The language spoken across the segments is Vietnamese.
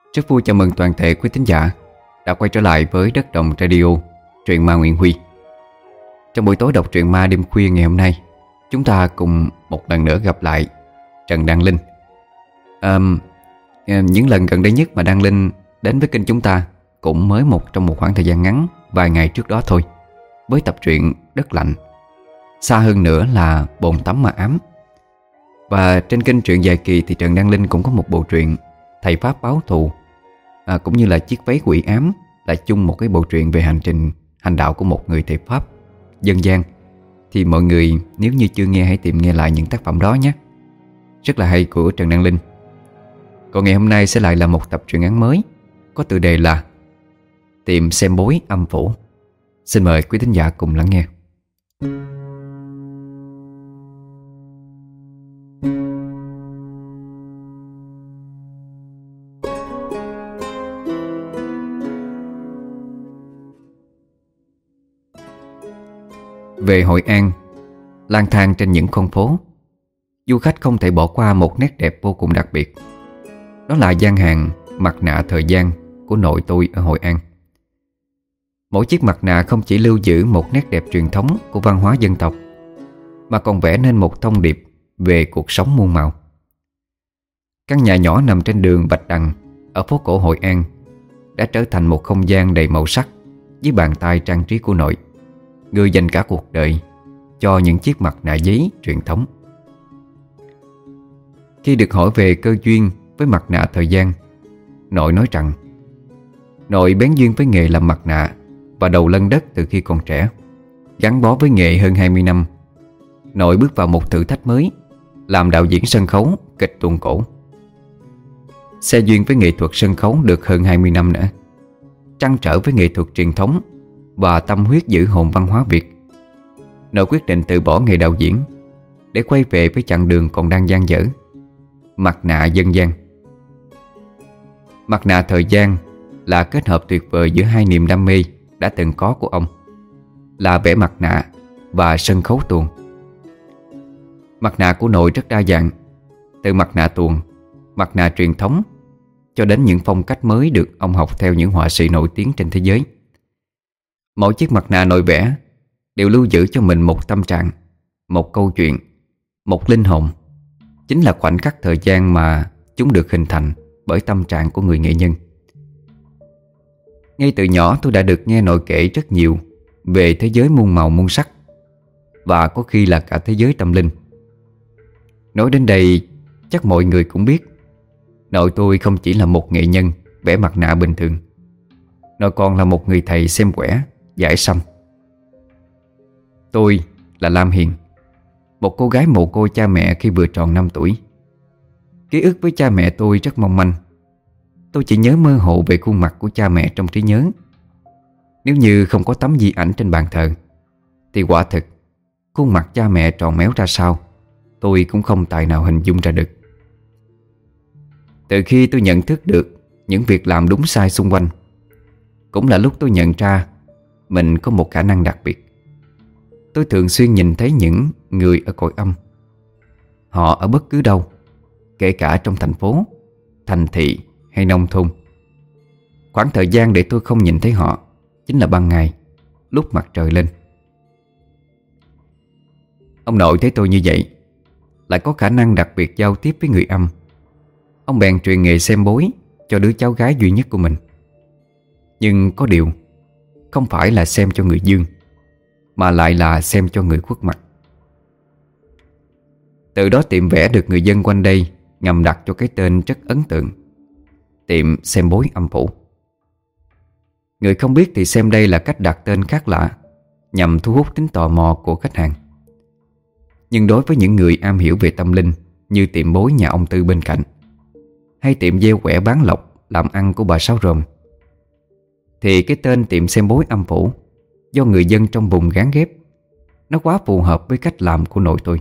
Rất vui chào mừng toàn thể quý thính giả đã quay trở lại với Đất Đồng Radio, truyện ma Nguyễn Huy. Trong buổi tối đọc truyện ma đêm khuya ngày hôm nay, chúng ta cùng một lần nữa gặp lại Trần Đăng Linh. Những lần gần đây nhất mà Đăng Linh đến với kênh chúng ta cũng mới trong một khoảng thời gian ngắn, vài ngày trước đó thôi, với tập truyện Đất Lạnh, xa hơn nữa là Bồn Tắm Ma Ám. Và trên kênh truyện dài kỳ thì Trần Đăng Linh cũng có một bộ truyện Thầy Pháp Báo Thù, cũng như là Chiếc Váy Quỷ Ám, là chung một cái bộ truyện về hành trình hành đạo của một người thầy Pháp dân gian. Thì mọi người nếu như chưa nghe hãy tìm nghe lại những tác phẩm đó nhé, rất là hay của Trần Đăng Linh. Còn ngày hôm nay sẽ lại là một tập truyện ngắn mới có tựa đề là Tiệm Xem Bói Âm Phủ. Xin mời quý thính giả cùng lắng nghe. Về Hội An, lang thang trên những con phố, du khách không thể bỏ qua một nét đẹp vô cùng đặc biệt. Đó là gian hàng mặt nạ thời gian của nội tôi ở Hội An. Mỗi chiếc mặt nạ không chỉ lưu giữ một nét đẹp truyền thống của văn hóa dân tộc, mà còn vẽ nên một thông điệp về cuộc sống muôn màu. Căn nhà nhỏ nằm trên đường Bạch Đằng ở phố cổ Hội An đã trở thành một không gian đầy màu sắc với bàn tay trang trí của nội, người dành cả cuộc đời cho những chiếc mặt nạ giấy truyền thống. Khi được hỏi về cơ duyên với mặt nạ thời gian, nội nói rằng nội bén duyên với nghề làm mặt nạ và đầu lân đất từ khi còn trẻ. Gắn bó với nghề hơn 20 năm, nội bước vào một thử thách mới, làm đạo diễn sân khấu kịch tuồng cổ. Xe duyên với nghệ thuật sân khấu được hơn 20 năm nữa, trăn trở với nghệ thuật truyền thống và tâm huyết giữ hồn văn hóa Việt, nội quyết định từ bỏ nghề đạo diễn để quay về với chặng đường còn đang dang dở: mặt nạ dân gian. Mặt nạ thời gian là kết hợp tuyệt vời giữa hai niềm đam mê đã từng có của ông, là vẽ mặt nạ và sân khấu tuồng. Mặt nạ của nội rất đa dạng, từ mặt nạ tuồng, mặt nạ truyền thống, cho đến những phong cách mới được ông học theo những họa sĩ nổi tiếng trên thế giới. Mỗi chiếc mặt nạ nội vẽ đều lưu giữ cho mình một tâm trạng, một câu chuyện, một linh hồn. Chính là khoảnh khắc thời gian mà chúng được hình thành bởi tâm trạng của người nghệ nhân. Ngay từ nhỏ tôi đã được nghe nội kể rất nhiều về thế giới muôn màu muôn sắc, và có khi là cả thế giới tâm linh. Nói đến đây chắc mọi người cũng biết nội tôi không chỉ là một nghệ nhân vẽ mặt nạ bình thường, nội còn là một người thầy xem quẻ, giải sâm. Tôi là Lam Hiền, một cô gái mồ côi cha mẹ khi vừa tròn 5 tuổi. Ký ức với cha mẹ tôi rất mong manh. Tôi chỉ nhớ mơ hồ về khuôn mặt của cha mẹ trong trí nhớ. Nếu như không có tấm di ảnh trên bàn thờ thì quả thực khuôn mặt cha mẹ tròn méo ra sao tôi cũng không tài nào hình dung ra được. Từ khi tôi nhận thức được những việc làm đúng sai xung quanh, cũng là lúc tôi nhận ra mình có một khả năng đặc biệt. Tôi thường xuyên nhìn thấy những người ở cõi âm. Họ ở bất cứ đâu, kể cả trong thành phố, thành thị hay nông thôn. Khoảng thời gian để tôi không nhìn thấy họ chính là ban ngày, lúc mặt trời lên. Ông nội thấy tôi như vậy, lại có khả năng đặc biệt giao tiếp với người âm. Ông bèn truyền nghề xem bói cho đứa cháu gái duy nhất của mình. Nhưng có điều, không phải là xem cho người dương, mà lại là xem cho người khuất mặt. Từ đó tiệm vẽ được người dân quanh đây ngầm đặt cho cái tên rất ấn tượng: Tiệm Xem Bói Âm Phủ. Người không biết thì xem đây là cách đặt tên khác lạ nhằm thu hút tính tò mò của khách hàng. Nhưng đối với những người am hiểu về tâm linh như tiệm bói nhà ông Tư bên cạnh, hay tiệm gieo quẻ bán lộc làm ăn của bà Sáu Ròm, thì cái tên Tiệm Xem Bói Âm Phủ do người dân trong vùng gán ghép, nó quá phù hợp với cách làm của nội tôi.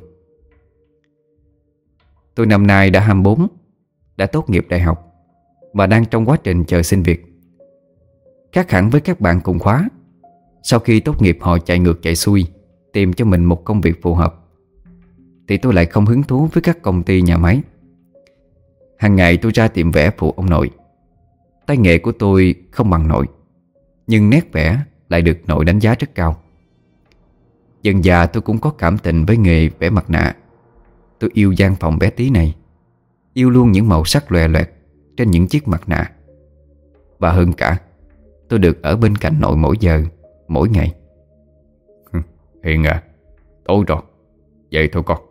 Tôi năm nay đã 24, đã tốt nghiệp đại học và đang trong quá trình chờ xin việc. Khác hẳn với các bạn cùng khóa, sau khi tốt nghiệp họ chạy ngược chạy xuôi tìm cho mình một công việc phù hợp, thì tôi lại không hứng thú với các công ty nhà máy. Hàng ngày tôi ra tiệm vẽ phụ ông nội, Tay nghề của tôi không bằng nội, nhưng nét vẽ lại được nội đánh giá rất cao. Dần dà tôi cũng có cảm tình với nghề vẽ mặt nạ. Tôi yêu gian phòng bé tí này, yêu luôn những màu sắc lòe loẹt trên những chiếc mặt nạ. Và hơn cả, tôi được ở bên cạnh nội mỗi giờ, mỗi ngày. Hiền à, tối rồi, vậy thôi con.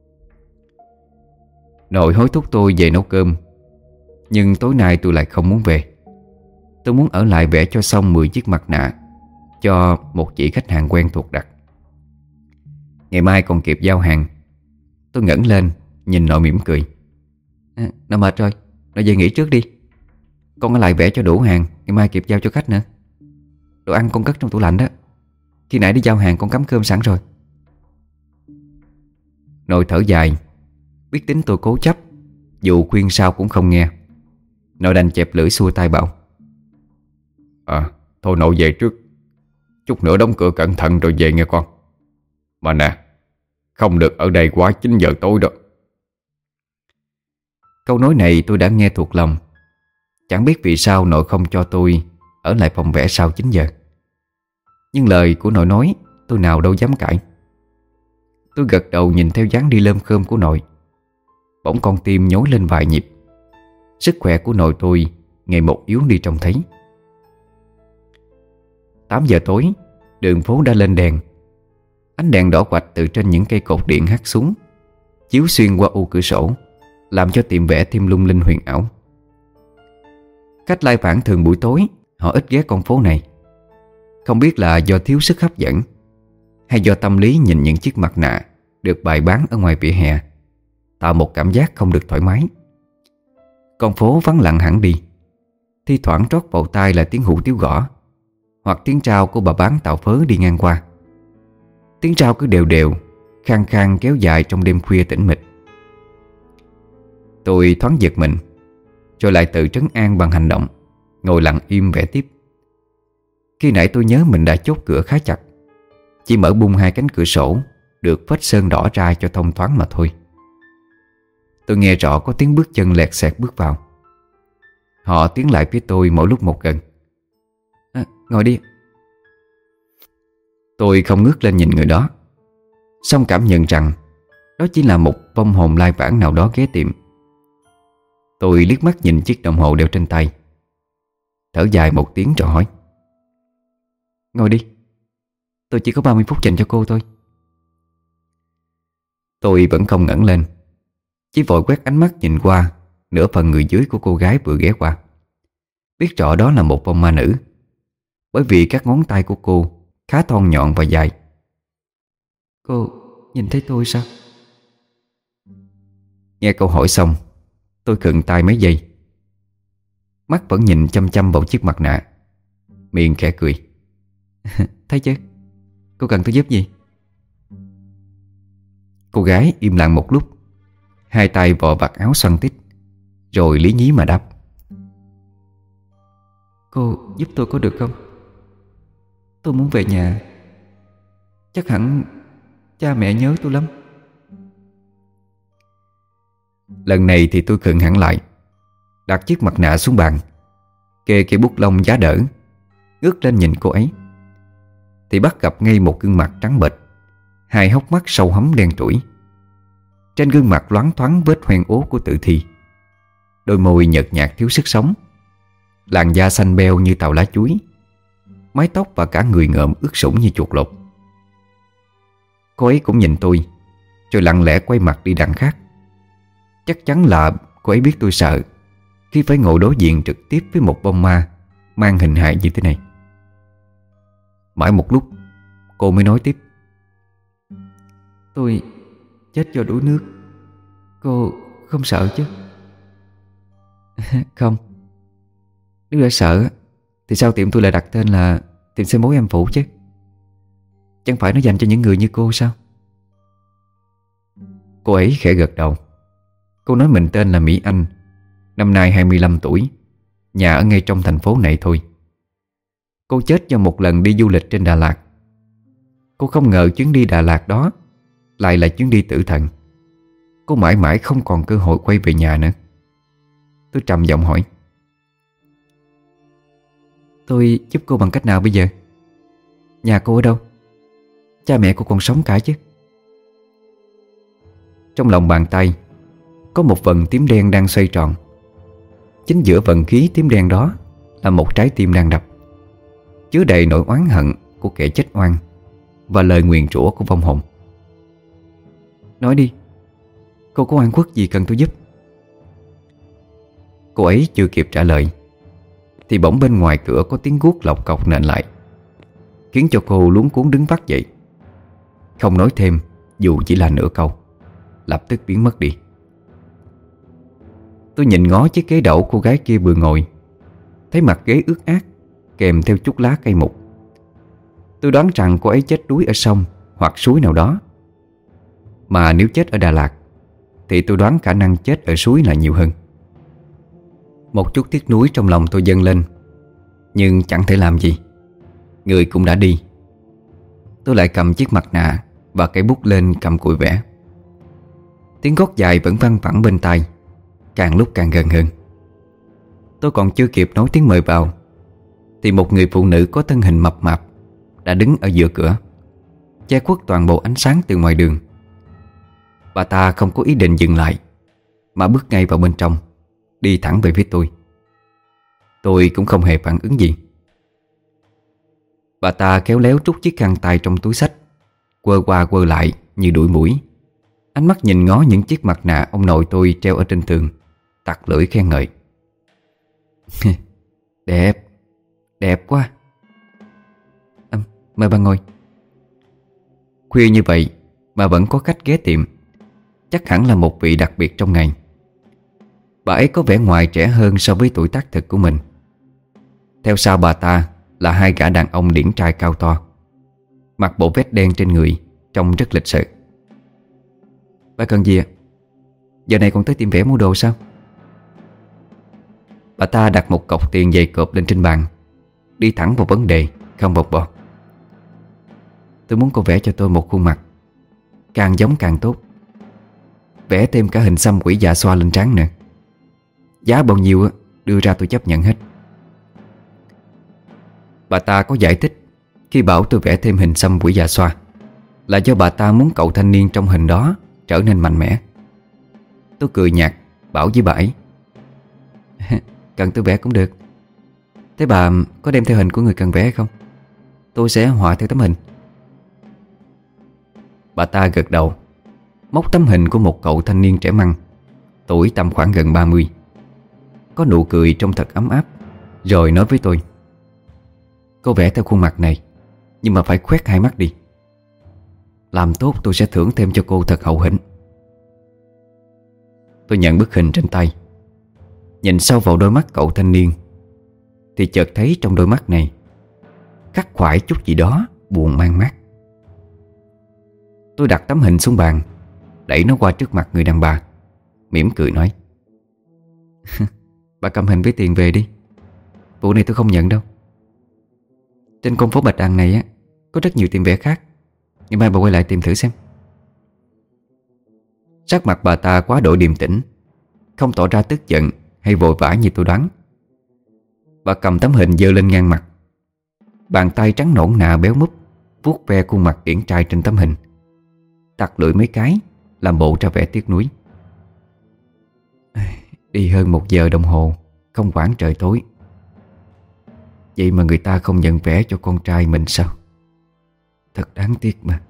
Nội hối thúc tôi về nấu cơm, nhưng tối nay tôi lại không muốn về. Tôi muốn ở lại vẽ cho xong 10 chiếc mặt nạ cho một chị khách hàng quen thuộc đặt. Ngày mai còn kịp giao hàng. Tôi ngẩng lên nhìn nội mỉm cười. Nó mệt rồi, nó về nghỉ trước đi. Con ở lại vẽ cho đủ hàng, ngày mai kịp giao cho khách nữa. Đồ ăn con cất trong tủ lạnh đó, khi nãy đi giao hàng con cắm cơm sẵn rồi. Nội thở dài, biết tính tôi cố chấp, dù khuyên sao cũng không nghe. Nội đành chẹp lưỡi xua tay bảo: Thôi nội về trước, chút nữa đóng cửa cẩn thận rồi về nghe con. Mà nè, không được ở đây quá 9 giờ tối đó. Câu nói này tôi đã nghe thuộc lòng. Chẳng biết vì sao nội không cho tôi ở lại phòng vẽ sau 9 giờ. Nhưng lời của nội nói tôi nào đâu dám cãi. Tôi gật đầu nhìn theo dáng đi lơm khơm của nội. Bỗng con tim nhói lên vài nhịp. Sức khỏe của nội tôi ngày một yếu đi trông thấy. 8 giờ tối, đường phố đã lên đèn. Ánh đèn đỏ quạch từ trên những cây cột điện hắt xuống, chiếu xuyên qua ô cửa sổ, làm cho tiệm vẽ thêm lung linh huyền ảo. Khách lai vãng thường buổi tối họ ít ghé con phố này. Không biết là do thiếu sức hấp dẫn, hay do tâm lý nhìn những chiếc mặt nạ được bày bán ở ngoài vỉa hè tạo một cảm giác không được thoải mái. Con phố vắng lặng hẳn đi. Thi thoảng trót vào tai là tiếng hủ tiếu gõ, hoặc tiếng trao của bà bán tạo phớ đi ngang qua. Tiếng trao cứ đều đều, khang khang kéo dài trong đêm khuya tĩnh mịch. Tôi thoáng giật mình, rồi lại tự trấn an bằng hành động, ngồi lặng im vẽ tiếp. Khi nãy tôi nhớ mình đã chốt cửa khá chặt, chỉ mở bung 2 cánh cửa sổ được phết sơn đỏ ra cho thông thoáng mà thôi. Tôi nghe rõ có tiếng bước chân lẹt xẹt bước vào. Họ tiến lại phía tôi mỗi lúc một gần. Ngồi đi. Tôi không ngước lên nhìn người đó, song cảm nhận rằng đó chỉ là một vong hồn lai vãng nào đó ghé tiệm. Tôi liếc mắt nhìn chiếc đồng hồ đeo trên tay, thở dài một tiếng rồi hỏi: Ngồi đi, tôi chỉ có 30 phút dành cho cô thôi. Tôi vẫn không ngẩng lên, chỉ vội quét ánh mắt nhìn qua nửa phần người dưới của cô gái vừa ghé qua. Biết rõ đó là một vong ma nữ, bởi vì các ngón tay của cô khá thon nhọn và dài. Cô nhìn thấy tôi sao? Nghe câu hỏi xong, tôi khựng tay mấy giây. Mắt vẫn nhìn chăm chăm vào chiếc mặt nạ, miệng khẽ cười. Thấy chứ, cô cần tôi giúp gì? Cô gái im lặng một lúc, hai tay vò vạt áo xoăn tít, rồi lý nhí mà đáp: Cô giúp tôi có được không? Tôi muốn về nhà. Chắc hẳn cha mẹ nhớ tôi lắm. Lần này thì tôi khựng hẳn lại, đặt chiếc mặt nạ xuống bàn, kê cây bút lông giá đỡ, ngước lên nhìn cô ấy. Thì bắt gặp ngay một gương mặt trắng bệch, hai hốc mắt sâu hắm đen trũi. Trên gương mặt loáng thoáng vết hoen ố của tử thi, đôi môi nhợt nhạt thiếu sức sống, làn da xanh beo như tàu lá chuối, mái tóc và cả người ngợm ướt sũng như chuột lột. Cô ấy cũng nhìn tôi, rồi lặng lẽ quay mặt đi đằng khác. Chắc chắn là cô ấy biết tôi sợ khi phải ngồi đối diện trực tiếp với một bông ma mang hình hài như thế này. Mãi một lúc cô mới nói tiếp: Tôi chết do đuối nước. Cô không sợ chứ? Không. Nếu đã sợ thì sao tiệm tôi lại đặt tên là tiệm xây mối em phụ chứ? Chẳng phải nó dành cho những người như cô sao? Cô ấy khẽ gật đầu. Cô nói mình tên là Mỹ Anh, năm nay 25 tuổi, nhà ở ngay trong thành phố này thôi. Cô chết do một lần đi du lịch trên Đà Lạt. Cô không ngờ chuyến đi Đà Lạt đó lại là chuyến đi tử thần. Cô mãi mãi không còn cơ hội quay về nhà nữa. Tôi trầm giọng hỏi: Tôi giúp cô bằng cách nào bây giờ? Nhà cô ở đâu? Cha mẹ cô còn sống cả chứ? Trong lòng bàn tay có một vần tím đen đang xoay tròn. Chính giữa vận khí tím đen đó là một trái tim đang đập, chứa đầy nỗi oán hận của kẻ chết oan và lời nguyền rủa của vong hồn. Nói đi, cô có oan khuất gì cần tôi giúp? Cô ấy chưa kịp trả lời thì bỗng bên ngoài cửa có tiếng guốc lọc cọc nện lại, khiến cho cô luống cuống đứng vắt dậy. Không nói thêm dù chỉ là nửa câu, lập tức biến mất đi. Tôi nhìn ngó chiếc ghế đẩu cô gái kia vừa ngồi, thấy mặt ghế ướt át kèm theo chút lá cây mục. Tôi đoán rằng cô ấy chết đuối ở sông hoặc suối nào đó. Mà nếu chết ở Đà Lạt thì tôi đoán khả năng chết ở suối là nhiều hơn. Một chút tiếc nuối trong lòng tôi dâng lên, nhưng chẳng thể làm gì. Người cũng đã đi. Tôi lại cầm chiếc mặt nạ và cây bút lên cầm cùi vẽ. Tiếng gót dài vẫn văng vẳng bên tai, càng lúc càng gần hơn. Tôi còn chưa kịp nói tiếng mời vào thì một người phụ nữ có thân hình mập mạp đã đứng ở giữa cửa, che khuất toàn bộ ánh sáng từ ngoài đường. Bà ta không có ý định dừng lại mà bước ngay vào bên trong, đi thẳng về phía tôi. Tôi cũng không hề phản ứng gì. Bà ta khéo léo trút chiếc khăn tay trong túi xách, quơ qua quơ lại như đuổi muỗi. Ánh mắt nhìn ngó những chiếc mặt nạ ông nội tôi treo ở trên tường, tặc lưỡi khen ngợi. Đẹp, đẹp quá. Mời bà ngồi. Khuya như vậy mà vẫn có khách ghé tiệm, chắc hẳn là một vị đặc biệt trong ngày. Bà ấy có vẻ ngoài trẻ hơn so với tuổi tác thực của mình. Theo sau bà ta là hai gã đàn ông điển trai cao to, mặc bộ vest đen trên người, trông rất lịch sự. Bà cần gì ạ? Giờ này còn tới tiệm vẽ mua đồ sao? Bà ta đặt một cọc tiền dày cộp lên trên bàn, đi thẳng vào vấn đề, không bộc bọt. Tôi muốn cô vẽ cho tôi một khuôn mặt, càng giống càng tốt. Vẽ thêm cả hình xăm quỷ dạ xoa lên trán nữa. Giá bao nhiêu đưa ra tôi chấp nhận hết. Bà ta có giải thích khi bảo tôi vẽ thêm hình xăm quỷ dạ xoa là do bà ta muốn cậu thanh niên trong hình đó trở nên mạnh mẽ. Tôi cười nhạt bảo với bà ấy. Cần tôi vẽ cũng được. Thế bà có đem theo hình của người cần vẽ hay không? Tôi sẽ họa theo tấm hình. Bà ta gật đầu, móc tấm hình của một cậu thanh niên trẻ măng, tuổi tầm khoảng gần 30, có nụ cười trông thật ấm áp, rồi nói với tôi. Cô vẽ theo khuôn mặt này, nhưng mà phải khoét hai mắt đi. Làm tốt tôi sẽ thưởng thêm cho cô thật hậu hĩnh. Tôi nhận bức hình trên tay, nhìn sâu vào đôi mắt cậu thanh niên, thì chợt thấy trong đôi mắt này khắc khoải chút gì đó buồn man mác. Tôi đặt tấm hình xuống bàn, đẩy nó qua trước mặt người đàn bà, mỉm cười nói. Bà cầm hình với tiền về đi. Vụ này tôi không nhận đâu. Trên con phố Bạch Đằng này á, có rất nhiều tiệm vẽ khác. Ngày mai bà quay lại tìm thử xem. Sắc mặt bà ta quá độ điềm tĩnh, không tỏ ra tức giận hay vội vã như tôi đoán. Bà cầm tấm hình giơ lên ngang mặt, bàn tay trắng nõn nà béo múp vuốt ve khuôn mặt điển trai trên tấm hình, tặc lưỡi mấy cái làm bộ ra vẻ tiếc nuối. Đi hơn 1 giờ đồng hồ, không quản trời tối. Vậy mà người ta không nhận vẽ cho con trai mình sao? Thật đáng tiếc mà.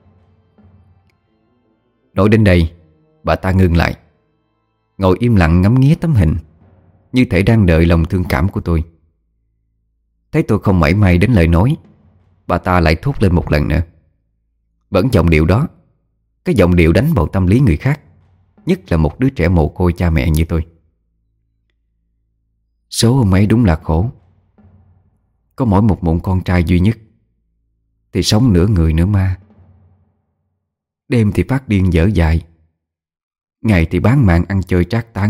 Nói đến đây, bà ta ngưng lại, ngồi im lặng ngắm nghía tấm hình, như thể đang đợi lòng thương cảm của tôi. Thấy tôi không mảy may đến lời nói, bà ta lại thốt lên một lần nữa, vẫn giọng điệu đó, cái giọng điệu đánh vào tâm lý người khác, nhất là một đứa trẻ mồ côi cha mẹ như tôi. Số ông ấy đúng là khổ. Có mỗi một mụn con trai duy nhất, thì sống nửa người nửa ma. Đêm thì phát điên dở dại, ngày thì bán mạng ăn chơi trác tán.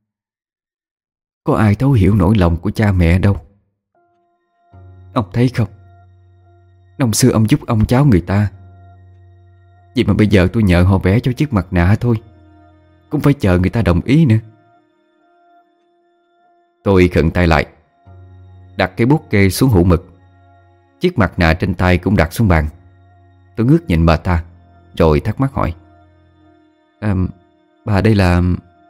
Có ai thấu hiểu nỗi lòng của cha mẹ đâu. Ông thấy không, năm xưa ông giúp ông cháu người ta, vậy mà bây giờ tôi nhờ họ vẽ cho chiếc mặt nạ thôi, cũng phải chờ người ta đồng ý nữa. Tôi khựng tay lại, đặt cái bút kê xuống hũ mực. Chiếc mặt nạ trên tay cũng đặt xuống bàn. Tôi ngước nhìn bà ta rồi thắc mắc hỏi: Bà đây là...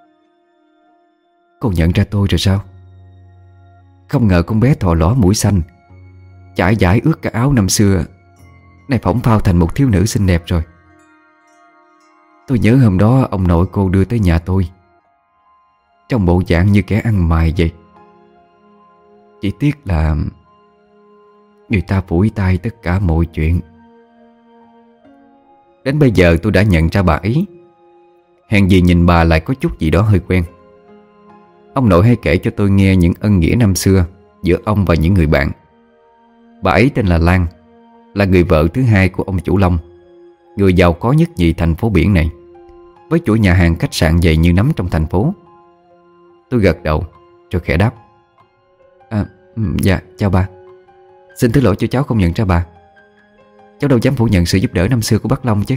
Cô nhận ra tôi rồi sao? Không ngờ con bé thò lỏ mũi xanh, chải dải ướt cả áo năm xưa, nay phỏng phao thành một thiếu nữ xinh đẹp rồi. Tôi nhớ hôm đó ông nội cô đưa tới nhà tôi trong bộ dạng như kẻ ăn mày vậy. Chỉ tiếc là người ta phủi tay tất cả mọi chuyện. Đến bây giờ tôi đã nhận ra bà ấy. Hèn gì nhìn bà lại có chút gì đó hơi quen. Ông nội hay kể cho tôi nghe những ân nghĩa năm xưa giữa ông và những người bạn. Bà ấy tên là Lan, là người vợ thứ hai của ông chủ Long, người giàu có nhất nhì thành phố biển này, với chuỗi nhà hàng khách sạn dày như nấm trong thành phố. Tôi gật đầu rồi khẽ đáp: Dạ chào bà. Xin thứ lỗi cho cháu không nhận ra bà. Cháu đâu dám phủ nhận sự giúp đỡ năm xưa của bác Long chứ.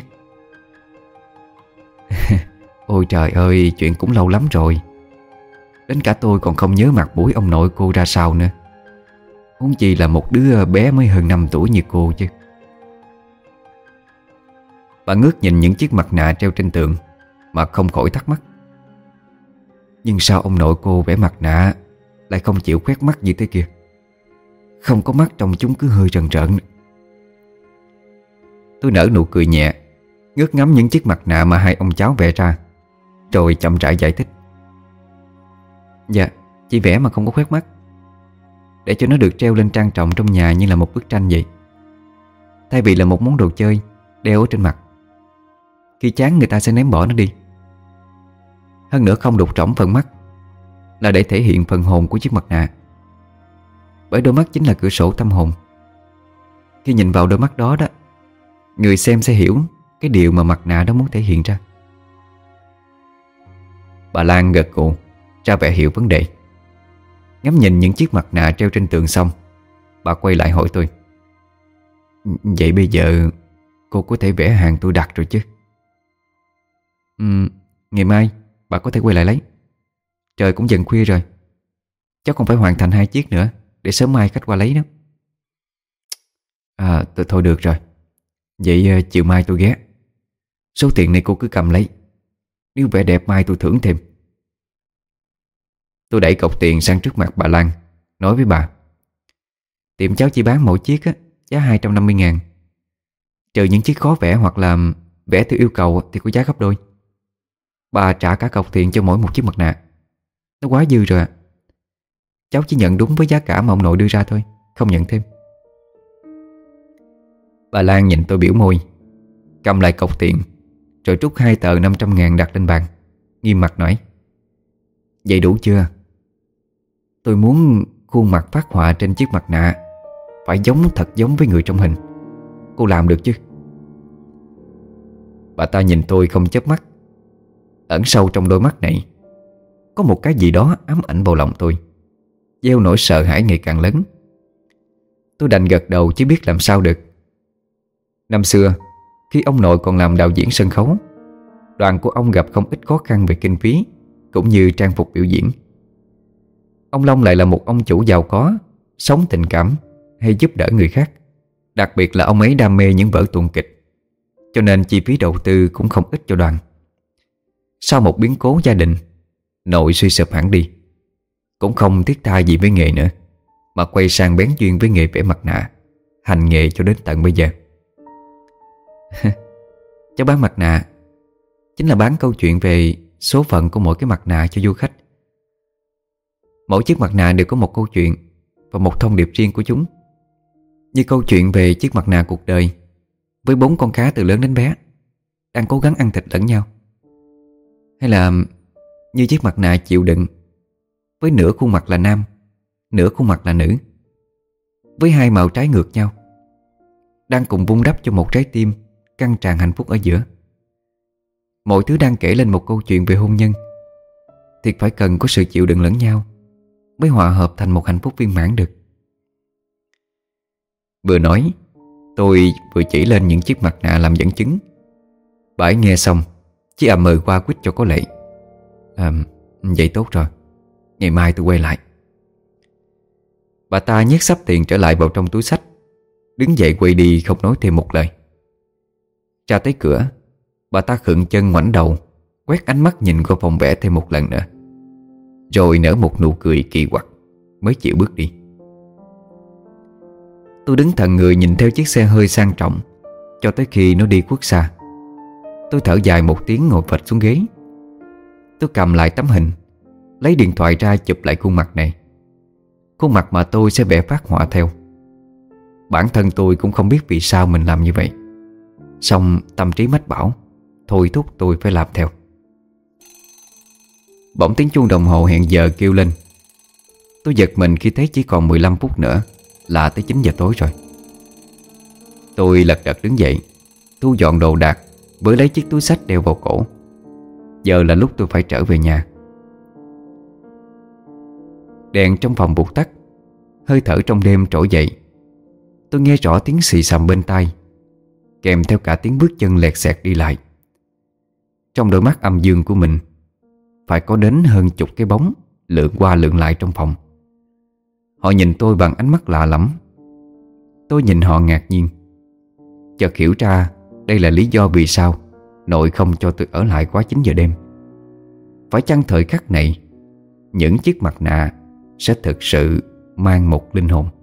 Ôi trời ơi, chuyện cũng lâu lắm rồi. Đến cả tôi còn không nhớ mặt mũi ông nội cô ra sao nữa, huống chi là một đứa bé mới hơn 5 tuổi như cô chứ. Bà ngước nhìn những chiếc mặt nạ treo trên tường mà không khỏi thắc mắc: Nhưng sao ông nội cô vẽ mặt nạ lại không chịu khoét mắt như thế kia? Không có mắt trong chúng cứ hơi rần rợn. Tôi nở nụ cười nhẹ, ngước ngắm những chiếc mặt nạ mà hai ông cháu vẽ ra, rồi chậm rãi giải thích: Dạ, chỉ vẽ mà không có khoét mắt, để cho nó được treo lên trang trọng trong nhà như là một bức tranh vậy. Thay vì là một món đồ chơi đeo ở trên mặt, khi chán người ta sẽ ném bỏ nó đi. Hơn nữa không đục trỏng phần mắt là để thể hiện phần hồn của chiếc mặt nạ. Bởi đôi mắt chính là cửa sổ tâm hồn. Khi nhìn vào đôi mắt đó đó, người xem sẽ hiểu cái điều mà mặt nạ đó muốn thể hiện ra. Bà Lan gật gù ra vẻ hiểu vấn đề. Ngắm nhìn những chiếc mặt nạ treo trên tường xong, bà quay lại hỏi tôi: Vậy bây giờ cô có thể vẽ hàng tôi đặt rồi chứ? Ngày mai bà có thể quay lại lấy. Trời cũng dần khuya rồi, cháu còn phải hoàn thành 2 chiếc nữa để sớm mai khách qua lấy đó. Thôi được rồi. Vậy chiều mai tôi ghé. Số tiền này cô cứ cầm lấy, nếu vẽ đẹp mai tôi thưởng thêm. Tôi đẩy cọc tiền sang trước mặt bà Lan, nói với bà: Tiệm cháu chỉ bán mỗi chiếc giá 250.000. Trừ những chiếc khó vẽ hoặc là vẽ theo yêu cầu thì có giá gấp đôi. Bà trả cả cọc tiền cho mỗi một chiếc mặt nạ. Nó quá dư rồi ạ. Cháu chỉ nhận đúng với giá cả mà ông nội đưa ra thôi, không nhận thêm. Bà Lan nhìn tôi biểu môi, cầm lại cọc tiền, rồi trút 2 tờ 500.000 đặt lên bàn, nghiêm mặt nói: Vậy đủ chưa? Tôi muốn khuôn mặt phác họa trên chiếc mặt nạ phải thật giống với người trong hình. Cô làm được chứ? Bà ta nhìn tôi không chớp mắt. Ẩn sâu trong đôi mắt này có một cái gì đó ám ảnh vào lòng tôi, gieo nỗi sợ hãi ngày càng lớn. Tôi đành gật đầu chứ biết làm sao được. Năm xưa, khi ông nội còn làm đạo diễn sân khấu, đoàn của ông gặp không ít khó khăn về kinh phí cũng như trang phục biểu diễn. Ông Long lại là một ông chủ giàu có, sống tình cảm hay giúp đỡ người khác. Đặc biệt là ông ấy đam mê những vở tuồng kịch, cho nên chi phí đầu tư cũng không ít cho đoàn. Sau một biến cố gia đình, nội suy sụp hẳn đi, cũng không thiết tha gì với nghề nữa, mà quay sang bén duyên với nghề vẽ mặt nạ, hành nghề cho đến tận bây giờ. Cháu bán mặt nạ chính là bán câu chuyện về số phận của mỗi cái mặt nạ cho du khách. Mỗi chiếc mặt nạ đều có một câu chuyện và một thông điệp riêng của chúng. Như câu chuyện về chiếc mặt nạ cuộc đời với 4 con cá từ lớn đến bé đang cố gắng ăn thịt lẫn nhau. Hay là như chiếc mặt nạ chịu đựng với nửa khuôn mặt là nam, nửa khuôn mặt là nữ, với 2 màu trái ngược nhau, đang cùng vun đắp cho một trái tim căng tràn hạnh phúc ở giữa. Mọi thứ đang kể lên một câu chuyện về hôn nhân. Thiệt phải cần có sự chịu đựng lẫn nhau mới hòa hợp thành một hạnh phúc viên mãn được. Vừa nói, tôi vừa chỉ lên những chiếc mặt nạ làm dẫn chứng. Bà ấy nghe xong chỉ mời qua quýt cho có lệ: Vậy tốt rồi, ngày mai tôi quay lại. Bà ta nhét xấp tiền trở lại vào trong túi xách, đứng dậy quay đi không nói thêm một lời. Ra tới cửa, bà ta khựng chân ngoảnh đầu, quét ánh mắt nhìn qua phòng vẽ thêm một lần nữa, rồi nở một nụ cười kỳ quặc, mới chịu bước đi. Tôi đứng thẫn người nhìn theo chiếc xe hơi sang trọng cho tới khi nó đi khuất xa. Tôi thở dài một tiếng, ngồi phịch xuống ghế. Tôi cầm lại tấm hình, lấy điện thoại ra chụp lại khuôn mặt này, khuôn mặt mà tôi sẽ vẽ phác họa theo. Bản thân tôi cũng không biết vì sao mình làm như vậy, song tâm trí mách bảo thôi thúc tôi phải làm theo. Bỗng tiếng chuông đồng hồ hẹn giờ kêu lên. Tôi giật mình khi thấy chỉ còn 15 phút nữa là tới 9 giờ tối rồi. Tôi lật đật đứng dậy, thu dọn đồ đạc, với lấy chiếc túi xách đeo vào cổ. Giờ là lúc tôi phải trở về nhà. Đèn trong phòng vụt tắt, hơi thở trong đêm trỗi dậy. Tôi nghe rõ tiếng xì xầm bên tai, kèm theo cả tiếng bước chân lẹt xẹt đi lại. Trong đôi mắt âm dương của mình phải có đến hơn chục cái bóng lượn qua lượn lại trong phòng. Họ nhìn tôi bằng ánh mắt lạ lẫm. Tôi nhìn họ ngạc nhiên, chợt hiểu ra đây là lý do vì sao nội không cho tôi ở lại quá 9 giờ đêm. Phải chăng thời khắc này những chiếc mặt nạ sẽ thực sự mang một linh hồn?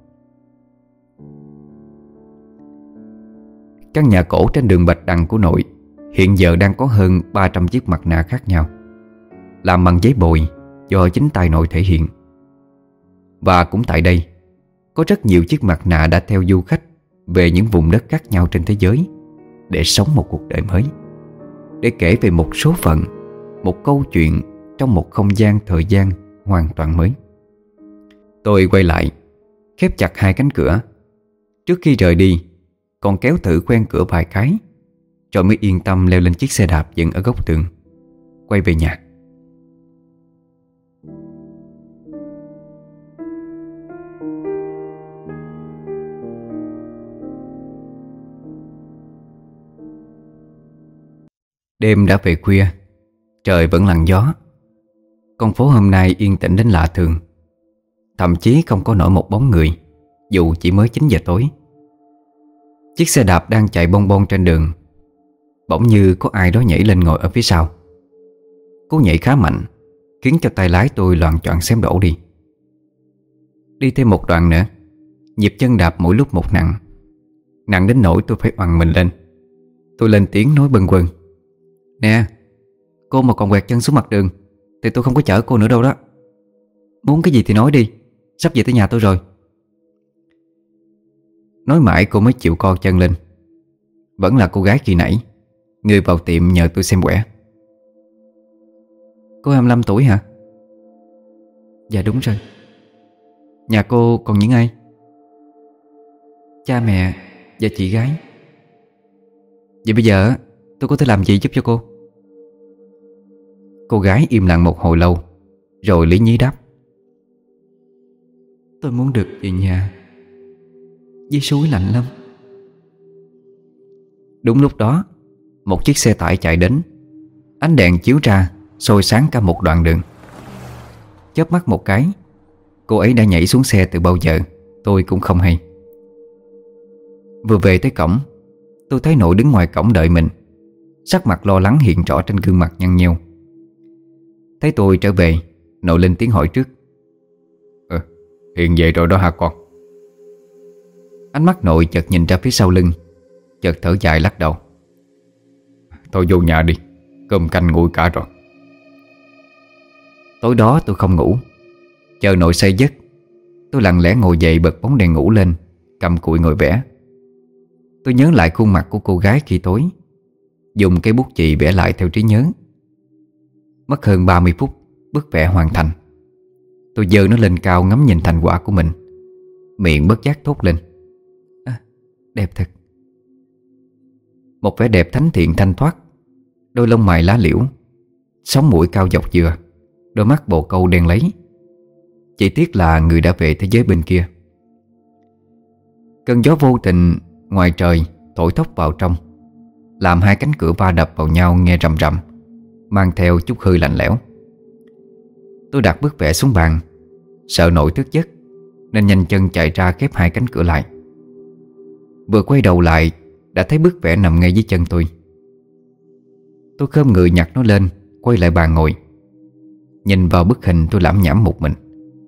Căn nhà cổ trên đường Bạch Đằng của nội hiện giờ đang có hơn 300 chiếc mặt nạ khác nhau, làm bằng giấy bồi do chính tay nội thể hiện. Và cũng tại đây, có rất nhiều chiếc mặt nạ đã theo du khách về những vùng đất khác nhau trên thế giới để sống một cuộc đời mới, để kể về một số phận, một câu chuyện trong một không gian thời gian hoàn toàn mới. Tôi quay lại, khép chặt hai cánh cửa. Trước khi rời đi, còn kéo thử khoen cửa vài cái, rồi mới yên tâm leo lên chiếc xe đạp dựng ở góc tường, quay về nhà. Đêm đã về khuya, trời vẫn lặng gió. Con phố hôm nay yên tĩnh đến lạ thường, thậm chí không có nổi một bóng người, dù chỉ mới 9 giờ tối. Chiếc xe đạp đang chạy bon bon trên đường, bỗng như có ai đó nhảy lên ngồi ở phía sau. Cú nhảy khá mạnh, khiến cho tay lái tôi loạng choạng xém đổ đi. Đi thêm một đoạn nữa, nhịp chân đạp mỗi lúc một nặng, nặng đến nỗi tôi phải oằn mình lên. Tôi lên tiếng nói bâng quơ: "Nè, cô mà còn quẹt chân xuống mặt đường thì tôi không có chở cô nữa đâu đó. Muốn cái gì thì nói đi, sắp về tới nhà tôi rồi." Nói mãi cô mới chịu co chân lên. Vẫn là cô gái khi nãy, người vào tiệm nhờ tôi xem quẻ. "Cô 25 tuổi hả?" "Dạ đúng rồi." "Nhà cô còn những ai?" "Cha mẹ và chị gái." "Vậy bây giờ tôi có thể làm gì giúp cho cô?" Cô gái im lặng một hồi lâu, rồi lý nhí đáp: "Tôi muốn được về nhà, dưới suối lạnh lắm." Đúng lúc đó, một chiếc xe tải chạy đến. Ánh đèn chiếu ra soi sáng cả một đoạn đường. Chớp mắt một cái, cô ấy đã nhảy xuống xe từ bao giờ tôi cũng không hay. Vừa về tới cổng, tôi thấy nội đứng ngoài cổng đợi mình, sắc mặt lo lắng hiện rõ trên gương mặt nhăn nheo. Thấy tôi trở về, nội lên tiếng hỏi trước: "Hiện về rồi đó hả con?" Ánh mắt nội chợt nhìn ra phía sau lưng, chợt thở dài lắc đầu: "Thôi vô nhà đi, cơm canh nguội cả rồi." Tối đó tôi không ngủ. Chờ nội say giấc, tôi lặng lẽ ngồi dậy bật bóng đèn ngủ lên, cầm cụi ngồi vẽ. Tôi nhớ lại khuôn mặt của cô gái khi tối, dùng cây bút chì vẽ lại theo trí nhớ. Mất hơn 30 phút, bức vẽ hoàn thành. Tôi giơ nó lên cao ngắm nhìn thành quả của mình, miệng bất giác thốt lên: "Đẹp thật." Một vẻ đẹp thánh thiện thanh thoát, đôi lông mày lá liễu, sống mũi cao dọc dừa, đôi mắt bồ câu đen lấy. Chỉ tiếc là người đã về thế giới bên kia. Cơn gió vô tình ngoài trời thổi thốc vào trong, làm hai cánh cửa va đập vào nhau nghe rầm rầm, mang theo chút hơi lạnh lẽo. Tôi đặt bức vẽ xuống bàn, sợ nội thức giấc, nên nhanh chân chạy ra khép hai cánh cửa lại. Vừa quay đầu lại đã thấy bức vẽ nằm ngay dưới chân tôi. Tôi khom người nhặt nó lên, quay lại bàn ngồi. Nhìn vào bức hình tôi lẩm nhẩm một mình.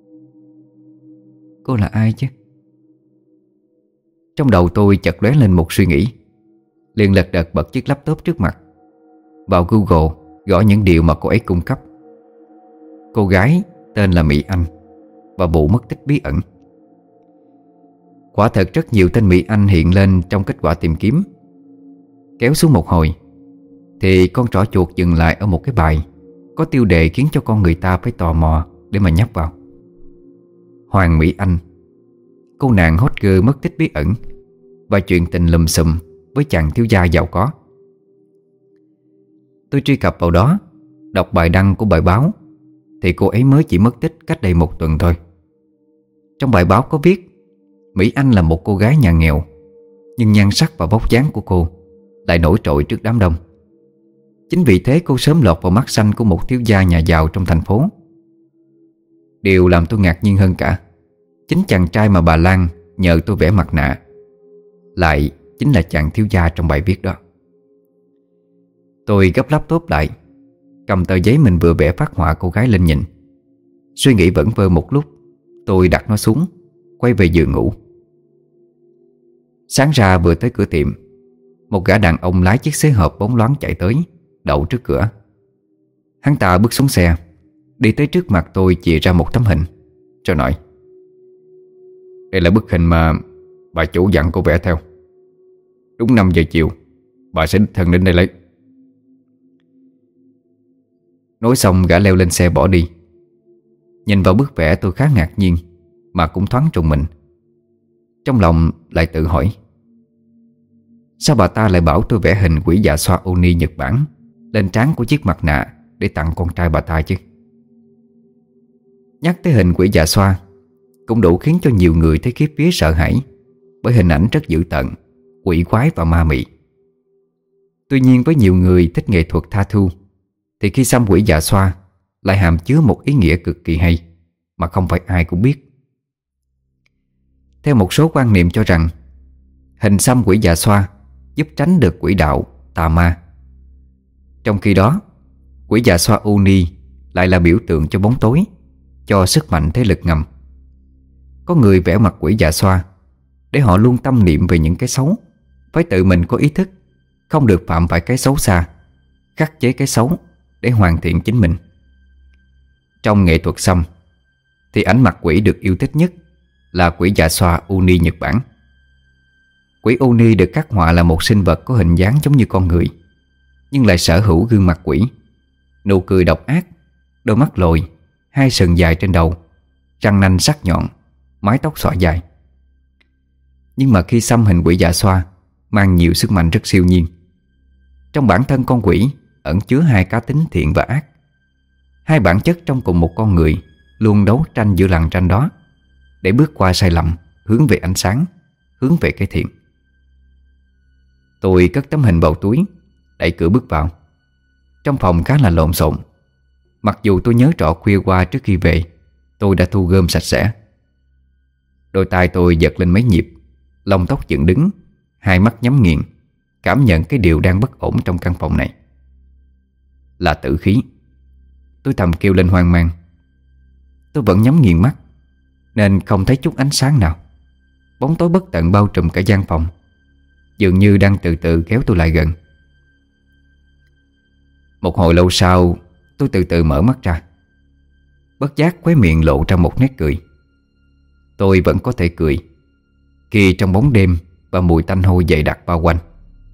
Cô là ai chứ? Trong đầu tôi chợt lóe lên một suy nghĩ. Liền lật đật bật chiếc laptop trước mặt, vào Google gõ những điều mà cô ấy cung cấp. Cô gái tên là Mỹ Anh và vụ mất tích bí ẩn. Quả thật rất nhiều tên Mỹ Anh hiện lên trong kết quả tìm kiếm. Kéo xuống một hồi thì con trỏ chuột dừng lại ở một cái bài có tiêu đề khiến cho con người ta phải tò mò để mà nhấp vào. Hoàng Mỹ Anh, cô nàng hot girl mất tích bí ẩn và chuyện tình lùm xùm với chàng thiếu gia giàu có. Tôi truy cập vào đó, đọc bài đăng của bài báo thì cô ấy mới chỉ mất tích cách đây 1 tuần thôi. Trong bài báo có viết Mỹ Anh là một cô gái nhà nghèo, nhưng nhan sắc và vóc dáng của cô lại nổi trội trước đám đông. Chính vì thế cô sớm lọt vào mắt xanh của một thiếu gia nhà giàu trong thành phố. Điều làm tôi ngạc nhiên hơn cả, chính chàng trai mà bà Lan nhờ tôi vẽ mặt nạ lại chính là chàng thiếu gia trong bài viết đó. Tôi gấp laptop lại, cầm tờ giấy mình vừa vẽ phác họa cô gái lên nhìn. Suy nghĩ vẩn vơ một lúc, tôi đặt nó xuống, quay về giường ngủ. Sáng ra vừa tới cửa tiệm, một gã đàn ông lái chiếc xế hộp bóng loáng chạy tới, đậu trước cửa. Hắn ta bước xuống xe, đi tới trước mặt tôi chìa ra một tấm hình, rồi nói: Đây là bức hình mà bà chủ dặn cô vẽ theo. Đúng 5 giờ chiều bà sẽ đích thân đến đây lấy. Nói xong gã leo lên xe bỏ đi. Nhìn vào bức vẽ tôi khá ngạc nhiên, mà cũng thoáng trùng mình. Trong lòng lại tự hỏi, sao bà ta lại bảo tôi vẽ hình quỷ dạ xoa Oni Nhật Bản lên trán của chiếc mặt nạ để tặng con trai bà ta chứ? Nhắc tới hình quỷ dạ xoa cũng đủ khiến cho nhiều người thấy khiếp vía sợ hãi, bởi hình ảnh rất dữ tợn, quỷ quái và ma mị. Tuy nhiên với nhiều người thích nghệ thuật tha thu thì khi xăm quỷ dạ xoa lại hàm chứa một ý nghĩa cực kỳ hay mà không phải ai cũng biết. Theo một số quan niệm cho rằng hình xăm quỷ dạ xoa giúp tránh được quỷ đạo, tà ma. Trong khi đó, quỷ dạ xoa Oni lại là biểu tượng cho bóng tối, cho sức mạnh thế lực ngầm. Có người vẽ mặt quỷ dạ xoa để họ luôn tâm niệm về những cái xấu, phải tự mình có ý thức, không được phạm phải cái xấu xa, khắc chế cái xấu để hoàn thiện chính mình. Trong nghệ thuật xăm thì ảnh mặt quỷ được yêu thích nhất là quỷ dạ xoa Oni Nhật Bản. Quỷ Oni được khắc họa là một sinh vật có hình dáng giống như con người, nhưng lại sở hữu gương mặt quỷ, nụ cười độc ác, đôi mắt lồi, hai sừng dài trên đầu, răng nanh sắc nhọn, mái tóc xõa dài. Nhưng mà khi xăm hình quỷ dạ xoa mang nhiều sức mạnh rất siêu nhiên. Trong bản thân con quỷ ẩn chứa hai cá tính thiện và ác, hai bản chất trong cùng một con người luôn đấu tranh giữa lằn tranh đó, để bước qua sai lầm, hướng về ánh sáng, hướng về cái thiện. Tôi cất tấm hình vào túi, đẩy cửa bước vào. Trong phòng khá là lộn xộn. Mặc dù tôi nhớ rõ khuya qua trước khi về tôi đã thu gom sạch sẽ. Đôi tay tôi giật lên mấy nhịp, lông tóc dựng đứng, hai mắt nhắm nghiền, cảm nhận cái điều đang bất ổn trong căn phòng này. Là tử khí. Tôi thầm kêu lên hoang mang. Tôi vẫn nhắm nghiền mắt nên không thấy chút ánh sáng nào. Bóng tối bất tận bao trùm cả gian phòng, dường như đang từ từ kéo tôi lại gần. Một hồi lâu sau, tôi từ từ mở mắt ra. Bất giác khóe miệng lộ ra một nét cười. Tôi vẫn có thể cười khi trong bóng đêm và mùi tanh hôi dày đặc bao quanh.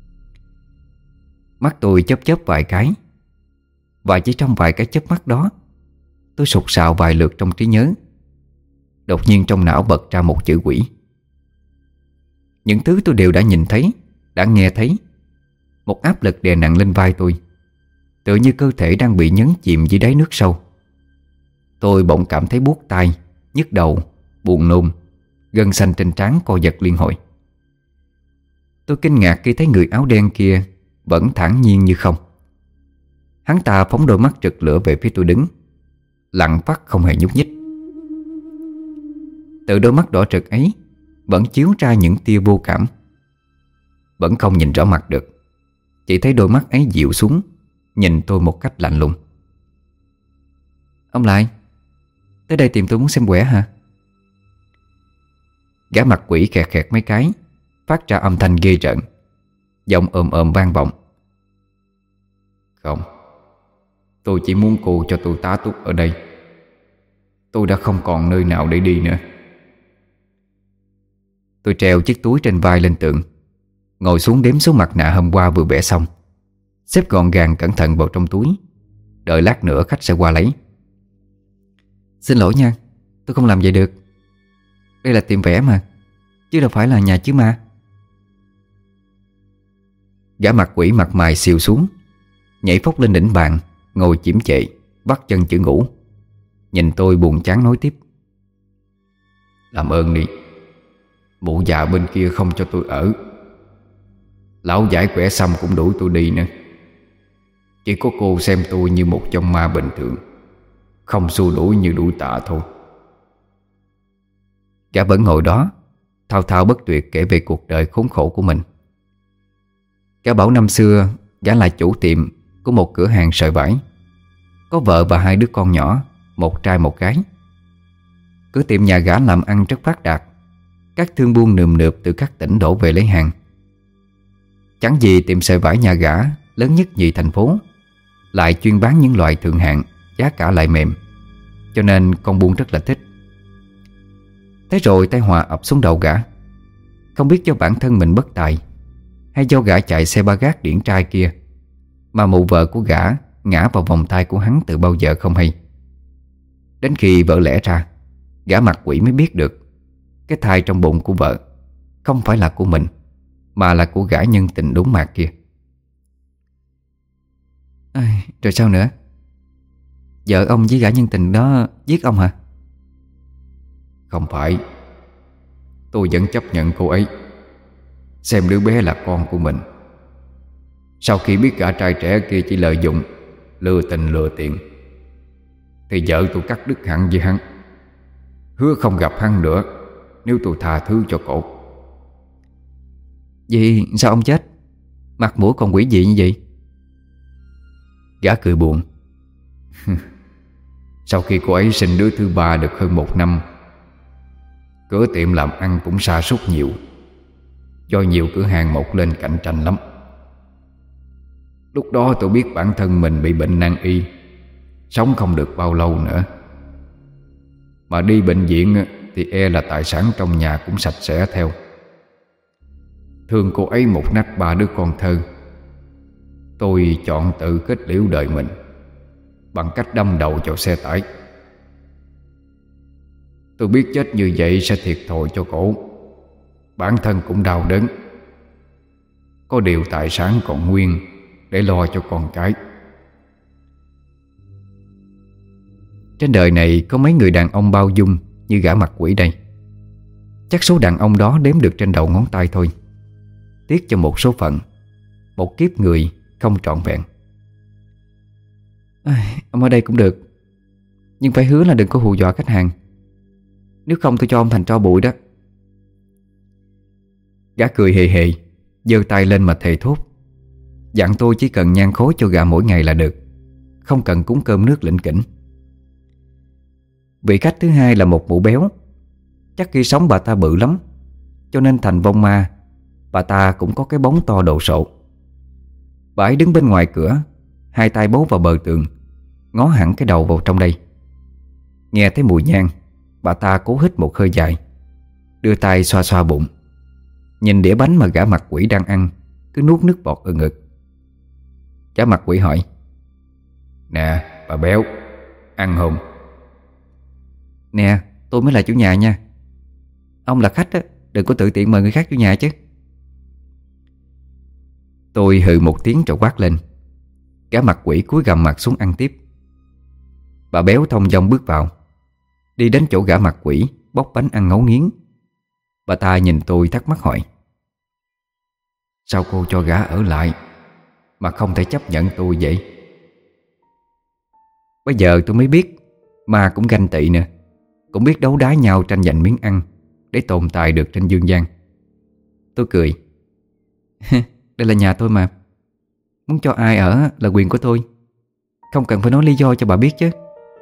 Mắt tôi chớp chớp vài cái, và chỉ trong vài cái chớp mắt đó, tôi sục sạo vài lượt trong trí nhớ. Đột nhiên trong não bật ra một chữ quỷ. Những thứ tôi đều đã nhìn thấy, đã nghe thấy. Một áp lực đè nặng lên vai tôi, tựa như cơ thể đang bị nhấn chìm dưới đáy nước sâu. Tôi bỗng cảm thấy buốt tai, nhức đầu, buồn nôn, gân xanh trên trán co giật liên hồi. Tôi kinh ngạc khi thấy người áo đen kia vẫn thản nhiên như không. Hắn ta phóng đôi mắt rực lửa về phía tôi đứng, lặng phắt không hề nhúc nhích. Từ đôi mắt đỏ rực ấy vẫn chiếu ra những tia vô cảm. Vẫn không nhìn rõ mặt được, chỉ thấy đôi mắt ấy dịu xuống, nhìn tôi một cách lạnh lùng. Ông lại tới đây tìm tôi muốn xem quẻ hả? Gã mặt quỷ khẹt khẹt mấy cái, phát ra âm thanh ghê rợn. Giọng ồm ồm vang vọng. Không, tôi chỉ muốn cô cho tôi tá túc ở đây. Tôi đã không còn nơi nào để đi nữa. Tôi treo chiếc túi trên vai lên tường, ngồi xuống đếm số mặt nạ hôm qua vừa vẽ xong, xếp gọn gàng cẩn thận vào trong túi, đợi lát nữa khách sẽ qua lấy. Xin lỗi nha, tôi không làm vậy được. Đây là tiệm vẽ mà, chứ đâu phải là nhà chứ ma. Gã mặt quỷ mặt mày xìu xuống, nhảy phóc lên đỉnh bàn, ngồi chiếm chệ, vắt chân chữ ngủ. Nhìn tôi buồn chán nói tiếp. Làm ơn đi, mụ già bên kia không cho tôi ở. Lão giải quẻ xong cũng đuổi tôi đi nữa. Chỉ có cô xem tôi như một trong ma bình thường, không xua đuổi như đuổi tạ thôi. Gã vẫn ngồi đó, thao thao bất tuyệt kể về cuộc đời khốn khổ của mình. Gã bảo năm xưa gã là chủ tiệm của một cửa hàng sợi vải, có vợ và 2 đứa con nhỏ, một trai một gái. Cửa tiệm nhà gã làm ăn rất phát đạt. Các thương buôn nườm nượp từ các tỉnh đổ về lấy hàng. Chẳng gì tiệm sợi vải nhà gã lớn nhất nhì thành phố, lại chuyên bán những loại thượng hạng, giá cả lại mềm, cho nên con buôn rất là thích. Thế rồi tai họa ập xuống đầu gã. Không biết do bản thân mình bất tài, hay do gã chạy xe ba gác điển trai kia, mà mụ vợ của gã ngã vào vòng tay của hắn từ bao giờ không hay. Đến khi vợ lẽ ra, gã mặt quỷ mới biết được cái thai trong bụng của vợ không phải là của mình, mà là của gã nhân tình đốn mạc kia. Rồi sao nữa? Vợ ông với gã nhân tình đó giết ông hả? Không phải. Tôi vẫn chấp nhận cô ấy, xem đứa bé là con của mình. Sau khi biết gã trai trẻ kia chỉ lợi dụng, lừa tình lừa tiền, thì vợ tôi cắt đứt hẳn với hắn, hứa không gặp hắn nữa nếu tôi tha thứ cho cổ. Vậy sao ông chết? Mặt mũi còn quỷ dị như vậy? Gã cười buồn. Sau khi cô ấy sinh đứa thứ 3 được hơn 1 năm, cửa tiệm làm ăn cũng sa sút nhiều, do nhiều cửa hàng mọc lên cạnh tranh lắm. Lúc đó tôi biết bản thân mình bị bệnh nan y, sống không được bao lâu nữa. Mà đi bệnh viện thì e là tài sản trong nhà cũng sạch sẽ theo. Thương cô ấy một nách 3 đứa con thơ, tôi chọn tự kết liễu đời mình bằng cách đâm đầu vào xe tải. Tôi biết chết như vậy sẽ thiệt thòi cho cổ, bản thân cũng đau đớn. Có điều tài sản còn nguyên để lo cho con cái. Trên đời này có mấy người đàn ông bao dung như gã mặt quỷ đây. Chắc số đàn ông đó đếm được trên đầu ngón tay thôi. Tiếc cho một số phận, một kiếp người không trọn vẹn. Ông ở đây cũng được, nhưng phải hứa là đừng có hù dọa khách hàng, nếu không tôi cho ông thành tro bụi đó. Gã cười hề hề, giơ tay lên mà thề thốt, dặn tôi chỉ cần nhang khói cho gã mỗi ngày là được, không cần cúng cơm nước lỉnh kỉnh. Vị khách thứ hai là một mụ béo. Chắc khi sống bà ta bự lắm, cho nên thành vong ma, bà ta cũng có cái bóng to đồ sộ. Bà ấy đứng bên ngoài cửa, 2 tay bấu vào bờ tường, ngó hẳn cái đầu vào trong đây. Nghe thấy mùi nhang, bà ta cố hít một hơi dài, đưa tay xoa xoa bụng. Nhìn đĩa bánh mà gã mặt quỷ đang ăn, cứ nuốt nước bọt ở ngực. Gã mặt quỷ hỏi: Nè bà béo, ăn không? Nè, tôi mới là chủ nhà nha. Ông là khách á, đừng có tự tiện mời người khác vô nhà chứ. Tôi hừ một tiếng rồi quát lên. Gã mặt quỷ cúi gằm mặt xuống ăn tiếp. Bà béo thong dong bước vào, đi đến chỗ gã mặt quỷ, bóc bánh ăn ngấu nghiến. Bà ta nhìn tôi thắc mắc hỏi: Sao cô cho gã ở lại mà không thể chấp nhận tôi vậy? Bây giờ tôi mới biết ma cũng ganh tị nè, cũng biết đấu đá nhau tranh giành miếng ăn để tồn tại được trên dương gian. Tôi cười. Đây là nhà tôi mà. Muốn cho ai ở là quyền của tôi. Không cần phải nói lý do cho bà biết chứ.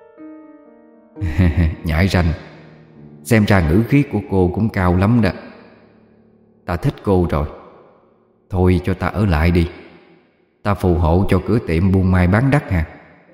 Nhãi ranh. Xem ra ngữ khí của cô cũng cao lắm đó. Ta thích cô rồi. Thôi cho ta ở lại đi. Ta phù hộ cho cửa tiệm buôn mai bán đắt ha.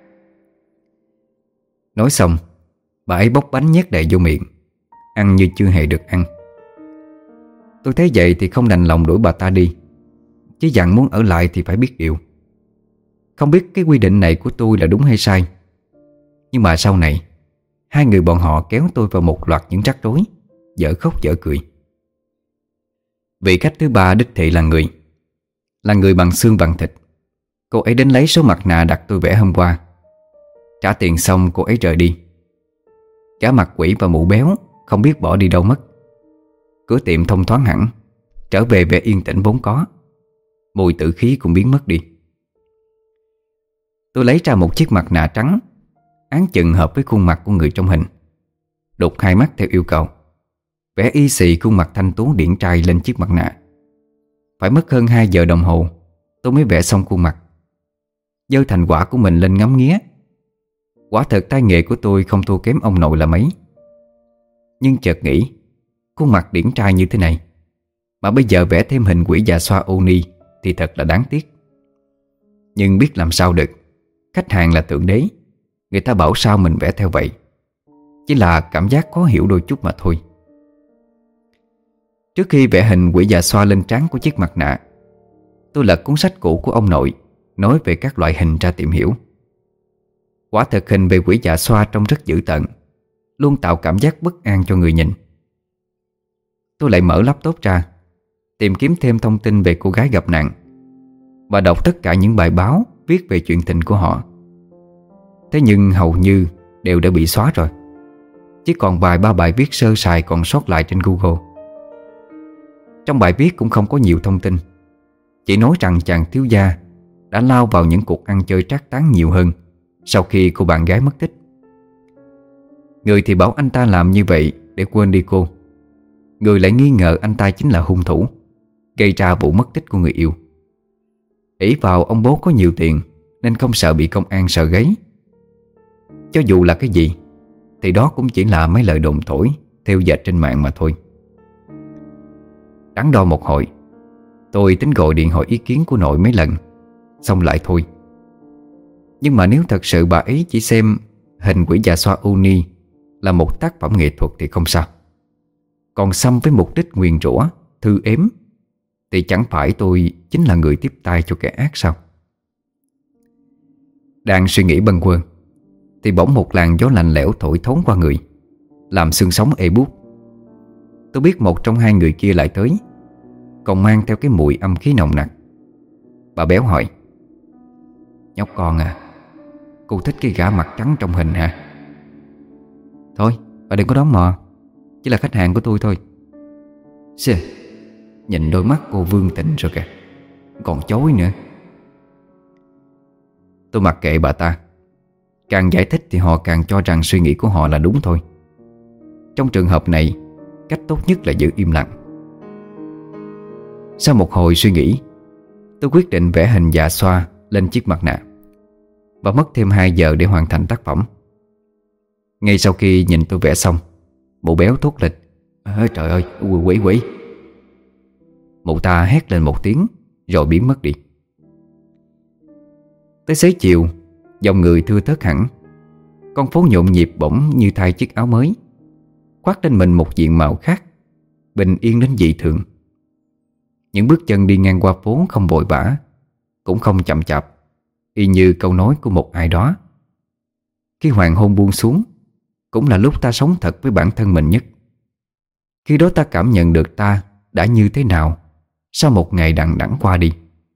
Nói xong, bà ấy bóc bánh nhét đầy vô miệng, ăn như chưa hề được ăn. Tôi thấy vậy thì không đành lòng đuổi bà ta đi, chứ dặn muốn ở lại thì phải biết điều. Không biết cái quy định này của tôi là đúng hay sai, nhưng mà sau này hai người bọn họ kéo tôi vào một loạt những rắc rối, dở khóc dở cười. Vị khách thứ ba đích thị là người bằng xương bằng thịt. Cô ấy đến lấy số mặt nạ đặt tôi vẽ hôm qua. Trả tiền xong cô ấy rời đi. Cả mặt quỷ và mụ béo không biết bỏ đi đâu mất. Cửa tiệm thông thoáng hẳn, trở về vẻ yên tĩnh vốn có. Mùi tử khí cũng biến mất đi. Tôi lấy ra một chiếc mặt nạ trắng, áng chừng hợp với khuôn mặt của người trong hình. Đục hai mắt theo yêu cầu, vẽ y xì khuôn mặt thanh tú điển trai lên chiếc mặt nạ. Phải mất hơn 2 giờ đồng hồ tôi mới vẽ xong khuôn mặt. Giơ thành quả của mình lên ngắm nghía. Quả thật tay nghề của tôi không thua kém ông nội là mấy. Nhưng chợt nghĩ, khuôn mặt điển trai như thế này mà bây giờ vẽ thêm hình quỷ già xoa Oni thì thật là đáng tiếc. Nhưng biết làm sao được, khách hàng là thượng đế, người ta bảo sao mình vẽ theo vậy. Chỉ là cảm giác khó hiểu đôi chút mà thôi. Trước khi vẽ hình quỷ già xoa lên trán của chiếc mặt nạ, tôi lật cuốn sách cũ của ông nội nói về các loại hình ra tìm hiểu. Quả thực hình về quỷ già xoa trông rất dữ tợn, luôn tạo cảm giác bất an cho người nhìn. Tôi lại mở laptop ra, tìm kiếm thêm thông tin về cô gái gặp nạn và đọc tất cả những bài báo viết về chuyện tình của họ. Thế nhưng hầu như đều đã bị xóa rồi. Chỉ còn vài ba bài viết sơ sài còn sót lại trên Google. Trong bài viết cũng không có nhiều thông tin, chỉ nói rằng chàng thiếu gia đã lao vào những cuộc ăn chơi trác táng nhiều hơn sau khi cô bạn gái mất tích. Người thì bảo anh ta làm như vậy để quên đi cô, người lại nghi ngờ anh ta chính là hung thủ gây ra vụ mất tích của người yêu. Ỷ vào ông bố có nhiều tiền nên không sợ bị công an sờ gáy. Cho dù là cái gì thì đó cũng chỉ là mấy lời đồn thổi theo dệt trên mạng mà thôi. Đắn đo một hồi, tôi tính gọi điện hỏi ý kiến của nội mấy lần, xong lại thôi. Nhưng mà nếu thật sự bà ấy chỉ xem hình quỷ già xoa Oni là một tác phẩm nghệ thuật thì không sao. Còn xăm với mục đích nguyền rủa, thư ếm thì chẳng phải tôi chính là người tiếp tay cho kẻ ác sao? Đang suy nghĩ bâng quơ thì bỗng một làn gió lạnh lẽo thổi thốn qua người, làm xương sống ê buốt. Tôi biết một trong hai người kia lại tới, còn mang theo cái mùi âm khí nồng nặc. Bà béo hỏi: "Nhóc con à, cô thích cái gã mặt trắng trong hình hả?" "Thôi, bà đừng có đón mò, chỉ là khách hàng của tôi thôi." Xì, nhìn đôi mắt cô vương tình rồi kìa, còn chối nữa. Tôi mặc kệ bà ta. Càng giải thích thì họ càng cho rằng suy nghĩ của họ là đúng thôi. Trong trường hợp này, cách tốt nhất là giữ im lặng. Sau một hồi suy nghĩ, tôi quyết định vẽ hình già xoa lên chiếc mặt nạ và mất thêm 2 giờ để hoàn thành tác phẩm. Ngay sau khi nhìn tôi vẽ xong, mụ béo thốt lên: "Trời ơi, quỷ quỷ!" Mụ ta hét lên một tiếng rồi biến mất đi. Tới xế chiều, dòng người thưa thớt hẳn. Con phố nhộn nhịp bỗng như thay chiếc áo mới, khoác lên mình một diện mạo khác, bình yên đến dị thường. Những bước chân đi ngang qua phố không vội vã, cũng không chậm chạp, y như câu nói của một ai đó. Khi hoàng hôn buông xuống, cũng là lúc ta sống thật với bản thân mình nhất. Khi đó ta cảm nhận được ta đã như thế nào sau một ngày đằng đẵng qua đi.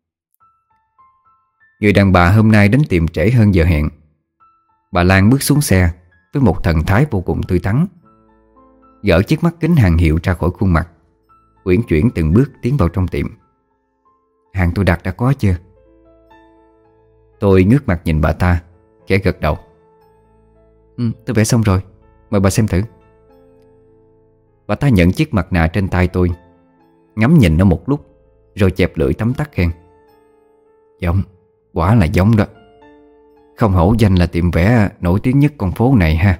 Người đàn bà hôm nay đến tiệm trễ hơn giờ hẹn. Bà Lan bước xuống xe với một thần thái vô cùng tươi tắn, gỡ chiếc mắt kính hàng hiệu ra khỏi khuôn mặt, uyển chuyển từng bước tiến vào trong tiệm. "Hàng tôi đặt đã có chưa?" Tôi ngước mặt nhìn bà ta, khẽ gật đầu. Tôi vẽ xong rồi, mời bà xem thử." Bà ta nhận chiếc mặt nạ trên tay tôi, ngắm nhìn nó một lúc rồi chẹp lưỡi tấm tắc khen: Giống, quả là giống đó. Không hổ danh là tiệm vẽ nổi tiếng nhất con phố này ha.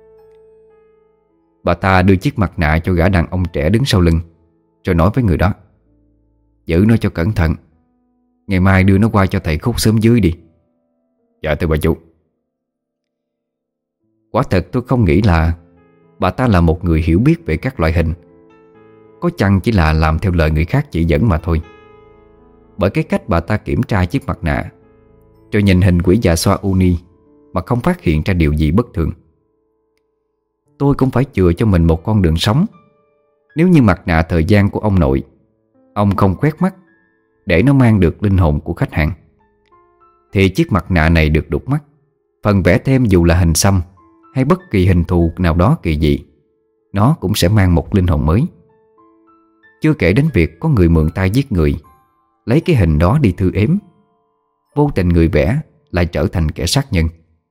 Bà ta đưa chiếc mặt nạ cho gã đàn ông trẻ đứng sau lưng, rồi nói với người đó: Giữ nó cho cẩn thận, ngày mai đưa nó qua cho thầy Khúc xóm dưới đi. Dạ thưa bà chủ. Quả thật tôi không nghĩ là bà ta là một người hiểu biết về các loại hình. Có chăng chỉ là làm theo lời người khác chỉ dẫn mà thôi. Bởi cái cách bà ta kiểm tra chiếc mặt nạ, rồi nhìn hình quỷ già xoa uni mà không phát hiện ra điều gì bất thường. Tôi cũng phải chừa cho mình một con đường sống. Nếu như mặt nạ thời gian của ông nội, ông không quét mắt để nó mang được linh hồn của khách hàng, thì chiếc mặt nạ này được đục mắt, phần vẽ thêm dù là hình xăm hay bất kỳ hình thù nào đó kỳ dị, nó cũng sẽ mang một linh hồn mới. Chưa kể đến việc có người mượn tay giết người, lấy cái hình đó đi thư ếm, vô tình người vẽ lại trở thành kẻ sát nhân.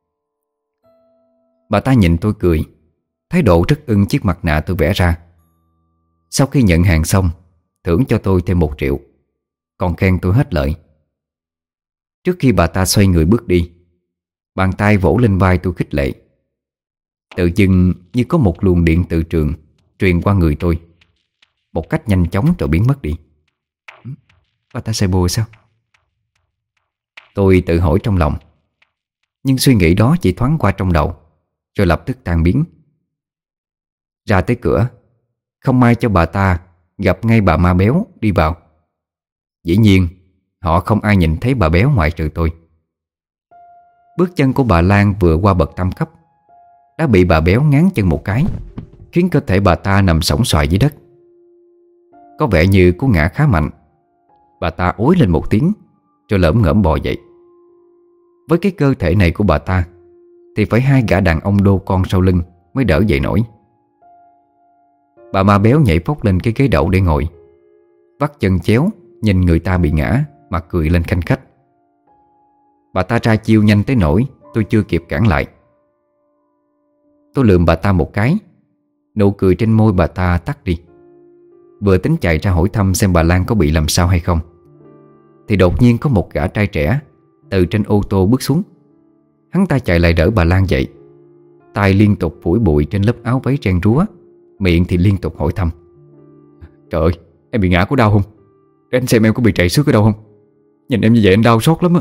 Bà ta nhìn tôi cười, thái độ rất ưng chiếc mặt nạ tôi vẽ ra. Sau khi nhận hàng xong, thưởng cho tôi thêm 1 triệu, còn khen tôi hết lợi. Trước khi bà ta xoay người bước đi, bàn tay vỗ lên vai tôi khích lệ. Tự dưng như có một luồng điện từ trường truyền qua người tôi một cách nhanh chóng rồi biến mất đi. Bà ta say bùa sao? Tôi tự hỏi trong lòng, nhưng suy nghĩ đó chỉ thoáng qua trong đầu rồi lập tức tan biến. Ra tới cửa, không may cho bà ta gặp ngay bà ma béo đi vào. Dĩ nhiên họ không ai nhìn thấy bà béo ngoại trừ tôi. Bước chân của bà Lan vừa qua bậc tam cấp đã bị bà béo ngáng chân một cái, khiến cơ thể bà ta nằm sõng soài dưới đất. Có vẻ như cú ngã khá mạnh. Bà ta ối lên một tiếng rồi lởm ngởm bò dậy. Với cái cơ thể này của bà ta thì phải 2 gã đàn ông đô con sau lưng mới đỡ dậy nổi. Bà ma béo nhảy phóc lên cái ghế đậu để ngồi, vắt chân chéo nhìn người ta bị ngã mà cười lên khanh khách. Bà ta ra chiêu nhanh tới nỗi tôi chưa kịp cản lại. Tôi lườm bà ta một cái, nụ cười trên môi bà ta tắt đi. Vừa tính chạy ra hỏi thăm xem bà Lan có bị làm sao hay không, thì đột nhiên có một gã trai trẻ từ trên ô tô bước xuống. Hắn ta chạy lại đỡ bà Lan dậy, tay liên tục phủi bụi trên lớp áo váy ren rúa, miệng thì liên tục hỏi thăm: Trời ơi, em bị ngã có đau không? Để anh xem em có bị trầy xước ở đâu không? Nhìn em như vậy anh đau xót lắm á.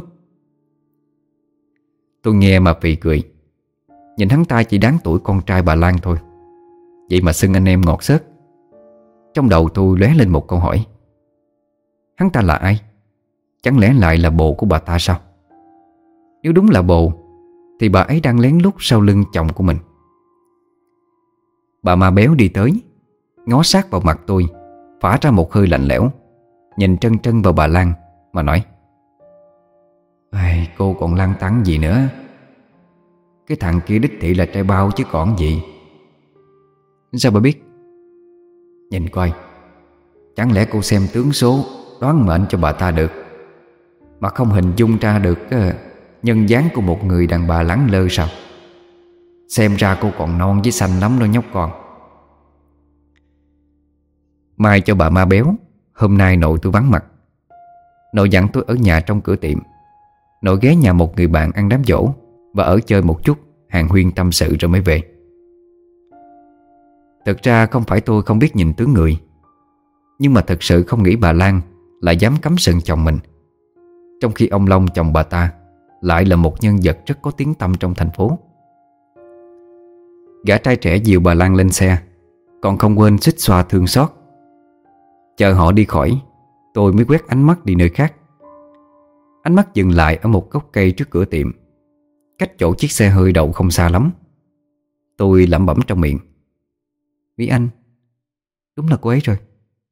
Tôi nghe mà phì cười. Nhìn hắn ta chỉ đáng tuổi con trai bà Lan thôi, vậy mà xưng anh em ngọt xớt. Trong đầu tôi lóe lên một câu hỏi: hắn ta là ai? Chẳng lẽ lại là bồ của bà ta sao? Nếu đúng là bồ thì bà ấy đang lén lút sau lưng chồng của mình. Bà ma béo đi tới, ngó sát vào mặt tôi, phả ra một hơi lạnh lẽo, nhìn trân trân vào bà Lan mà nói: Cô còn lăn tăn gì nữa? Cái thằng kia đích thị là trai bao chứ còn gì. Sao bà biết? Nhìn coi, chẳng lẽ cô xem tướng số đoán mệnh cho bà ta được mà không hình dung ra được nhân dáng của một người đàn bà lẳng lơ sao? Xem ra cô còn non với xanh lắm đó nhóc con. Mai cho bà ma béo, hôm nay nội tôi vắng mặt. Nội dặn tôi ở nhà trong cửa tiệm. Nội ghé nhà một người bạn ăn đám giỗ và ở chơi một chút, hàn huyên tâm sự rồi mới về. Thực ra không phải tôi không biết nhìn tướng người, nhưng mà thật sự không nghĩ bà Lan lại dám cắm sừng chồng mình, trong khi ông Long chồng bà ta lại là một nhân vật rất có tiếng tăm trong thành phố. Gã trai trẻ dìu bà Lan lên xe, còn không quên xích xoa thương xót. Chờ họ đi khỏi, tôi mới quét ánh mắt đi nơi khác. Ánh mắt dừng lại ở một gốc cây trước cửa tiệm, cách chỗ chiếc xe hơi đậu không xa lắm. Tôi lẩm bẩm trong miệng: Mỹ Anh, đúng là cô ấy rồi.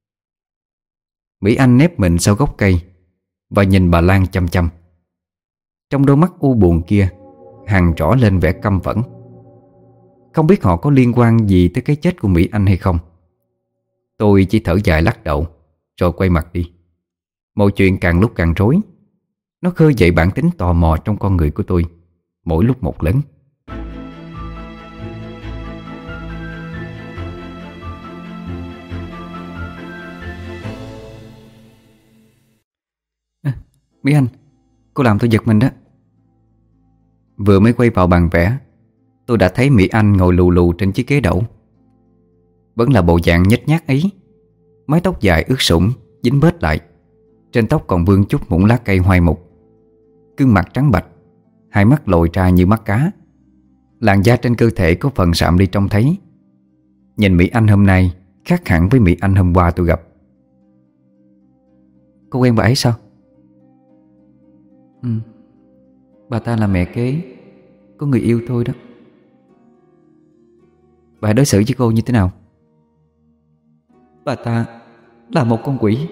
Mỹ Anh nép mình sau gốc cây và nhìn bà Lan chăm chăm. Trong đôi mắt u buồn kia hằn rõ lên vẻ căm phẫn. Không biết họ có liên quan gì tới cái chết của Mỹ Anh hay không. Tôi chỉ thở dài lắc đầu rồi quay mặt đi. Mọi chuyện càng lúc càng rối. Nó khơi dậy bản tính tò mò trong con người của tôi, mỗi lúc một lớn. Mỹ Anh, cô làm tôi giật mình đó. Vừa mới quay vào bàn vẽ, tôi đã thấy Mỹ Anh ngồi lù lù trên chiếc ghế đẩu. Vẫn là bộ dạng nhếch nhác ấy. Mái tóc dài ướt sũng, dính bết lại. Trên tóc còn vương chút muỗng lá cây hoai mục. Gương mặt trắng bạch, hai mắt lồi ra như mắt cá. Làn da trên cơ thể có phần sạm đi trông thấy. Nhìn Mỹ Anh hôm nay khác hẳn với Mỹ Anh hôm qua tôi gặp. Cô quen bà ấy sao? Ừ, bà ta là mẹ kế, có người yêu thôi đó. Bà đối xử với cô như thế nào? Bà ta là một con quỷ.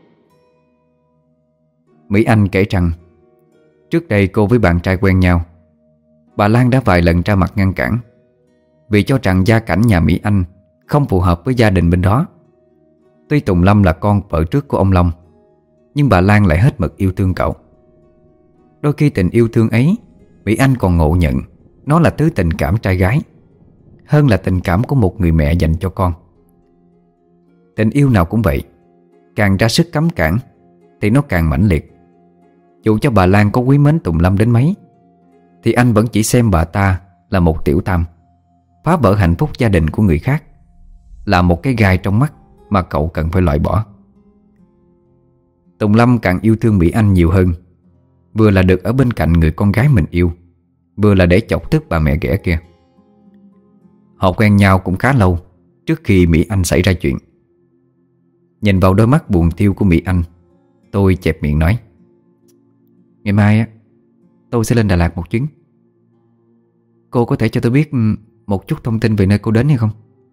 Mỹ Anh kể rằng trước đây cô với bạn trai quen nhau. Bà Lan đã vài lần ra mặt ngăn cản, vì cho rằng gia cảnh nhà Mỹ Anh không phù hợp với gia đình bên đó. Tuy Tùng Lâm là con vợ trước của ông Long, nhưng bà Lan lại hết mực yêu thương cậu. Đôi khi tình yêu thương ấy, Mỹ Anh còn ngộ nhận nó là thứ tình cảm trai gái, hơn là tình cảm của một người mẹ dành cho con. Tình yêu nào cũng vậy, càng ra sức cấm cản thì nó càng mãnh liệt. Dù cho bà Lan có quý mến Tùng Lâm đến mấy, thì anh vẫn chỉ xem bà ta là một tiểu tam, phá vỡ hạnh phúc gia đình của người khác, là một cái gai trong mắt mà cậu cần phải loại bỏ. Tùng Lâm càng yêu thương Mỹ Anh nhiều hơn, vừa là được ở bên cạnh người con gái mình yêu, vừa là để chọc tức bà mẹ ghẻ kia. Họ quen nhau cũng khá lâu trước khi Mỹ Anh xảy ra chuyện. Nhìn vào đôi mắt buồn thiêu của Mỹ Anh, tôi chẹp miệng nói: ngày mai á, tôi sẽ lên Đà Lạt một chuyến. Cô có thể cho tôi biết một chút thông tin về nơi cô đến hay không?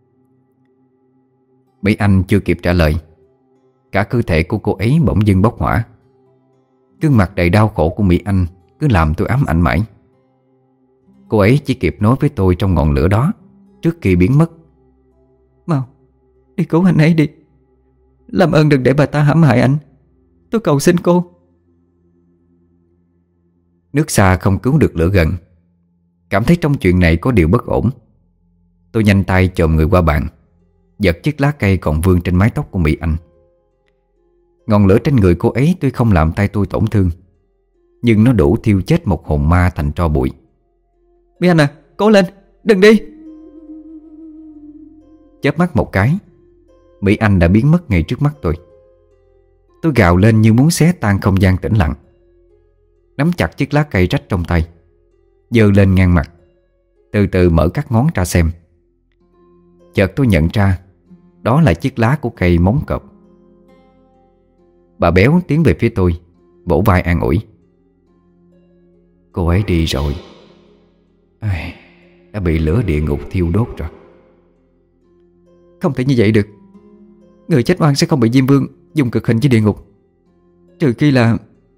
Mỹ Anh chưa kịp trả lời, cả cơ thể của cô ấy bỗng dưng bốc hỏa. Gương mặt đầy đau khổ của Mỹ Anh cứ làm tôi ám ảnh mãi. Cô ấy chỉ kịp nói với tôi trong ngọn lửa đó trước khi biến mất: mau, đi cứu anh ấy đi. Làm ơn đừng để bà ta hãm hại anh. Tôi cầu xin cô. Nước xa không cứu được lửa gần. Cảm thấy trong chuyện này có điều bất ổn, tôi nhanh tay chồm người qua bàn, giật chiếc lá cây còn vương trên mái tóc của Mỹ Anh. Ngọn lửa trên người cô ấy tuy không làm tay tôi tổn thương, nhưng nó đủ thiêu chết một hồn ma thành tro bụi. Mỹ Anh à, cố lên, đừng đi. Chớp mắt một cái, Mỹ Anh đã biến mất ngay trước mắt tôi. Tôi gào lên như muốn xé tan không gian tĩnh lặng, nắm chặt chiếc lá cây rách trong tay, giơ lên ngang mặt, từ từ mở các ngón ra xem. Chợt tôi nhận ra đó là chiếc lá của cây móng cọp. Bà Béo tiến về phía tôi, vỗ vai an ủi: cô ấy đi rồi, đã bị lửa địa ngục thiêu đốt rồi. Không thể như vậy được. Người chết oan sẽ không bị Diêm Vương dùng cực hình với địa ngục, trừ khi là...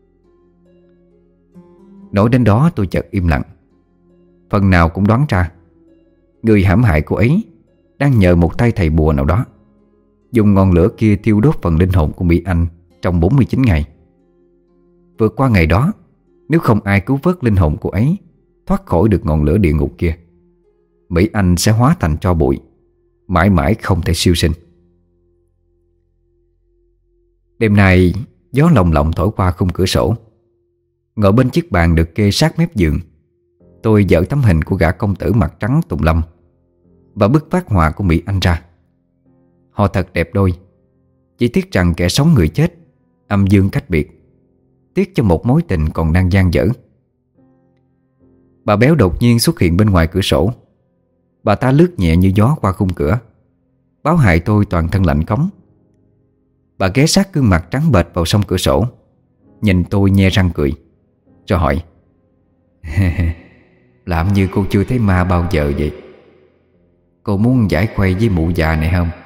Nói đến đó tôi chợt im lặng. Phần nào cũng đoán ra người hãm hại cô ấy đang nhờ một tay thầy bùa nào đó dùng ngọn lửa kia thiêu đốt phần linh hồn của Mỹ Anh trong 49 ngày. Vượt qua ngày đó, nếu không ai cứu vớt linh hồn cô ấy thoát khỏi được ngọn lửa địa ngục kia, Mỹ Anh sẽ hóa thành tro bụi, mãi mãi không thể siêu sinh. Đêm nay gió lồng lộng thổi qua khung cửa sổ. Ngồi bên chiếc bàn được kê sát mép giường, tôi dở tấm hình của gã công tử mặt trắng Tùng Lâm và bức phác họa của Mỹ Anh ra. Họ thật đẹp đôi, chỉ tiếc rằng kẻ sống người chết, âm dương cách biệt, tiếc cho một mối tình còn đang dang dở. Bà Béo đột nhiên xuất hiện bên ngoài cửa sổ. Bà ta lướt nhẹ như gió qua khung cửa, báo hại tôi toàn thân lạnh cống. Bà ghé sát gương mặt trắng bệch vào song cửa sổ, nhìn tôi nhe răng cười, rồi hỏi: làm như cô chưa thấy ma bao giờ vậy? Cô muốn giải khuây với mụ già này không?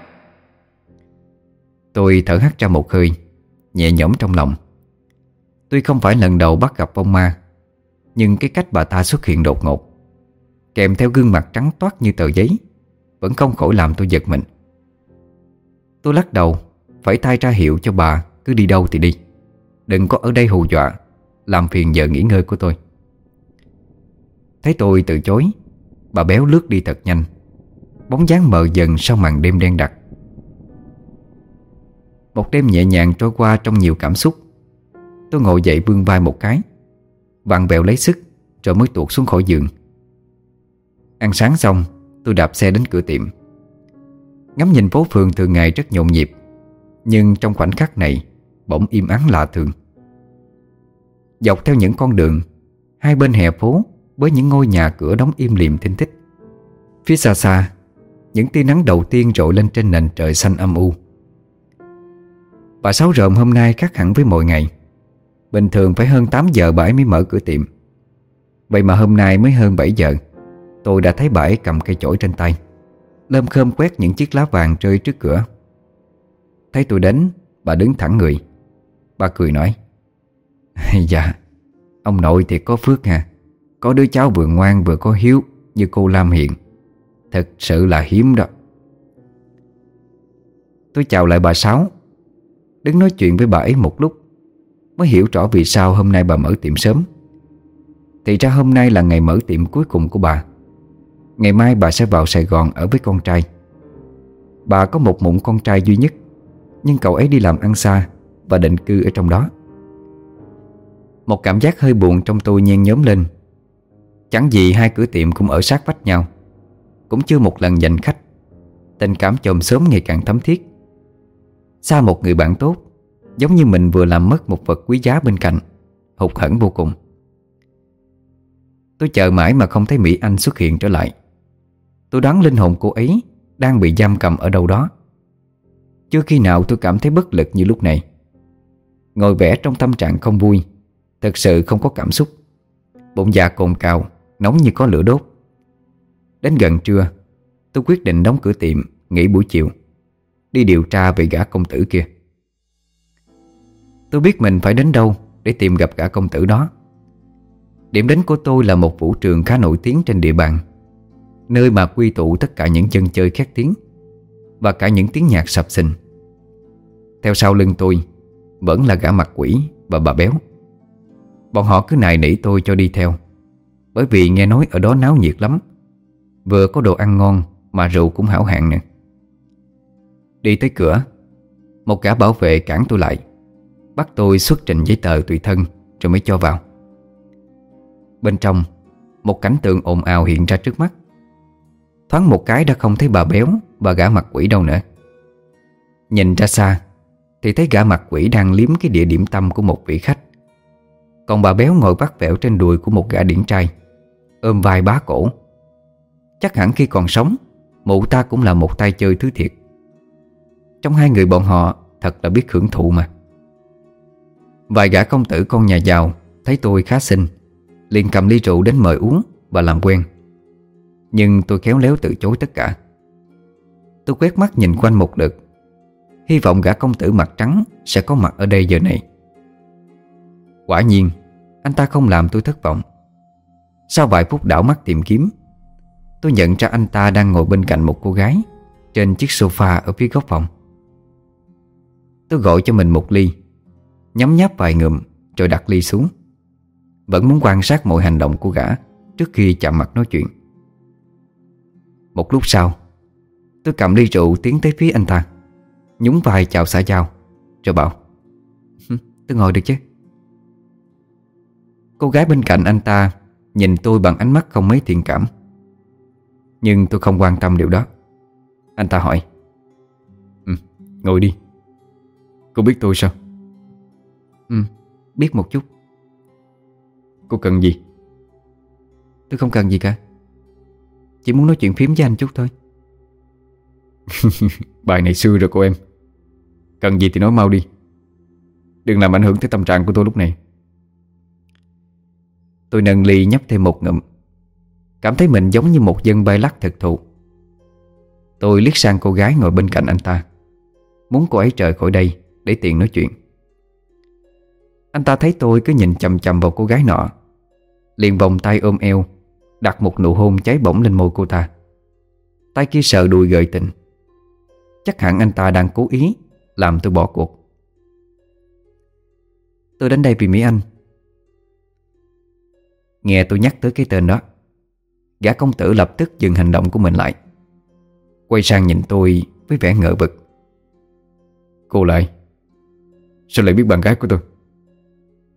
Tôi thở hắt ra một hơi, nhẹ nhõm trong lòng. Tuy không phải lần đầu bắt gặp vong ma, nhưng cái cách bà ta xuất hiện đột ngột, kèm theo gương mặt trắng toát như tờ giấy, vẫn không khỏi làm tôi giật mình. Tôi lắc đầu, phải tay ra hiệu cho bà cứ đi đâu thì đi, đừng có ở đây hù dọa, làm phiền giờ nghỉ ngơi của tôi. Thấy tôi từ chối, bà Béo lướt đi thật nhanh, bóng dáng mờ dần sau màn đêm đen đặc. Một đêm nhẹ nhàng trôi qua trong nhiều cảm xúc. Tôi ngồi dậy vươn vai một cái, vặn vẹo lấy sức, rồi mới tuột xuống khỏi giường. Ăn sáng xong, tôi đạp xe đến cửa tiệm. Ngắm nhìn phố phường thường ngày rất nhộn nhịp, nhưng trong khoảnh khắc này bỗng im ắng lạ thường. Dọc theo những con đường, hai bên hè phố với những ngôi nhà cửa đóng im lìm thinh thích. Phía xa xa, những tia nắng đầu tiên rọi lên trên nền trời xanh âm u. Bà Sáu Rộm hôm nay khác hẳn với mọi ngày. Bình thường phải hơn 8 giờ bà ấy mới mở cửa tiệm. Vậy mà hôm nay mới hơn 7 giờ, tôi đã thấy bà ấy cầm cây chổi trên tay, lơm khơm quét những chiếc lá vàng rơi trước cửa. Thấy tôi đến, bà đứng thẳng người. Bà cười nói: "Dạ, ông nội thì có phước ha. Có đứa cháu vừa ngoan vừa có hiếu như cô Lam Hiền. Thật sự là hiếm đó." Tôi chào lại bà Sáu, đứng nói chuyện với bà ấy một lúc, mới hiểu rõ vì sao hôm nay bà mở tiệm sớm. Thì ra hôm nay là ngày mở tiệm cuối cùng của bà. Ngày mai bà sẽ vào Sài Gòn ở với con trai. Bà có một mụn con trai duy nhất, nhưng cậu ấy đi làm ăn xa và định cư ở trong đó. Một cảm giác hơi buồn trong tôi nhen nhóm lên. Chẳng gì hai cửa tiệm cũng ở sát vách nhau, cũng chưa một lần giành khách. Tình cảm chòm xóm ngày càng thấm thiết. Xa một người bạn tốt, giống như mình vừa làm mất một vật quý giá bên cạnh, hụt hẫng vô cùng. Tôi chờ mãi mà không thấy Mỹ Anh xuất hiện trở lại. Tôi đoán linh hồn cô ấy đang bị giam cầm ở đâu đó. Chưa khi nào tôi cảm thấy bất lực như lúc này. Ngồi vẽ trong tâm trạng không vui, thật sự không có cảm xúc. Bụng dạ cồn cào, nóng như có lửa đốt. Đến gần trưa, tôi quyết định đóng cửa tiệm, nghỉ buổi chiều, đi điều tra về gã công tử kia. Tôi biết mình phải đến đâu để tìm gặp gã công tử đó. Điểm đến của tôi là một vũ trường khá nổi tiếng trên địa bàn, nơi mà quy tụ tất cả những chân chơi khét tiếng và cả những tiếng nhạc sập sình. Theo sau lưng tôi vẫn là gã mặt quỷ và bà béo. Bọn họ cứ nài nỉ tôi cho đi theo, bởi vì nghe nói ở đó náo nhiệt lắm, vừa có đồ ăn ngon mà rượu cũng hảo hạng nữa. Đi tới cửa, một gã bảo vệ cản tôi lại, bắt tôi xuất trình giấy tờ tùy thân rồi mới cho vào. Bên trong, một cảnh tượng ồn ào hiện ra trước mắt. Thoáng một cái đã không thấy bà béo và gã mặt quỷ đâu nữa. Nhìn ra xa thì thấy gã mặt quỷ đang liếm cái đĩa điểm tâm của một vị khách, còn bà béo ngồi vắt vẻo trên đùi của một gã điển trai, ôm vai bá cổ. Chắc hẳn khi còn sống, mụ ta cũng là một tay chơi thứ thiệt. Trong hai người bọn họ thật là biết hưởng thụ mà. Vài gã công tử con nhà giàu thấy tôi khá xinh, liền cầm ly rượu đến mời uống và làm quen. Nhưng tôi khéo léo từ chối tất cả. Tôi quét mắt nhìn quanh một lượt, hy vọng gã công tử mặt trắng sẽ có mặt ở đây giờ này. Quả nhiên, anh ta không làm tôi thất vọng. Sau vài phút đảo mắt tìm kiếm, tôi nhận ra anh ta đang ngồi bên cạnh một cô gái trên chiếc sofa ở phía góc phòng. Tôi gọi cho mình một ly, nhấm nháp vài ngụm rồi đặt ly xuống. Vẫn muốn quan sát mọi hành động của gã trước khi chạm mặt nói chuyện. Một lúc sau, tôi cầm ly rượu tiến tới phía anh ta, nhún vai chào xã giao, rồi bảo: "Tôi ngồi được chứ?" Cô gái bên cạnh anh ta nhìn tôi bằng ánh mắt không mấy thiện cảm, nhưng tôi không quan tâm điều đó. Anh ta hỏi: "Ngồi đi. Cô biết tôi sao?" "Biết một chút." "Cô cần gì?" "Tôi không cần gì cả, chỉ muốn nói chuyện phím với anh chút thôi." Bài này xưa rồi cô em. Cần gì thì nói mau đi, đừng làm ảnh hưởng tới tâm trạng của tôi lúc này. Tôi nâng ly nhấp thêm một ngụm, cảm thấy mình giống như một dân bay lắc thực thụ. Tôi liếc sang cô gái ngồi bên cạnh anh ta, muốn cô ấy rời khỏi đây để tiện nói chuyện. Anh ta thấy tôi cứ nhìn chằm chằm vào cô gái nọ, liền vòng tay ôm eo, đặt một nụ hôn cháy bỏng lên môi cô ta. Tay kia sờ đùi gợi tình. Chắc hẳn anh ta đang cố ý làm tôi bỏ cuộc. "Tôi đến đây vì Mỹ Anh." Nghe tôi nhắc tới cái tên đó, gã công tử lập tức dừng hành động của mình lại, quay sang nhìn tôi với vẻ ngờ vực. "Cô lại, sao lại biết bạn gái của tôi?"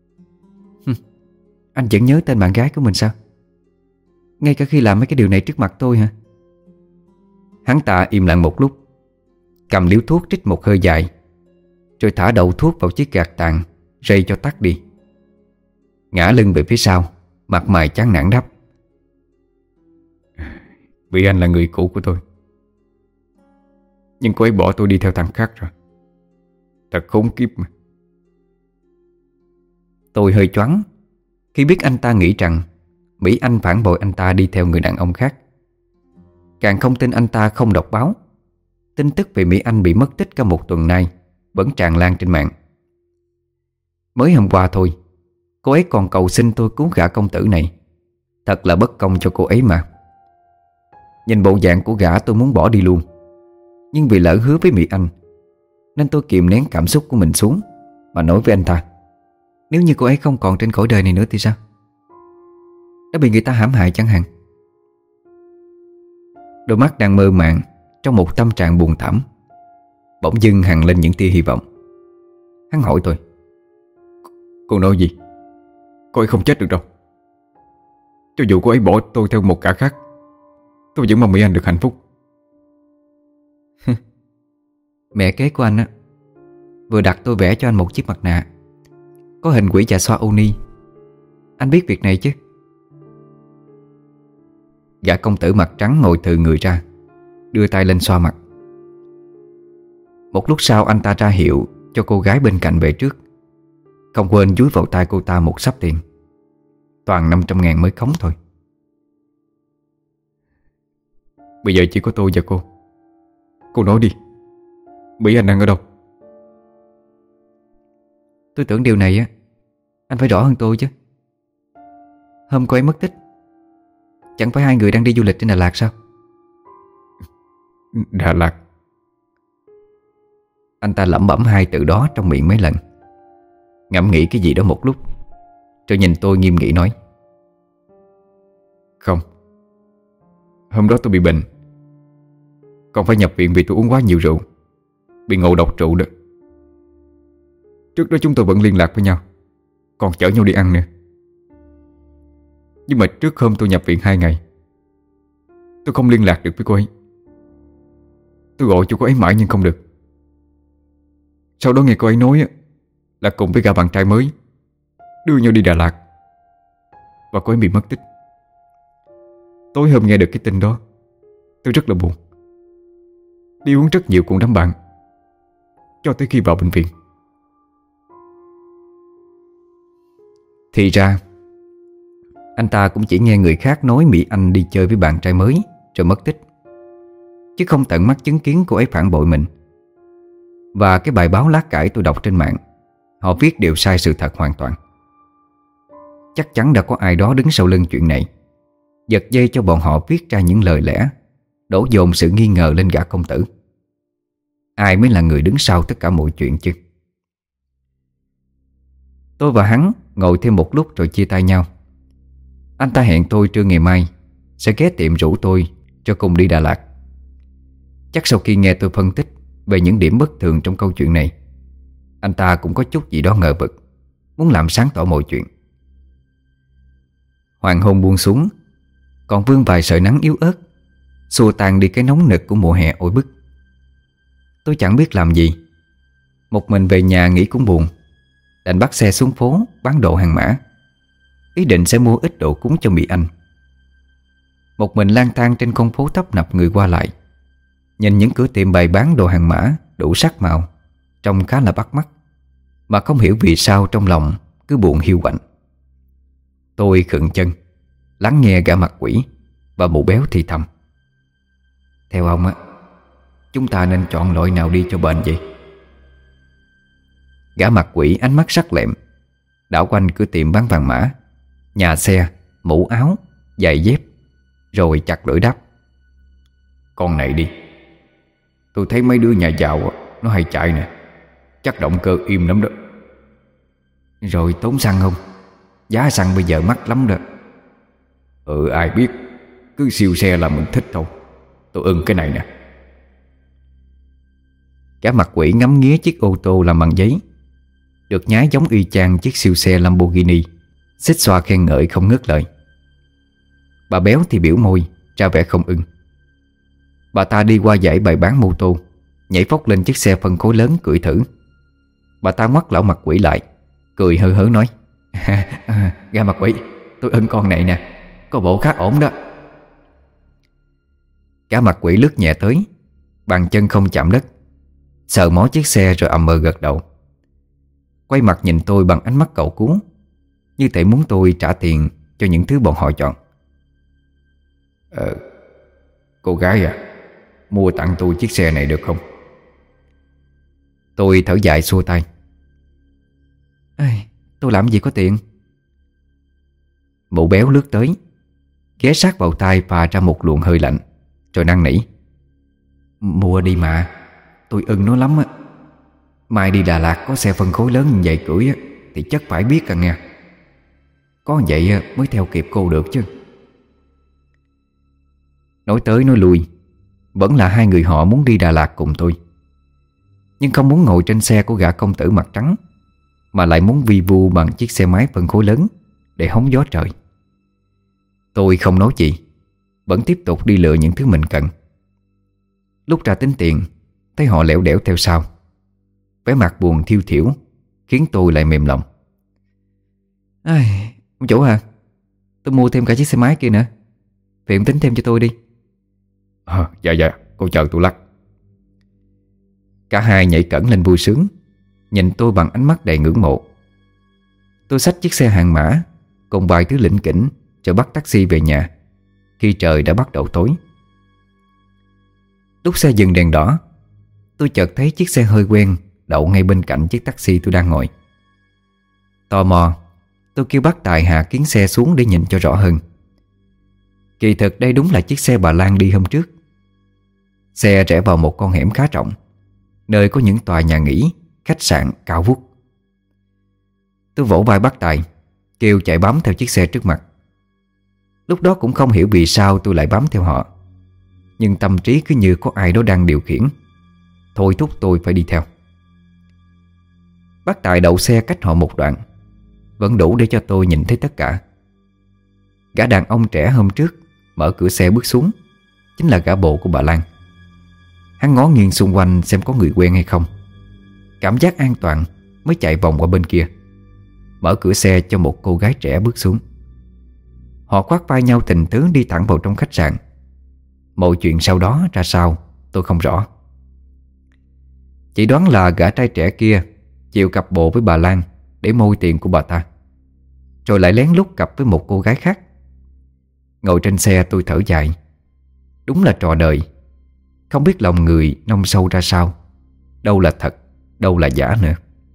Anh vẫn nhớ tên bạn gái của mình sao? Ngay cả khi làm mấy cái điều này trước mặt tôi hả? Hắn ta im lặng một lúc, cầm điếu thuốc trích một hơi dài, rồi thả đầu thuốc vào chiếc gạt tàn, rây cho tắt đi. Ngã lưng về phía sau, mặt mày chán nản đáp: Vì anh là người cũ của tôi, nhưng cô ấy bỏ tôi đi theo thằng khác rồi. Thật khốn kiếp mà. Tôi hơi choáng khi biết anh ta nghĩ rằng Mỹ Anh phản bội anh ta đi theo người đàn ông khác. Càng không tin anh ta không đọc báo. Tin tức về Mỹ Anh bị mất tích cả một tuần nay vẫn tràn lan trên mạng. Mới hôm qua thôi, cô ấy còn cầu xin tôi cứu gã công tử này. Thật là bất công cho cô ấy mà. Nhìn bộ dạng của gã tôi muốn bỏ đi luôn, nhưng vì lỡ hứa với Mỹ Anh nên tôi kìm nén cảm xúc của mình xuống mà nói với anh ta: Nếu như cô ấy không còn trên cõi đời này nữa thì sao? Đã bị người ta hãm hại chẳng hạn. Đôi mắt đang mơ màng trong một tâm trạng buồn thảm, bỗng dưng hằn lên những tia hy vọng. Hắn hỏi tôi: Cô nói gì? Cô ấy không chết được đâu. Cho dù cô ấy bỏ tôi theo một kẻ khác, tôi vẫn mong Mỹ Anh được hạnh phúc. Mẹ kế của anh á vừa đặt tôi vẽ cho anh một chiếc mặt nạ có hình quỷ già xoa Oni. Anh biết việc này chứ? Gã công tử mặt trắng ngồi thừ người ra, đưa tay lên xoa mặt. Một lúc sau anh ta ra hiệu cho cô gái bên cạnh về trước, không quên dúi vào tay cô ta một xấp tiền. Toàn 500.000 mới khống thôi. Bây giờ chỉ có tôi và cô. Cô nói đi, Mỹ Anh đang ở đâu? Tôi tưởng điều này á anh phải rõ hơn tôi chứ. Hôm cô ấy mất tích, chẳng phải hai người đang đi du lịch trên Đà Lạt sao? Đà Lạt? Anh ta lẩm bẩm hai từ đó trong miệng mấy lần, ngẫm nghĩ cái gì đó một lúc, rồi nhìn tôi nghiêm nghị nói: Không, hôm đó tôi bị bệnh, còn phải nhập viện vì tôi uống quá nhiều rượu, bị ngộ độc rượu đó. Trước đó chúng tôi vẫn liên lạc với nhau, còn chở nhau đi ăn nữa. Nhưng mà trước hôm tôi nhập viện 2 ngày, tôi không liên lạc được với cô ấy. Tôi gọi cho cô ấy mãi nhưng không được. Sau đó nghe cô ấy nói là cùng với gã bạn trai mới đưa nhau đi Đà Lạt, và cô ấy bị mất tích. Tối hôm nghe được cái tin đó, tôi rất là buồn, đi uống rất nhiều cùng đám bạn, cho tới khi vào bệnh viện. Thì ra anh ta cũng chỉ nghe người khác nói Mỹ Anh đi chơi với bạn trai mới rồi mất tích, chứ không tận mắt chứng kiến cô ấy phản bội mình. Và cái bài báo lá cải tôi đọc trên mạng, họ viết đều sai sự thật hoàn toàn. Chắc chắn đã có ai đó đứng sau lưng chuyện này, giật dây cho bọn họ viết ra những lời lẽ đổ dồn sự nghi ngờ lên gã công tử. Ai mới là người đứng sau tất cả mọi chuyện chứ? Tôi và hắn ngồi thêm một lúc rồi chia tay nhau. Anh ta hẹn tôi trưa ngày mai sẽ ghé tiệm rủ tôi cho cùng đi Đà Lạt. Chắc sau khi nghe tôi phân tích về những điểm bất thường trong câu chuyện này, anh ta cũng có chút gì đó ngờ vực, muốn làm sáng tỏ mọi chuyện. Hoàng hôn buông xuống, còn vương vài sợi nắng yếu ớt xua tan đi cái nóng nực của mùa hè oi bức. Tôi chẳng biết làm gì, một mình về nhà nghĩ cũng buồn, đành bắt xe xuống phố bán đồ hàng mã, ý định sẽ mua ít đồ cúng cho Mỹ Anh. Một mình lang thang trên con phố tấp nập người qua lại, nhìn những cửa tiệm bày bán đồ hàng mã đủ sắc màu, trông khá là bắt mắt, mà không hiểu vì sao trong lòng cứ buồn hiu quạnh. Tôi khựng chân, lắng nghe gã mặt quỷ và mụ béo thì thầm: Theo ông á, chúng ta nên chọn loại nào đi cho bền vậy? Gã mặt quỷ ánh mắt sắc lẹm đảo quanh cửa tiệm bán vàng mã, nhà xe, mũ áo, giày dép, rồi chặt lưỡi đáp: Con này đi. Tôi thấy mấy đứa nhà giàu nó hay chạy nè, chắc động cơ im lắm đó. Rồi tốn xăng không? Giá xăng bây giờ mắc lắm đó. Ai biết, cứ siêu xe là mình thích thôi. Tôi ưng cái này nè. Gã mặt quỷ ngắm nghía chiếc ô tô làm bằng giấy, được nhái giống y chang chiếc siêu xe Lamborghini xích xoa khen ngợi không ngớt lời. Bà béo thì biểu môi ra vẻ không ưng. Bà ta đi qua dãy bày bán mô tô, nhảy phóc lên chiếc xe phân khối lớn cưỡi thử. Bà ta ngoắt lão mặt quỷ lại, cười hơ hớ nói: Gà mặt quỷ, tôi ưng con này nè, có bộ khá ổn đó. Cả mặt quỷ lướt nhẹ tới, bàn chân không chạm đất, sờ mó chiếc xe rồi ậm gật đầu. Quay mặt nhìn tôi bằng ánh mắt cẩu cú, như thể muốn tôi trả tiền cho những thứ bọn họ chọn. Cô gái à, mua tặng tôi chiếc xe này được không? Tôi thở dài xua tay. Tôi làm gì có tiền. Mụ béo lướt tới, ghé sát vào tai phà ra một luồng hơi lạnh, rồi năn nỉ: Mua đi mà, tôi ưng nó lắm á. Mai đi Đà Lạt có xe phân khối lớn như vậy cưỡi á, thì chắc phải biết à nghe. Có vậy mới theo kịp cô được chứ. Nói tới nói lui, vẫn là hai người họ muốn đi Đà Lạt cùng tôi, nhưng không muốn ngồi trên xe của gã công tử mặt trắng, mà lại muốn vi vu bằng chiếc xe máy phân khối lớn để hóng gió trời. Tôi không nói gì, vẫn tiếp tục đi lựa những thứ mình cần. Lúc ra tính tiền, thấy họ lẻo đẻo theo sau, vẻ mặt buồn thiêu thiểu khiến tôi lại mềm lòng. Ông chủ à, tôi mua thêm cả chiếc xe máy kia nữa, phiền tính thêm cho tôi đi. Dạ, cô chờ tôi lắc. Cả hai nhảy cẫng lên vui sướng, nhìn tôi bằng ánh mắt đầy ngưỡng mộ. Tôi xách chiếc xe hàng mã cùng vài thứ lỉnh kỉnh, rồi bắt taxi về nhà khi trời đã bắt đầu tối. Lúc xe dừng đèn đỏ, tôi chợt thấy chiếc xe hơi quen đậu ngay bên cạnh chiếc taxi tôi đang ngồi. Tò mò, tôi kêu bác Tài hạ kiến xe xuống để nhìn cho rõ hơn. Kỳ thực đây đúng là chiếc xe bà Lan đi hôm trước. Xe rẽ vào một con hẻm khá rộng, nơi có những tòa nhà nghỉ, khách sạn cao vút. Tôi vỗ vai bác Tài, kêu chạy bám theo chiếc xe trước mặt. Lúc đó cũng không hiểu vì sao tôi lại bám theo họ, nhưng tâm trí cứ như có ai đó đang điều khiển, thôi thúc tôi phải đi theo. Bác Tài đậu xe cách họ một đoạn, vẫn đủ để cho tôi nhìn thấy tất cả. Gã đàn ông trẻ hôm trước mở cửa xe bước xuống chính là gã bộ của bà Lan. Hắn ngó nghiêng xung quanh xem có người quen hay không, cảm giác an toàn mới chạy vòng qua bên kia, mở cửa xe cho một cô gái trẻ bước xuống. Họ khoác vai nhau tình tứ đi thẳng vào trong khách sạn. Mọi chuyện sau đó ra sao tôi không rõ, chỉ đoán là gã trai trẻ kia chịu cặp bộ với bà Lan để môi tiền của bà ta, rồi lại lén lút cặp với một cô gái khác. Ngồi trên xe tôi thở dài. Đúng là trò đời, không biết lòng người nông sâu ra sao, đâu là thật, đâu là giả nữa.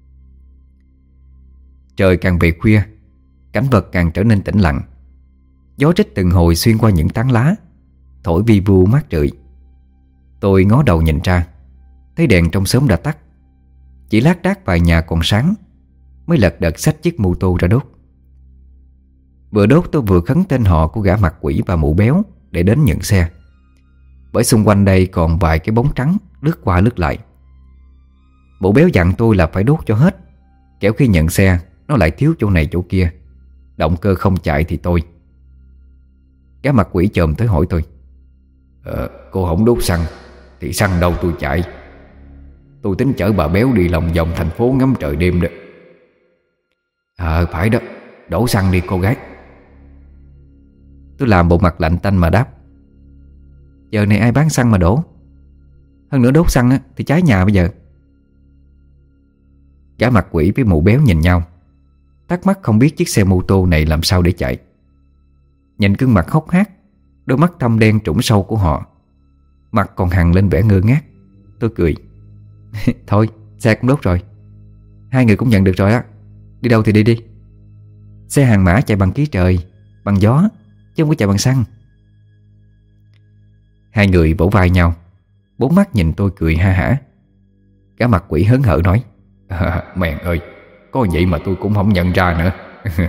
Trời càng về khuya, cảnh vật càng trở nên tĩnh lặng. Gió rít từng hồi xuyên qua những tán lá, thổi vi vu mát rượi. Tôi ngó đầu nhìn ra, thấy đèn trong xóm đã tắt, chỉ lác đác vài nhà còn sáng, mới lật đật xách chiếc mô tô ra đốt. Vừa đốt tôi vừa khấn tên họ của gã mặt quỷ và mụ béo để đến nhận xe, bởi xung quanh đây còn vài cái bóng trắng lướt qua lướt lại. Mụ béo dặn tôi là phải đốt cho hết, kẻo khi nhận xe nó lại thiếu chỗ này chỗ kia, động cơ không chạy thì tôi. Gã mặt quỷ chồm tới hỏi tôi: Cô không đốt xăng thì xăng đâu tôi chạy. Tôi tính chở bà béo đi lòng vòng thành phố ngắm trời đêm đó. Phải đó, đổ xăng đi cô gái. Tôi làm bộ mặt lạnh tanh mà đáp: Giờ này ai bán xăng mà đổ. Hơn nữa đốt xăng thì cháy nhà bây giờ. Gã mặt quỷ với mụ béo nhìn nhau, thắc mắc không biết chiếc xe mô tô này làm sao để chạy. Nhìn gương mặt hốc hác, đôi mắt thâm đen trũng sâu của họ, mặt còn hằn lên vẻ ngơ ngác. Tôi cười. Thôi, xe cũng đốt rồi, hai người cũng nhận được rồi á. Đi đâu thì đi đi. Xe hàng mã chạy bằng khí trời, bằng gió, chứ không có chạy bằng xăng. Hai người vỗ vai nhau, bốn mắt nhìn tôi cười ha hả. Gã mặt quỷ hớn hở nói: Mèn ơi, có vậy mà tôi cũng không nhận ra nữa.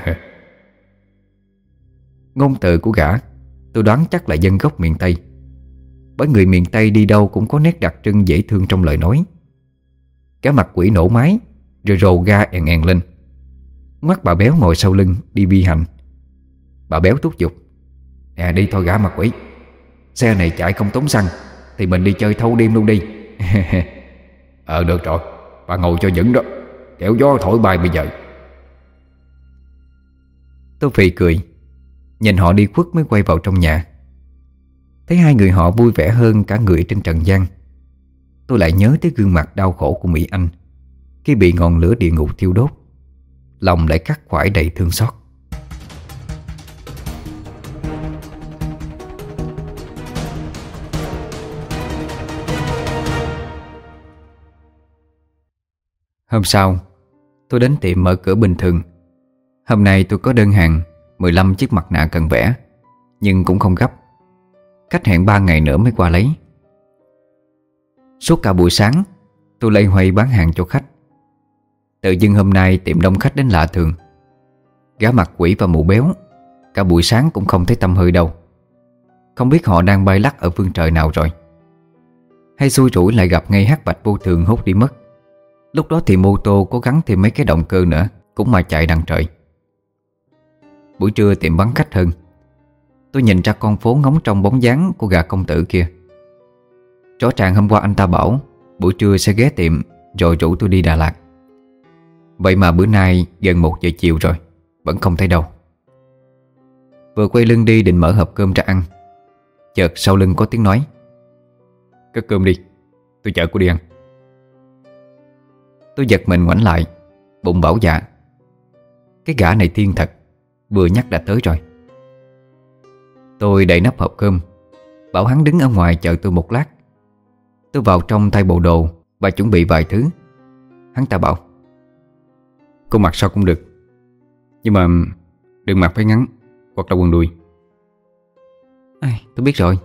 Ngôn từ của gã tôi đoán chắc là dân gốc miền Tây, bởi người miền Tây đi đâu cũng có nét đặc trưng dễ thương trong lời nói. Gã mặt quỷ nổ máy rồi rồ ga èn èn lên, Mắt bà Béo ngồi sau lưng đi vi hành. Bà Béo thúc giục: Nè đi thôi gã mặt quỷ, xe này chạy không tốn xăng thì mình đi chơi thâu đêm luôn đi. Được rồi, bà ngồi cho vững đó, kẻo gió thổi bay bây giờ. Tôi phì cười, nhìn họ đi khuất mới quay vào trong nhà. Thấy hai người họ vui vẻ hơn cả người trên trần gian, tôi lại nhớ tới gương mặt đau khổ của Mỹ Anh khi bị ngọn lửa địa ngục thiêu đốt. Lòng lại khắc khoải đầy thương xót. Hôm sau, tôi đến tiệm mở cửa bình thường. Hôm nay tôi có đơn hàng 15 chiếc mặt nạ cần vẽ, nhưng cũng không gấp. Khách hẹn 3 ngày nữa mới qua lấy. Suốt cả buổi sáng tôi loay hoay bán hàng cho khách. Tự dưng hôm nay tiệm đông khách đến lạ thường. Gã mặt quỷ và mụ béo cả buổi sáng cũng không thấy tăm hơi đâu. Không biết họ đang bay lắc ở phương trời nào rồi. Hay xui rủi lại gặp ngay hắc bạch vô thường hút đi mất. Lúc đó thì mô tô cố gắng thêm mấy cái động cơ nữa cũng mà chạy đằng trời. Buổi trưa tiệm vắng khách hơn. Tôi nhìn ra con phố ngóng trong bóng dáng của gã công tử kia. Rõ ràng hôm qua anh ta bảo buổi trưa sẽ ghé tiệm rồi rủ tôi đi Đà Lạt. Vậy mà bữa nay gần 1 giờ chiều rồi vẫn không thấy đâu. Vừa quay lưng đi định mở hộp cơm ra ăn, chợt sau lưng có tiếng nói: Cất cơm đi, tôi chở cô đi ăn. Tôi giật mình ngoảnh lại, bụng bảo dạ. Cái gã này thiên thật, vừa nhắc đã tới rồi. Tôi đậy nắp hộp cơm, bảo hắn đứng ở ngoài chờ tôi một lát. Tôi vào trong thay bộ đồ và chuẩn bị vài thứ. Hắn ta bảo: Cô mặc sao cũng được, nhưng mà đừng mặc váy ngắn hoặc là quần đùi. Tôi biết rồi.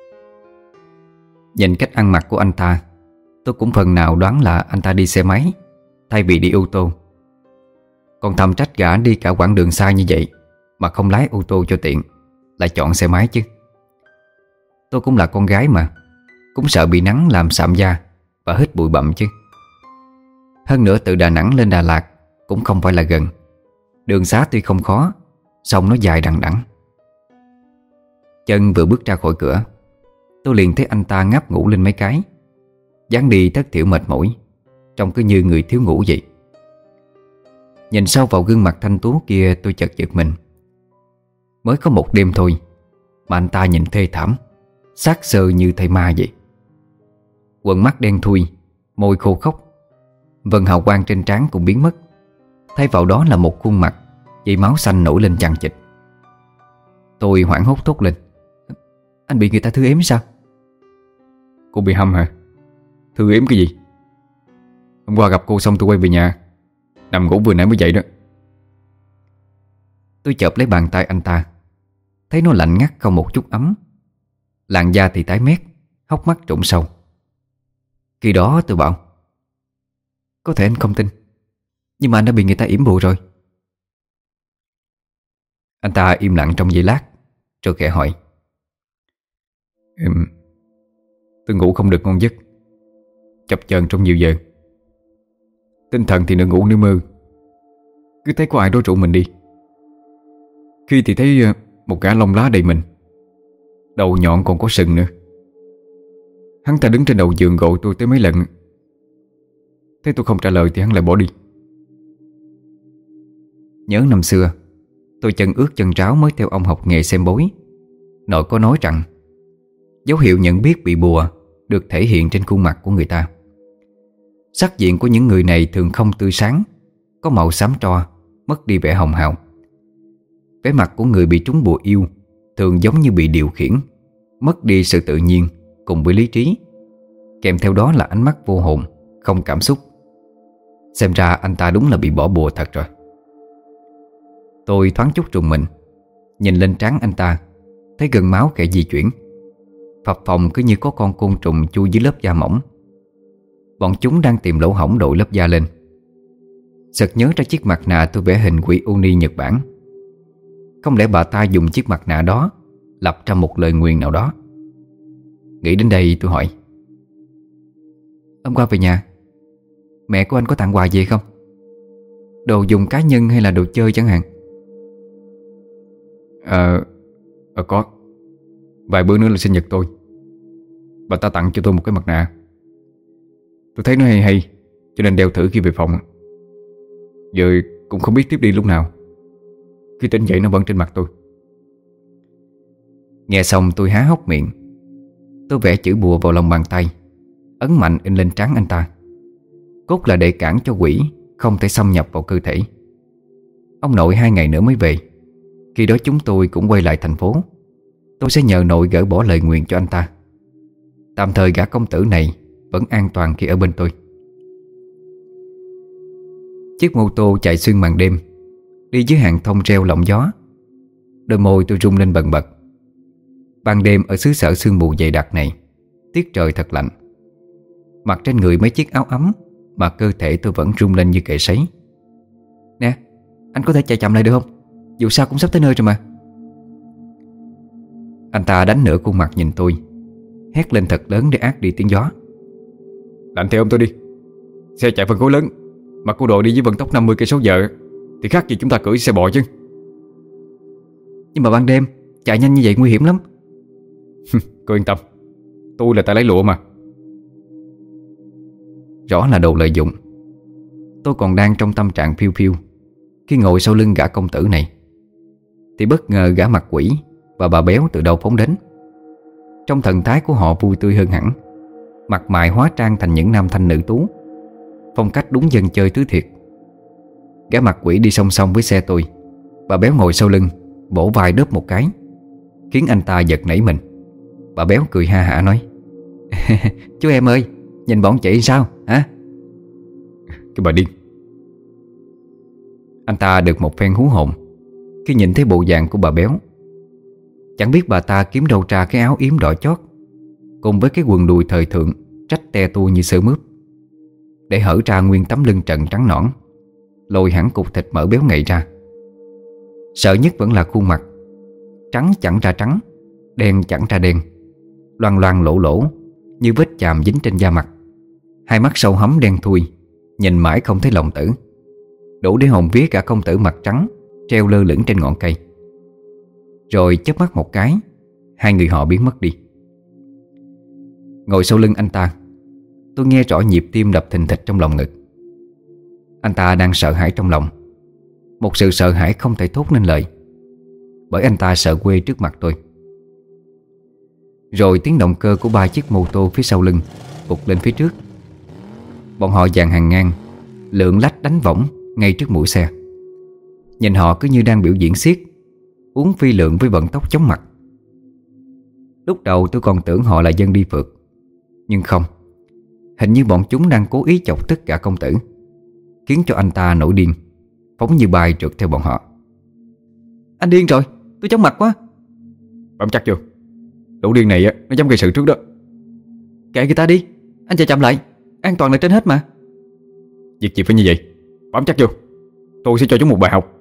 Nhìn cách ăn mặc của anh ta, tôi cũng phần nào đoán là anh ta đi xe máy thay vì đi ô tô. Còn thầm trách gã đi cả quãng đường xa như vậy mà không lái ô tô cho tiện, lại chọn xe máy chứ. Tôi cũng là con gái mà, cũng sợ bị nắng làm sạm da và hít bụi bặm chứ. Hơn nữa từ Đà Nẵng lên Đà Lạt cũng không phải là gần. Đường xá tuy không khó, song nó dài đằng đẵng. Chân vừa bước ra khỏi cửa, tôi liền thấy anh ta ngáp ngủ lên mấy cái. Dáng đi thất thiểu mệt mỏi, trông cứ như người thiếu ngủ vậy. Nhìn sâu vào gương mặt thanh tú kia, tôi chợt giật mình. Mới có một đêm thôi mà anh ta nhìn thê thảm, xác xơ như thây ma vậy. Quần mắt đen thui, môi khô khốc, vầng hào quang trên trán cũng biến mất. Thay vào đó là một khuôn mặt dây máu xanh nổi lên chằng chịt. Tôi hoảng hốt thốt lên: Anh bị người ta thư ếm sao? Cô bị hâm hả? Thư ếm cái gì? Hôm qua gặp cô xong tôi quay về nhà, nằm ngủ vừa nãy mới dậy đó. Tôi chộp lấy bàn tay anh ta, thấy nó lạnh ngắt không một chút ấm. Làn da thì tái mét, hốc mắt trũng sâu. Khi đó tôi bảo: Có thể anh không tin, nhưng mà anh đã bị người ta yểm bùa rồi. Anh ta im lặng trong giây lát, rồi khẽ hỏi: Tôi ngủ không được ngon giấc, chập chờn trong nhiều giờ. Tinh thần thì nửa ngủ nửa mơ, cứ thấy có ai đó trụ mình đi. Khi thì thấy một gã lông lá đầy mình, đầu nhọn còn có sừng nữa. Hắn ta đứng trên đầu giường gọi tôi tới mấy lần. Thế tôi không trả lời thì hắn lại bỏ đi. Nhớ năm xưa tôi chân ướt chân ráo mới theo ông học nghề xem bói. Nội có nói rằng dấu hiệu nhận biết bị bùa được thể hiện trên khuôn mặt của người ta. Sắc diện của những người này thường không tươi sáng, có màu xám tro, mất đi vẻ hồng hào. Vẻ mặt của người bị trúng bùa yêu thường giống như bị điều khiển, mất đi sự tự nhiên cùng với lý trí. Kèm theo đó là ánh mắt vô hồn, không cảm xúc. Xem ra anh ta đúng là bị bỏ bùa thật rồi. Tôi thoáng chút rùng mình, nhìn lên trán anh ta, thấy gần máu khẽ di chuyển. Phập phồng cứ như có con côn trùng chui dưới lớp da mỏng. Bọn chúng đang tìm lỗ hổng đội lớp da lên. Sực nhớ ra chiếc mặt nạ tôi vẽ hình quỷ Oni Nhật Bản. Không lẽ bà ta dùng chiếc mặt nạ đó lập ra một lời nguyền nào đó? Nghĩ đến đây tôi hỏi: Hôm qua về nhà, mẹ của anh có tặng quà gì không? Đồ dùng cá nhân hay là đồ chơi chẳng hạn? Có. Vài bữa nữa là sinh nhật tôi. Bà ta tặng cho tôi một cái mặt nạ. Tôi thấy nó hay hay cho nên đeo thử khi về phòng. Giờ cũng không biết tiếp đi lúc nào. Khi tỉnh dậy nó vẫn trên mặt tôi. Nghe xong tôi há hốc miệng. Tôi vẽ chữ bùa vào lòng bàn tay, ấn mạnh in lên trán anh ta. Cốt là để cản cho quỷ không thể xâm nhập vào cơ thể. Ông nội 2 ngày nữa mới về. Khi đó chúng tôi cũng quay lại thành phố. Tôi sẽ nhờ nội gỡ bỏ lời nguyền cho anh ta. Tạm thời gã công tử này vẫn an toàn khi ở bên tôi. Chiếc mô tô chạy xuyên màn đêm, đi dưới hàng thông reo lộng gió. Đôi môi tôi rung lên bần bật. Ban đêm ở xứ sở sương mù dày đặc này, tiết trời thật lạnh. Mặc trên người mấy chiếc áo ấm mà cơ thể tôi vẫn rung lên như kệ sấy. Nè, anh có thể chạy chậm lại được không? Dù sao cũng sắp tới nơi rồi mà. Anh ta đánh nửa khuôn mặt nhìn tôi, hét lên thật lớn để át đi tiếng gió. Làm theo ông tôi đi. Xe chạy phân khối lớn mà cô đội đi với vận tốc 50 cây số giờ thì khác gì chúng ta cưỡi xe bò chứ. Nhưng mà ban đêm chạy nhanh như vậy nguy hiểm lắm. Cô yên tâm, tôi là tay lấy lụa mà. Rõ là đồ lợi dụng. Tôi còn đang trong tâm trạng phiêu phiêu khi ngồi sau lưng gã công tử này, thì bất ngờ gã mặt quỷ và bà béo từ đâu phóng đến. Trong thần thái của họ vui tươi hơn hẳn, mặt mày hóa trang thành những nam thanh nữ tú, phong cách đúng dân chơi thứ thiệt. Gã mặt quỷ đi song song với xe tôi. Bà béo ngồi sau lưng, vỗ vai đớp một cái, khiến anh ta giật nảy mình. Bà béo cười ha hả nói: Chú em ơi, nhìn bọn chị sao hả? Cái bà điên. Anh ta được một phen hú hồn khi nhìn thấy bộ dạng của bà béo. Chẳng biết bà ta kiếm đâu ra cái áo yếm đỏ chót cùng với cái quần đùi thời thượng rách te tua như sơ mướp, để hở ra nguyên tấm lưng trần trắng nõn, lồi hẳn cục thịt mỡ béo ngậy ra. Sợ nhất vẫn là khuôn mặt, trắng chẳng ra trắng, đen chẳng ra đen, loang loang lỗ lỗ như vết chàm dính trên da mặt. Hai mắt sâu hắm đen thui, nhìn mãi không thấy lòng tử, đủ để hồn vía cả công tử mặt trắng treo lơ lửng trên ngọn cây. Rồi chớp mắt một cái, hai người họ biến mất đi. Ngồi sau lưng anh ta, tôi nghe rõ nhịp tim đập thình thịch trong lòng ngực. Anh ta đang sợ hãi trong lòng, một sự sợ hãi không thể thốt nên lời, bởi anh ta sợ quê trước mặt tôi. Rồi tiếng động cơ của 3 chiếc mô tô phía sau lưng vụt lên phía trước. Bọn họ dàn hàng ngang, lượn lách đánh võng ngay trước mũi xe. Nhìn họ cứ như đang biểu diễn xiếc, uống phi lượng với vận tốc chóng mặt. Lúc đầu tôi còn tưởng họ là dân đi phượt, nhưng không. Hình như bọn chúng đang cố ý chọc tức cả công tử, khiến cho anh ta nổi điên, phóng như bay trượt theo bọn họ. Anh điên rồi, tôi chóng mặt quá. Bám chắc chưa? Đủ điên này nó dám gây sự trước đó. Kệ người ta đi, anh chạy chậm lại, an toàn là trên hết mà. Việc gì phải như vậy? Bám chắc chưa? Tôi sẽ cho chúng một bài học.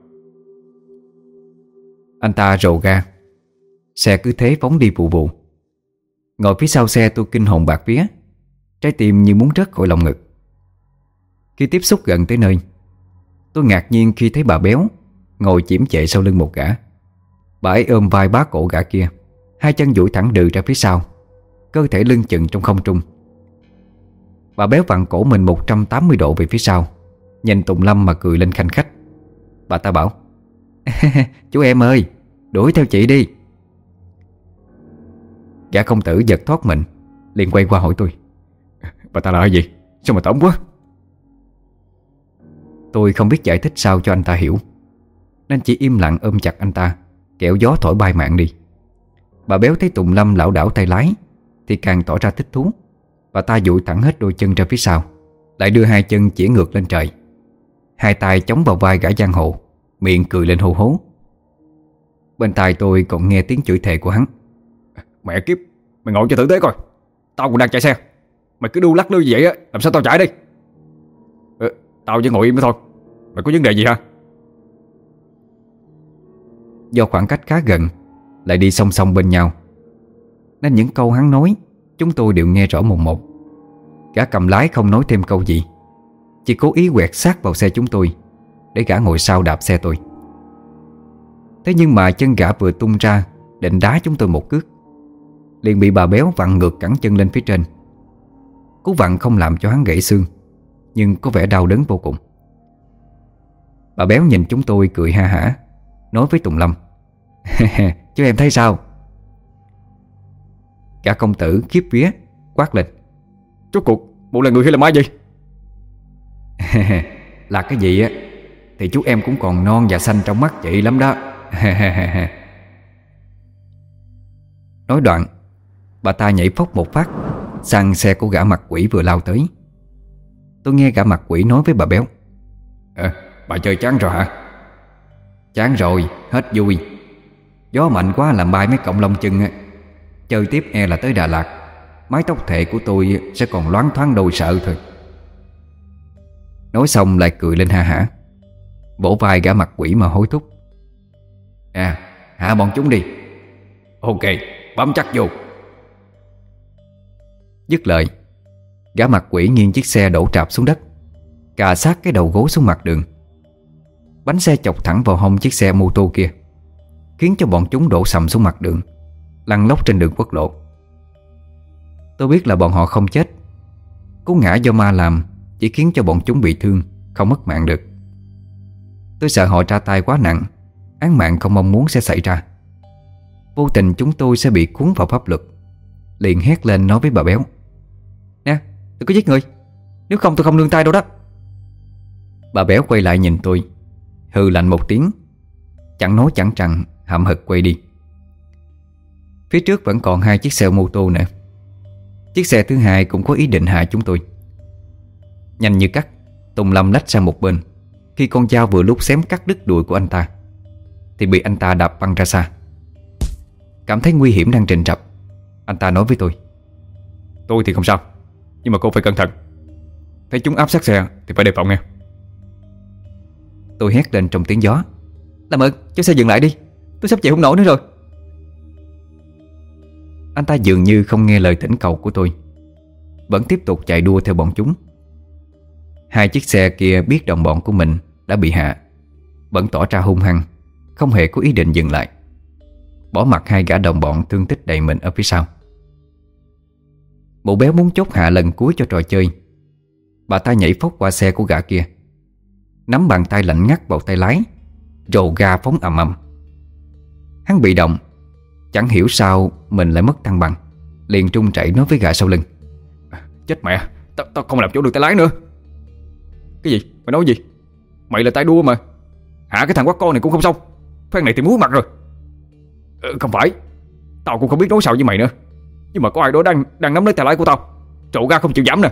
Anh ta rồ ga, xe cứ thế phóng đi vù vù. Ngồi phía sau xe tôi kinh hồn bạt vía, trái tim như muốn rớt khỏi lòng ngực. Khi tiếp xúc gần tới nơi, tôi ngạc nhiên khi thấy bà béo ngồi chiếm chệ sau lưng một gã. Bà ấy ôm vai bá cổ gã kia, hai chân duỗi thẳng đừ ra phía sau, cơ thể lưng chừng trong không trung. Bà béo vặn cổ mình 180 độ về phía sau, nhìn Tùng Lâm mà cười lên khanh khách. Bà ta bảo: Chú em ơi, đuổi theo chị đi. Gã công tử giật thoát mình, liền quay qua hỏi tôi: Bà ta là ai vậy? Sao mà tởm quá? Tôi không biết giải thích sao cho anh ta hiểu, nên chỉ im lặng ôm chặt anh ta, kẻo gió thổi bay mạng đi. Bà béo thấy Tùng Lâm lảo đảo tay lái thì càng tỏ ra thích thú. Bà ta duỗi thẳng hết đôi chân ra phía sau, lại đưa hai chân chĩa ngược lên trời, hai tay chống vào vai gã giang hồ, miệng cười lên hô hố. Bên tai tôi còn nghe tiếng chửi thề của hắn: Mẹ kiếp, mày ngồi cho tử tế coi. Tao còn đang chạy xe, mày cứ đu lắc lư như vậy á, làm sao tao chạy đây? Tao chỉ ngồi im đó thôi. Mày có vấn đề gì hả? Do khoảng cách khá gần, lại đi song song bên nhau, nên những câu hắn nói chúng tôi đều nghe rõ mồn một. Gã cầm lái không nói thêm câu gì, chỉ cố ý quẹt sát vào xe chúng tôi để gã ngồi sau đạp xe tôi. Thế nhưng mà chân gã vừa tung ra định đá chúng tôi một cước, liền bị bà béo vặn ngược cẳng chân lên phía trên. Cú vặn không làm cho hắn gãy xương, nhưng có vẻ đau đớn vô cùng. Bà béo nhìn chúng tôi cười ha hả, nói với Tùng Lâm: Chú em thấy sao? Cả công tử khiếp vía quát lên: Rốt cuộc bộ là người hay là ma vậy? Là cái gì á thì chú em cũng còn non và xanh trong mắt chị lắm đó. Nói đoạn, bà ta nhảy phóc một phát sang xe của gã mặt quỷ vừa lao tới. Tôi nghe gã mặt quỷ nói với bà béo: Bà chơi chán rồi hả? Chán rồi, hết vui. Gió mạnh quá làm bay mấy cọng lông chân á. Chơi tiếp e là tới Đà Lạt, mái tóc thệ của tôi sẽ còn loáng thoáng đôi sợ thôi. Nói xong lại cười lên ha hả, vỗ vai gã mặt quỷ mà hối thúc: Hạ bọn chúng đi. Ok, bấm chắc vô. Dứt lời, gã mặt quỷ nghiêng chiếc xe đổ trạp xuống đất, cà sát cái đầu gối xuống mặt đường. Bánh xe chọc thẳng vào hông chiếc xe mô tô kia, khiến cho bọn chúng đổ sầm xuống mặt đường, lăn lóc trên đường quốc lộ. Tôi biết là bọn họ không chết. Cú ngã do ma làm chỉ khiến cho bọn chúng bị thương, không mất mạng được. Tôi sợ họ ra tay quá nặng, án mạng không mong muốn sẽ xảy ra. Vô tình chúng tôi sẽ bị cuốn vào pháp luật. Liền hét lên nói với bà béo: Nè, tôi có giết người, nếu không tôi không nương tay đâu đó. Bà béo quay lại nhìn tôi, hừ lạnh một tiếng, chẳng nói chẳng rằng hậm hực quay đi. Phía trước vẫn còn 2 chiếc xe mô tô nữa. Chiếc xe thứ hai cũng có ý định hại chúng tôi. Nhanh như cắt, Tùng Lâm lách sang một bên. Khi con dao vừa lúc xém cắt đứt đùi của anh ta thì bị anh ta đạp văng ra xa. Cảm thấy nguy hiểm đang rình rập, anh ta nói với tôi: Tôi thì không sao, nhưng mà cô phải cẩn thận. Thấy chúng áp sát xe thì phải đề phòng nghe. Tôi hét lên trong tiếng gió: Làm ơn, cho xe dừng lại đi, tôi sắp chịu không nổi nữa rồi. Anh ta dường như không nghe lời thỉnh cầu của tôi, vẫn tiếp tục chạy đua theo bọn chúng. 2 chiếc xe kia biết đồng bọn của mình đã bị hạ, vẫn tỏ ra hung hăng, không hề có ý định dừng lại, bỏ mặc 2 gã đồng bọn thương tích đầy mình ở phía sau. Mụ béo muốn chốt hạ lần cuối cho trò chơi. Bà ta nhảy phóc qua xe của gã kia, nắm bàn tay lạnh ngắt vào tay lái, rồ ga phóng ầm ầm. Hắn bị động, chẳng hiểu sao mình lại mất thăng bằng, liền trung chạy nói với gã sau lưng: Chết mẹ, tao không làm chủ được tay lái nữa. Cái gì? Mày nói gì? Mày là tay đua mà, hạ cái thằng quát con này cũng không xong. Phen này thì muốn mặt rồi. Không phải, tao cũng không biết nói sao với mày nữa, nhưng mà có ai đó đang nắm lấy tay lái của tao, trộ ga không chịu giảm nè.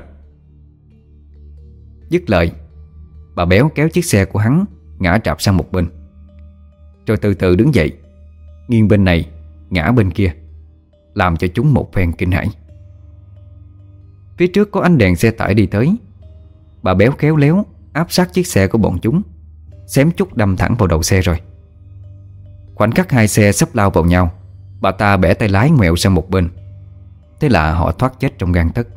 Dứt lời, bà béo kéo chiếc xe của hắn ngã trạp sang một bên, rồi từ từ đứng dậy, nghiêng bên này ngã bên kia, làm cho chúng một phen kinh hãi. Phía trước có ánh đèn xe tải đi tới. Bà béo khéo léo áp sát chiếc xe của bọn chúng, xém chút đâm thẳng vào đầu xe rồi. Khoảnh khắc 2 xe sắp lao vào nhau, bà ta bẻ tay lái ngoẹo sang một bên. Thế là họ thoát chết trong gang tấc.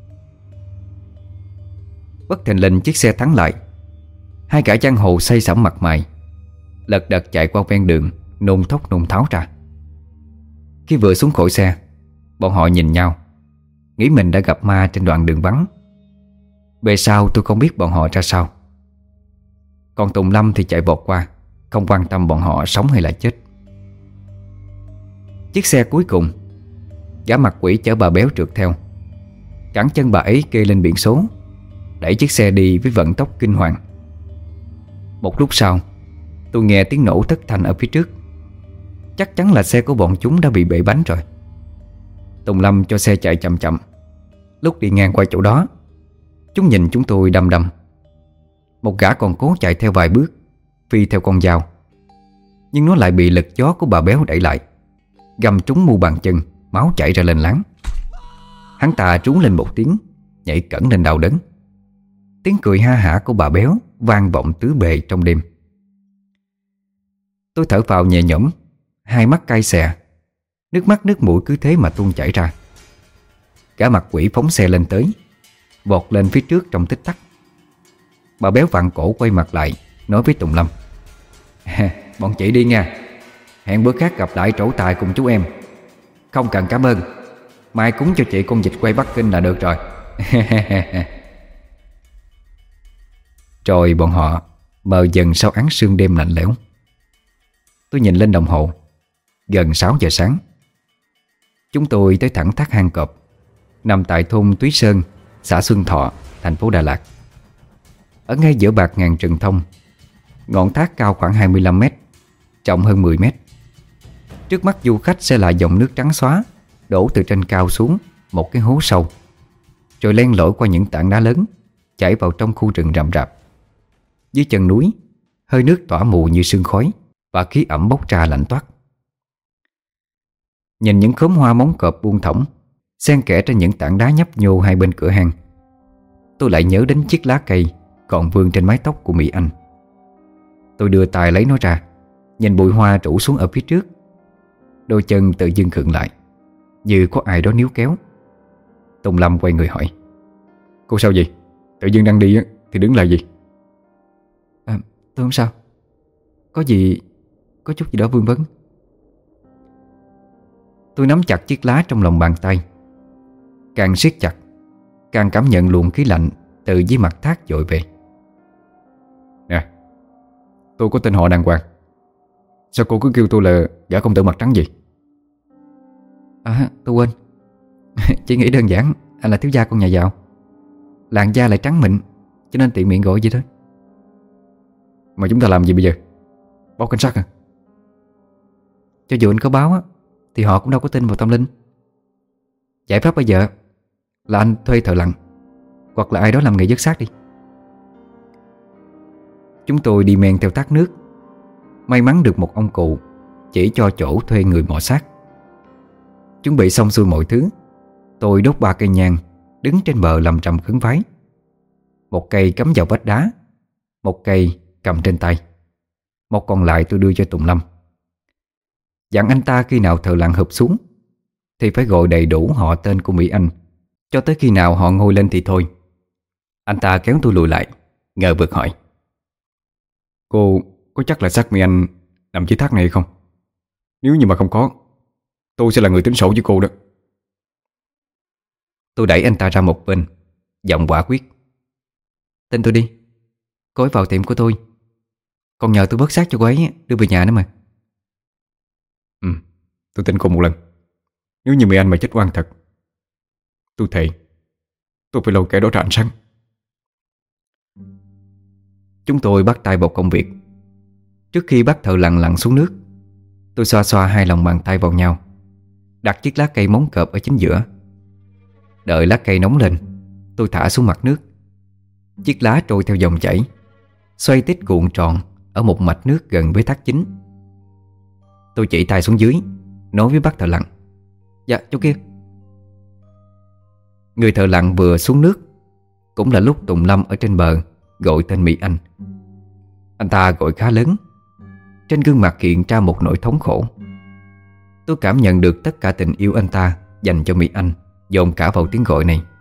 Bất thình lình chiếc xe thắng lại. 2 gã giang hồ say sẩm mặt mày, lật đật chạy qua ven đường, nôn thốc nôn tháo ra. Khi vừa xuống khỏi xe, bọn họ nhìn nhau, nghĩ mình đã gặp ma trên đoạn đường vắng. Về sau tôi không biết bọn họ ra sao. Còn Tùng Lâm thì chạy vọt qua, không quan tâm bọn họ sống hay là chết. Chiếc xe cuối cùng, gã mặt quỷ chở bà béo trượt theo, cẳng chân bà ấy kê lên biển số, đẩy chiếc xe đi với vận tốc kinh hoàng. Một lúc sau, tôi nghe tiếng nổ thất thanh ở phía trước. Chắc chắn là xe của bọn chúng đã bị bể bánh rồi. Tùng Lâm cho xe chạy chậm chậm. Lúc đi ngang qua chỗ đó, chúng nhìn chúng tôi đăm đăm. Một gã còn cố chạy theo vài bước, phi theo con dao, nhưng nó lại bị lực gió của bà béo đẩy lại, găm trúng mu bàn chân, máu chảy ra lên láng. Hắn ta trú lên một tiếng, nhảy cẫng lên đau đớn. Tiếng cười ha hả của bà béo vang vọng tứ bề trong đêm. Tôi thở phào nhẹ nhõm, hai mắt cay xè, nước mắt nước mũi cứ thế mà tuôn chảy ra. Cả mặt quỷ phóng xe lên tới, vọt lên phía trước trong tích tắc. Bà béo vặn cổ quay mặt lại, nói với Tùng Lâm: Bọn chị đi nha. Hẹn bữa khác gặp lại trổ tài cùng chú em. Không cần cảm ơn, mai cúng cho chị con vịt quay Bắc Kinh là được rồi. Rồi bọn họ mờ dần sau áng sương đêm lạnh lẽo. Tôi nhìn lên đồng hồ, gần 6 giờ sáng. Chúng tôi tới thẳng thác Hang Cọp, nằm tại thôn Túy Sơn, xã Xuân Thọ, thành phố Đà Lạt. Ở ngay giữa bạt ngàn rừng thông, ngọn thác cao khoảng 25 mét, rộng hơn 10 mét. Trước mắt du khách sẽ là dòng nước trắng xóa đổ từ trên cao xuống một cái hố sâu, rồi len lỏi qua những tảng đá lớn, chảy vào trong khu rừng rậm rạp. Dưới chân núi, hơi nước tỏa mù như sương khói và khí ẩm bốc ra lạnh toát. Nhìn những khóm hoa móng cọp buông thõng xen kẽ trên những tảng đá nhấp nhô hai bên cửa hang, tôi lại nhớ đến chiếc lá cây còn vương trên mái tóc của Mỹ Anh. Tôi đưa tay lấy nó ra, nhìn bụi hoa rủ xuống ở phía trước. Đôi chân tự dưng khựng lại, như có ai đó níu kéo. Tùng Lâm quay người hỏi: Cô sao vậy? Tự dưng đang đi thì đứng lại gì? Tôi không sao. Có chút gì đó vương vấn. Tôi nắm chặt chiếc lá trong lòng bàn tay. Càng siết chặt, càng cảm nhận luồng khí lạnh từ dưới mặt thác dội về. Nè, tôi có tên họ đàng hoàng. Sao cô cứ kêu tôi là gã công tử mặt trắng gì? Tôi quên. Chỉ nghĩ đơn giản anh là thiếu gia con nhà giàu, làn da lại trắng mịn, cho nên tiện miệng gọi vậy thôi. Mà chúng ta làm gì bây giờ? Báo cảnh sát à? Cho dù anh có báo á, thì họ cũng đâu có tin vào tâm linh. Giải pháp bây giờ là anh thuê thợ lặn, hoặc là ai đó làm nghề vớt xác đi. Chúng tôi đi men theo thác nước. May mắn được một ông cụ chỉ cho chỗ thuê người mò xác. Chuẩn bị xong xuôi mọi thứ, tôi đốt 3 cây nhang, đứng trên bờ lầm rầm khấn vái. Một cây cắm vào vách đá, một cây cầm trên tay, một còn lại tôi đưa cho Tùng Lâm. Dặn anh ta khi nào thợ lặn hụp xuống thì phải gọi đầy đủ họ tên của Mỹ Anh, cho tới khi nào họ ngồi lên thì thôi. Anh ta kéo tôi lùi lại, ngờ vực hỏi: Cô có chắc là xác Mỹ Anh nằm dưới thác này hay không? Nếu như mà không có, tôi sẽ là người tính sổ với cô đó. Tôi đẩy anh ta ra một bên, giọng quả quyết: Tin tôi đi, cô ấy vào tiệm của tôi, còn nhờ tôi vớt xác cho cô ấy đưa về nhà nữa mà. Tôi tin cô một lần. Nếu như Mỹ Anh mà chết oan thật, tôi thề tôi phải lôi kẻ đó ra ánh sáng. Chúng tôi bắt tay vào công việc. Trước khi bắt thợ lặn lặn xuống nước, tôi xoa xoa hai lòng bàn tay vào nhau, đặt chiếc lá cây móng cọp ở chính giữa. Đợi lá cây nóng lên, tôi thả xuống mặt nước. Chiếc lá trôi theo dòng chảy, xoay tít cuộn tròn ở một mạch nước gần với thác chính. Tôi chỉ tay xuống dưới, nói với bác thợ lặn: Dạ, chỗ kia. Người thợ lặn vừa xuống nước, cũng là lúc Tùng Lâm ở trên bờ gọi tên Mỹ Anh. Anh ta gọi khá lớn, trên gương mặt hiện ra một nỗi thống khổ. Tôi cảm nhận được tất cả tình yêu anh ta dành cho Mỹ Anh dồn cả vào tiếng gọi này.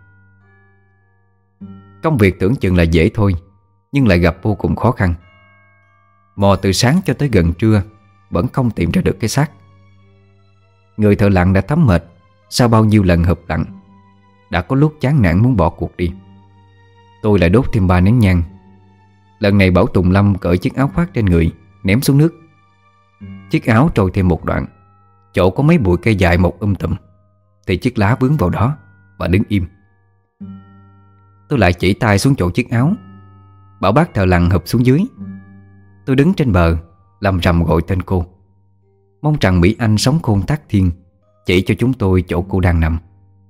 Công việc tưởng chừng là dễ thôi, nhưng lại gặp vô cùng khó khăn. Mò từ sáng cho tới gần trưa vẫn không tìm ra được cái xác. Người thợ lặn đã thấm mệt sau bao nhiêu lần hợp lặn, đã có lúc chán nản muốn bỏ cuộc đi. Tôi lại đốt thêm 3 nén nhang. Lần này bảo Tùng Lâm cởi chiếc áo khoác trên người ném xuống nước. Chiếc áo trôi thêm một đoạn, chỗ có mấy bụi cây dài mọc tùm, thì chiếc lá vướng vào đó và đứng im. Tôi lại chỉ tay xuống chỗ chiếc áo, bảo bác thợ lặn hụp xuống dưới. Tôi đứng trên bờ lầm rầm gọi tên cô, mong rằng Mỹ Anh sống khôn thác thiên chỉ cho chúng tôi chỗ cô đang nằm.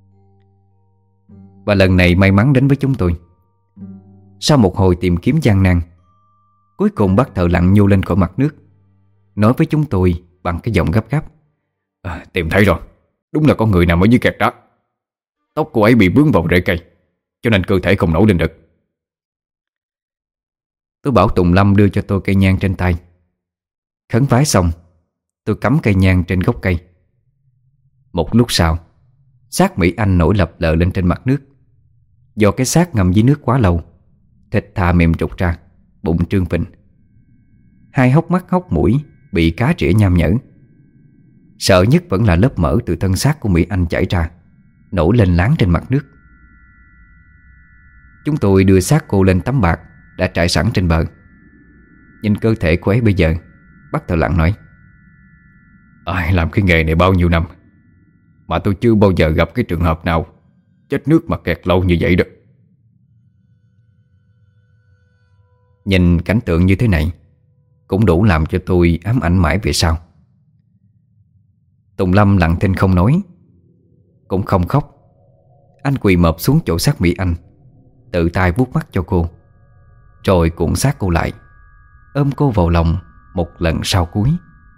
Và lần này may mắn đến với chúng tôi. Sau một hồi tìm kiếm gian nan, cuối cùng bác thợ lặn nhô lên khỏi mặt nước, nói với chúng tôi bằng cái giọng gấp gáp: Tìm thấy rồi, đúng là có người nằm ở dưới kẹt đá. Tóc cô ấy bị vướng vào rễ cây, cho nên cơ thể không nổi lên được. Tôi bảo Tùng Lâm đưa cho tôi cây nhang trên tay. Khấn vái xong, tôi cắm cây nhang trên gốc cây. Một lúc sau, xác Mỹ Anh nổi lập lờ lên trên mặt nước. Do cái xác ngâm dưới nước quá lâu, thịt thà mềm trục ra, bụng trương phình, hai hốc mắt hốc mũi bị cá trĩa nham nhở. Sợ nhất vẫn là lớp mỡ từ thân xác của Mỹ Anh chảy ra, nổi lên láng trên mặt nước. Chúng tôi đưa xác cô lên tấm bạt đã trải sẵn trên bờ. Nhìn cơ thể cô ấy bây giờ, bác thợ lặng nói: Ai làm cái nghề này bao nhiêu năm mà tôi chưa bao giờ gặp cái trường hợp nào chết nước mà kẹt lâu như vậy đó. Nhìn cảnh tượng như thế này cũng đủ làm cho tôi ám ảnh mãi về sau. Tùng Lâm lặng thinh không nói, cũng không khóc. Anh quỳ mọp xuống chỗ xác Mỹ Anh, tự tay vuốt mắt cho cô, rồi cuộn xác cô lại, ôm cô vào lòng một lần sau cuối.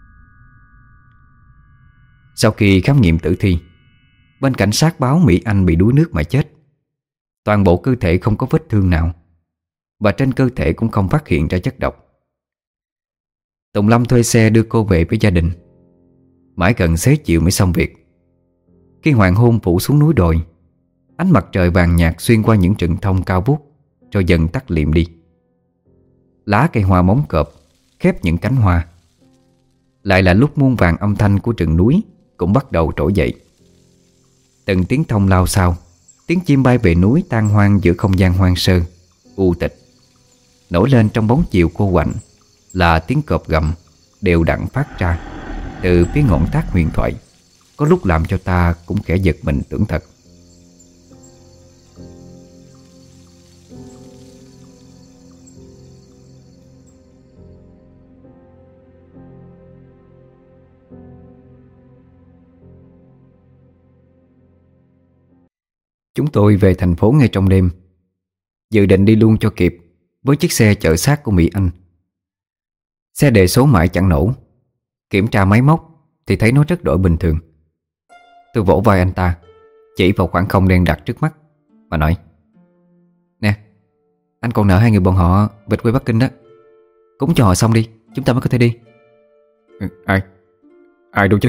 Sau khi khám nghiệm tử thi, bên cảnh sát báo Mỹ Anh bị đuối nước mà chết. Toàn bộ cơ thể không có vết thương nào, và trên cơ thể cũng không phát hiện ra chất độc. Tùng Lâm thuê xe đưa cô về với gia đình. Mãi gần xế chiều mới xong việc. Khi hoàng hôn phủ xuống núi đồi, ánh mặt trời vàng nhạt xuyên qua những rừng thông cao vút, rồi dần tắt liệm đi. Lá cây hoa móng cọp khép những cánh hoa. Lại là lúc muôn vàng âm thanh của rừng núi cũng bắt đầu trỗi dậy. Từng tiếng thông lao xao, tiếng chim bay về núi tan hoang giữa không gian hoang sơ, u tịch. Nổi lên trong bóng chiều cô quạnh là tiếng cọp gầm đều đặn phát ra từ phía ngọn thác huyền thoại, có lúc làm cho ta cũng khẽ giật mình tưởng thật. Chúng tôi về thành phố ngay trong đêm, dự định đi luôn cho kịp với chiếc xe chở xác của Mỹ Anh. Xe đề số mãi chẳng nổ. Kiểm tra máy móc thì thấy nó rất đổi bình thường. Tôi vỗ vai anh ta, chỉ vào khoảng không đen đặc trước mắt và nói: Nè, anh còn nợ hai người bọn họ vịt quê Bắc Kinh đó. Cúng cho họ xong đi, chúng ta mới có thể đi. Ai? Ai đâu chứ?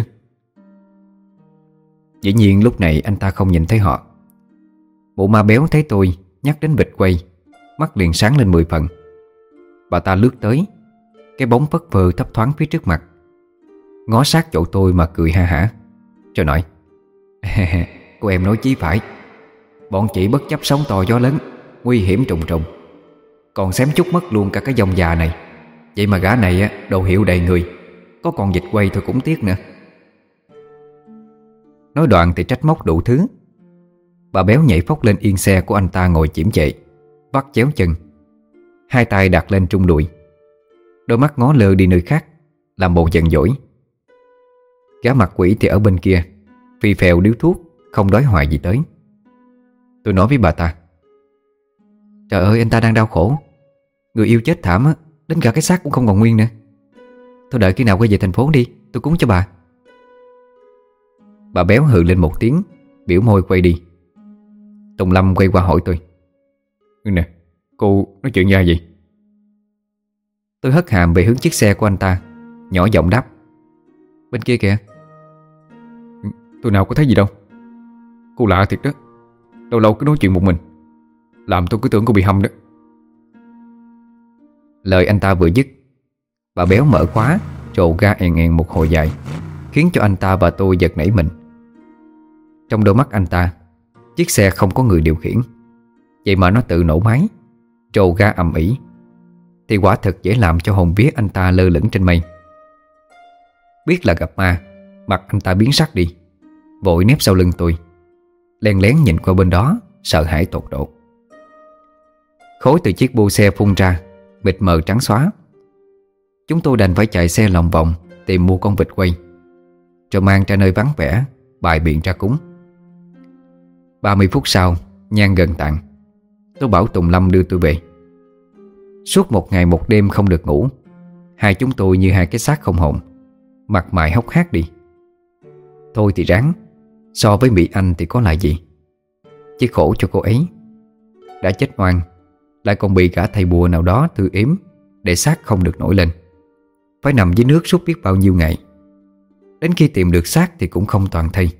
Dĩ nhiên lúc này anh ta không nhìn thấy họ. Bộ ma béo thấy tôi nhắc đến vịt quay, mắt liền sáng lên 10 phần. Bà ta lướt tới, cái bóng phất phơ thấp thoáng phía trước mặt, ngó sát chỗ tôi mà cười ha hả, rồi nói: Cô em nói chí phải. Bọn chị bất chấp sóng to gió lớn, nguy hiểm trùng trùng, còn xém chút mất luôn cả cái dòng già này. Vậy mà gã này đồ hiệu đầy người, có còn vịt quay thôi cũng tiếc nữa. Nói đoạn thì trách móc đủ thứ. Bà béo nhảy phóc lên yên xe của anh ta ngồi chiếm chệ, vắt chéo chân, hai tay đặt lên trung đùi, đôi mắt ngó lơ đi nơi khác, làm bộ giận dỗi. Gã mặt quỷ thì ở bên kia, phì phèo điếu thuốc, không đói hoài gì tới. Tôi nói với bà ta: Trời ơi, anh ta đang đau khổ, người yêu chết thảm á, đến cả cái xác cũng không còn nguyên nữa. Thôi đợi khi nào quay về thành phố đi, tôi cúng cho bà. Bà béo hừ lên một tiếng, biểu môi quay đi. Tùng Lâm quay qua hỏi tôi: Nè, cô nói chuyện gì vậy? Tôi hất hàm về hướng chiếc xe của anh ta, nhỏ giọng đáp: Bên kia kìa. Tôi nào có thấy gì đâu. Cô lạ thiệt đó, lâu lâu cứ nói chuyện một mình, làm tôi cứ tưởng cô bị hâm đó. Lời anh ta vừa dứt, bà béo mở khóa, trồ ga èn èn một hồi dài, khiến cho anh ta và tôi giật nảy mình. Trong đôi mắt anh ta, chiếc xe không có người điều khiển, vậy mà nó tự nổ máy, trồ ga ầm ĩ, thì quả thực dễ làm cho hồn vía anh ta lơ lửng trên mây. Biết là gặp ma, mặt anh ta biến sắc đi, vội nép sau lưng tôi, len lén nhìn qua bên đó, sợ hãi tột độ. Khói từ chiếc bô xe phun ra, mịt mờ trắng xóa. Chúng tôi đành phải chạy xe lòng vòng tìm mua con vịt quay, rồi mang ra nơi vắng vẻ, bày biện ra cúng. 30 phút sau, nhang gần tàn, tôi bảo Tùng Lâm đưa tôi về. Suốt một ngày một đêm không được ngủ, hai chúng tôi như hai cái xác không hồn, mặt mày hốc hác đi. Thôi thì ráng, so với Mỹ Anh thì có là gì. Chỉ khổ cho cô ấy, đã chết oan, lại còn bị cả thầy bùa nào đó thư ếm để xác không được nổi lên, phải nằm dưới nước suốt biết bao nhiêu ngày. Đến khi tìm được xác thì cũng không toàn thây.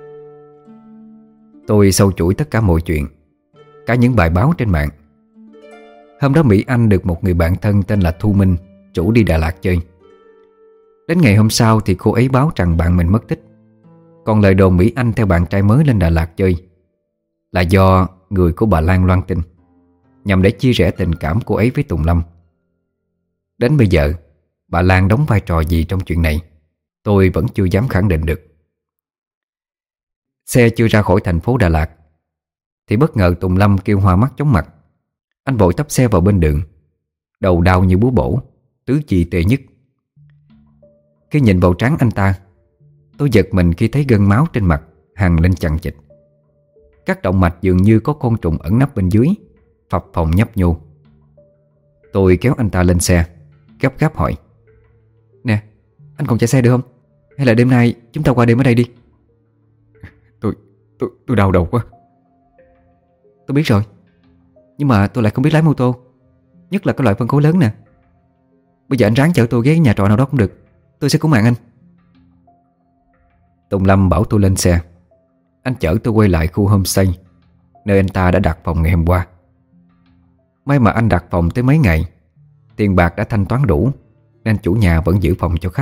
Tôi sâu chuỗi tất cả mọi chuyện, cả những bài báo trên mạng. Hôm đó Mỹ Anh được một người bạn thân tên là Thu Minh rủ đi Đà Lạt chơi. Đến ngày hôm sau thì cô ấy báo rằng bạn mình mất tích. Còn lời đồn Mỹ Anh theo bạn trai mới lên Đà Lạt chơi là do người của bà Lan loan tin, nhằm để chia rẽ tình cảm cô ấy với Tùng Lâm. Đến bây giờ, bà Lan đóng vai trò gì trong chuyện này tôi vẫn chưa dám khẳng định được. Xe chưa ra khỏi thành phố Đà Lạt thì bất ngờ Tùng Lâm kêu hoa mắt chóng mặt. Anh vội tấp xe vào bên đường, đầu đau như búa bổ, tứ chi tê nhức. Khi nhìn vào trán anh ta, tôi giật mình khi thấy gân máu trên mặt hằn lên chằng chịt. Các động mạch dường như có con trùng ẩn nấp bên dưới, phập phồng nhấp nhô. Tôi kéo anh ta lên xe, gấp gáp hỏi: "Nè, anh còn chạy xe được không? Hay là đêm nay chúng ta qua đêm ở đây đi?" Tôi đau đầu quá. "Tôi biết rồi, nhưng mà tôi lại không biết lái mô tô, nhất là cái loại phân khối lớn nè. Bây giờ anh ráng chở tôi ghé nhà trọ nào đó cũng được, tôi sẽ cứu mạng anh." Tùng Lâm bảo tôi lên xe. Anh chở tôi quay lại khu homestay nơi anh ta đã đặt phòng ngày hôm qua. May mà anh đặt phòng tới mấy ngày, tiền bạc đã thanh toán đủ, nên chủ nhà vẫn giữ phòng cho khách.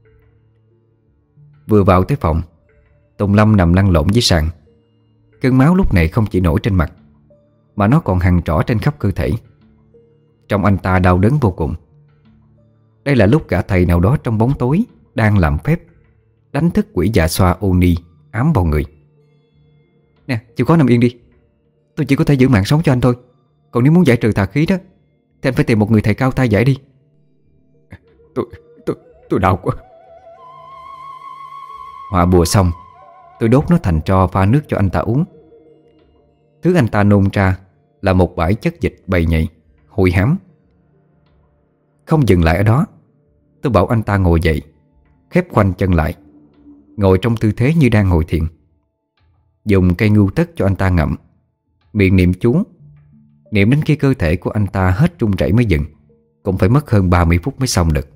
Vừa vào tới phòng, Tùng Lâm nằm lăn lộn dưới sàn. Cơn máu lúc này không chỉ nổi trên mặt, mà nó còn hằn rõ trên khắp cơ thể. Trông anh ta đau đớn vô cùng. Đây là lúc cả thầy nào đó trong bóng tối đang làm phép đánh thức quỷ già xoa Oni ám vào người. "Nè, chịu khó nằm yên đi. Tôi chỉ có thể giữ mạng sống cho anh thôi. Còn nếu muốn giải trừ tà khí đó thì anh phải tìm một người thầy cao tay giải đi." Tôi đau quá. Họa bùa xong, tôi đốt nó thành tro pha nước cho anh ta uống. Thứ anh ta nôn ra là một bãi chất dịch bầy nhầy, hôi hám. Không dừng lại ở đó, tôi bảo anh ta ngồi dậy, khép khoanh chân lại, ngồi trong tư thế như đang ngồi thiền. Dùng cây ngưu tất cho anh ta ngậm, miệng niệm chú. Niệm đến khi cơ thể của anh ta hết run rẩy mới dừng. Cũng phải mất hơn 30 phút mới xong được.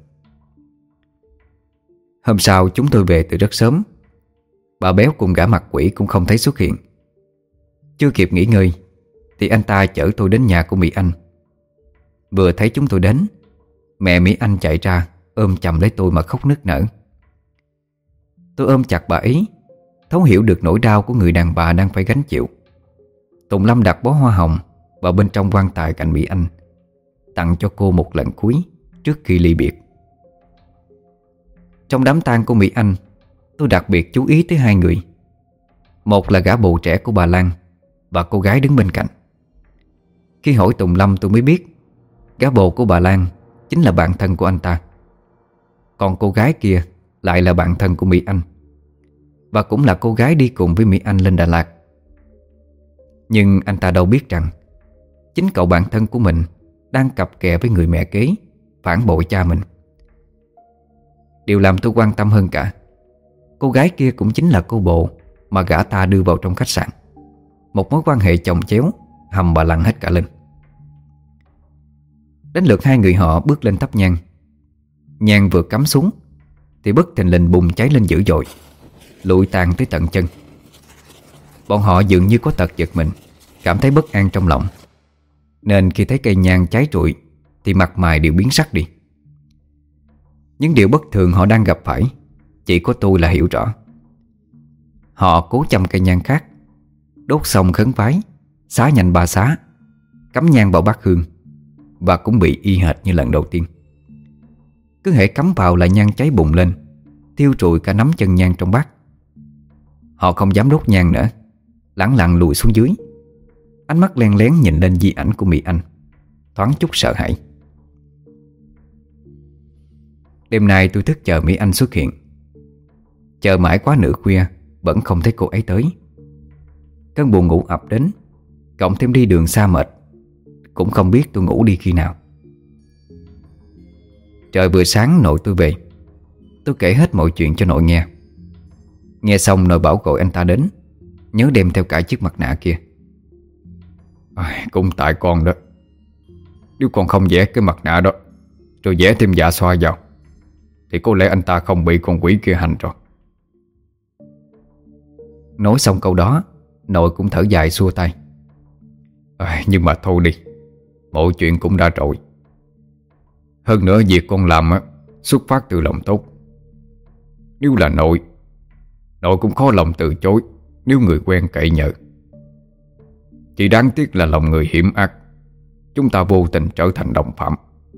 Hôm sau chúng tôi về từ rất sớm. Bà Béo cùng gã mặt quỷ cũng không thấy xuất hiện. Chưa kịp nghỉ ngơi thì anh ta chở tôi đến nhà của Mỹ Anh. Vừa thấy chúng tôi đến, mẹ Mỹ Anh chạy ra ôm chầm lấy tôi mà khóc nức nở. Tôi ôm chặt bà ấy, thấu hiểu được nỗi đau của người đàn bà đang phải gánh chịu. Tùng Lâm đặt bó hoa hồng vào bên trong quan tài cạnh Mỹ Anh, tặng cho cô một lần cuối trước khi ly biệt. Trong đám tang của Mỹ Anh, tôi đặc biệt chú ý tới hai người. Một là gã bồ trẻ của bà Lan và cô gái đứng bên cạnh. Khi hỏi Tùng Lâm tôi mới biết gã bồ của bà Lan chính là bạn thân của anh ta. Còn cô gái kia lại là bạn thân của Mỹ Anh, và cũng là cô gái đi cùng với Mỹ Anh lên Đà Lạt. Nhưng anh ta đâu biết rằng chính cậu bạn thân của mình đang cặp kè với người mẹ kế, phản bội cha mình. Điều làm tôi quan tâm hơn cả, cô gái kia cũng chính là cô bồ mà gã ta đưa vào trong khách sạn. Một mối quan hệ chồng chéo hầm bà lằng hết cả lên. Đến lượt hai người họ bước lên thắp nhang. Nhang vừa cắm xuống thì bất thình lình bùng cháy lên dữ dội, lụi tàn tới tận chân. Bọn họ dường như có tật giật mình, cảm thấy bất an trong lòng, nên khi thấy cây nhang cháy trụi thì mặt mày đều biến sắc đi. Những điều bất thường họ đang gặp phải chỉ có tôi là hiểu rõ. Họ cố châm cây nhang khác, đốt xong khấn vái, xá nhanh ba xá, cắm nhang vào bát hương, và cũng bị y hệt như lần đầu tiên. Cứ hễ cắm vào là nhang cháy bùng lên, thiêu trụi cả nắm chân nhang trong bát. Họ không dám đốt nhang nữa, lẳng lặng lùi xuống dưới, ánh mắt len lén nhìn lên di ảnh của Mỹ Anh, thoáng chút sợ hãi. Đêm nay tôi thức chờ Mỹ Anh xuất hiện. Chờ mãi quá nửa khuya vẫn không thấy cô ấy tới. Cơn buồn ngủ ập đến, cộng thêm đi đường xa mệt, cũng không biết tôi ngủ đi khi nào. Trời vừa sáng nội tôi về. Tôi kể hết mọi chuyện cho nội nghe. Nghe xong nội bảo gọi anh ta đến, nhớ đem theo cả chiếc mặt nạ kia. Cũng tại con đó. Nếu con không vẽ cái mặt nạ đó, rồi vẽ thêm dạ xoa vào, thì có lẽ anh ta không bị con quỷ kia hành rồi. Nói xong câu đó, nội cũng thở dài xua tay. Nhưng mà thôi đi, mọi chuyện cũng đã rồi. Hơn nữa việc con làm xuất phát từ lòng tốt. Nếu là nội, nội cũng khó lòng từ chối nếu người quen cậy nhờ. Chỉ đáng tiếc là lòng người hiểm ác, chúng ta vô tình trở thành đồng phạm.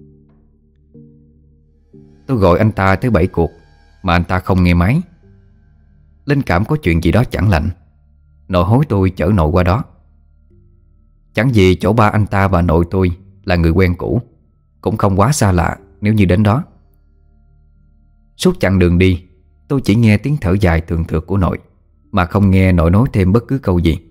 Tôi gọi anh ta tới 7 cuộc mà anh ta không nghe máy. Linh cảm có chuyện gì đó chẳng lành. Nội hối tôi chở nội qua đó. Chẳng gì chỗ ba anh ta và nội tôi là người quen cũ, cũng không quá xa lạ nếu như đến đó. Suốt chặng đường đi, tôi chỉ nghe tiếng thở dài thường thượt của nội, mà không nghe nội nói thêm bất cứ câu gì.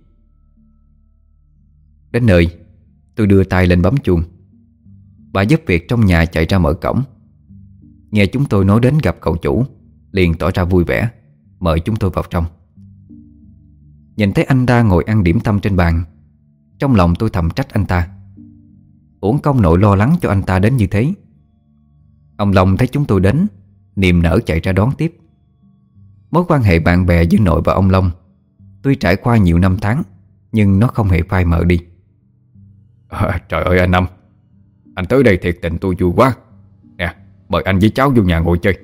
Đến nơi, tôi đưa tay lên bấm chuông. Bà giúp việc trong nhà chạy ra mở cổng. Nghe chúng tôi nói đến gặp cậu chủ, liền tỏ ra vui vẻ, mời chúng tôi vào trong. Nhìn thấy anh ta ngồi ăn điểm tâm trên bàn, trong lòng tôi thầm trách anh ta. Uổng công nội lo lắng cho anh ta đến như thế. Ông Long thấy chúng tôi đến, niềm nở chạy ra đón tiếp. Mối quan hệ bạn bè giữa nội và ông Long tuy trải qua nhiều năm tháng, nhưng nó không hề phai mờ đi. Trời ơi anh Năm, anh tới đây thiệt tình tôi vui quá. Nè, mời anh với cháu vô nhà ngồi chơi.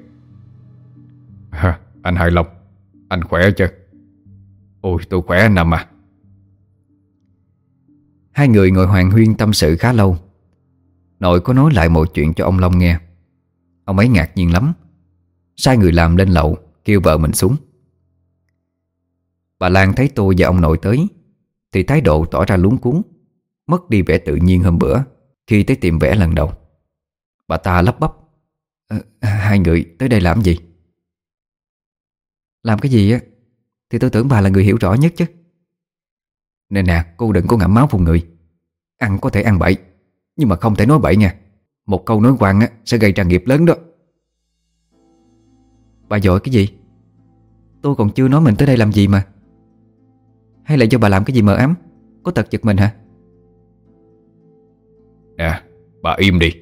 Anh Hai Long, anh khỏe chưa? Ôi tôi khỏe anh Năm à. Hai người ngồi hoàn huyên tâm sự khá lâu. Nội có nói lại mọi chuyện cho ông Long nghe. Ông ấy ngạc nhiên lắm, sai người làm lên lầu kêu vợ mình xuống. Bà Lan thấy tôi và ông nội tới thì thái độ tỏ ra luống cuống, mất đi vẻ tự nhiên hôm bữa khi tới tiệm vẽ lần đầu. Bà ta lắp bắp: Hai người tới đây làm gì? Làm cái gì á thì tôi tưởng bà là người hiểu rõ nhất chứ. Nên nè, cô đừng có ngậm máu phun người. Ăn có thể ăn bậy, nhưng mà không thể nói bậy nha. Một câu nói quang á sẽ gây ra nghiệp lớn đó. Bà dội cái gì? Tôi còn chưa nói mình tới đây làm gì mà. Hay là do bà làm cái gì mờ ám, có tật giật mình hả? Nè, bà im đi.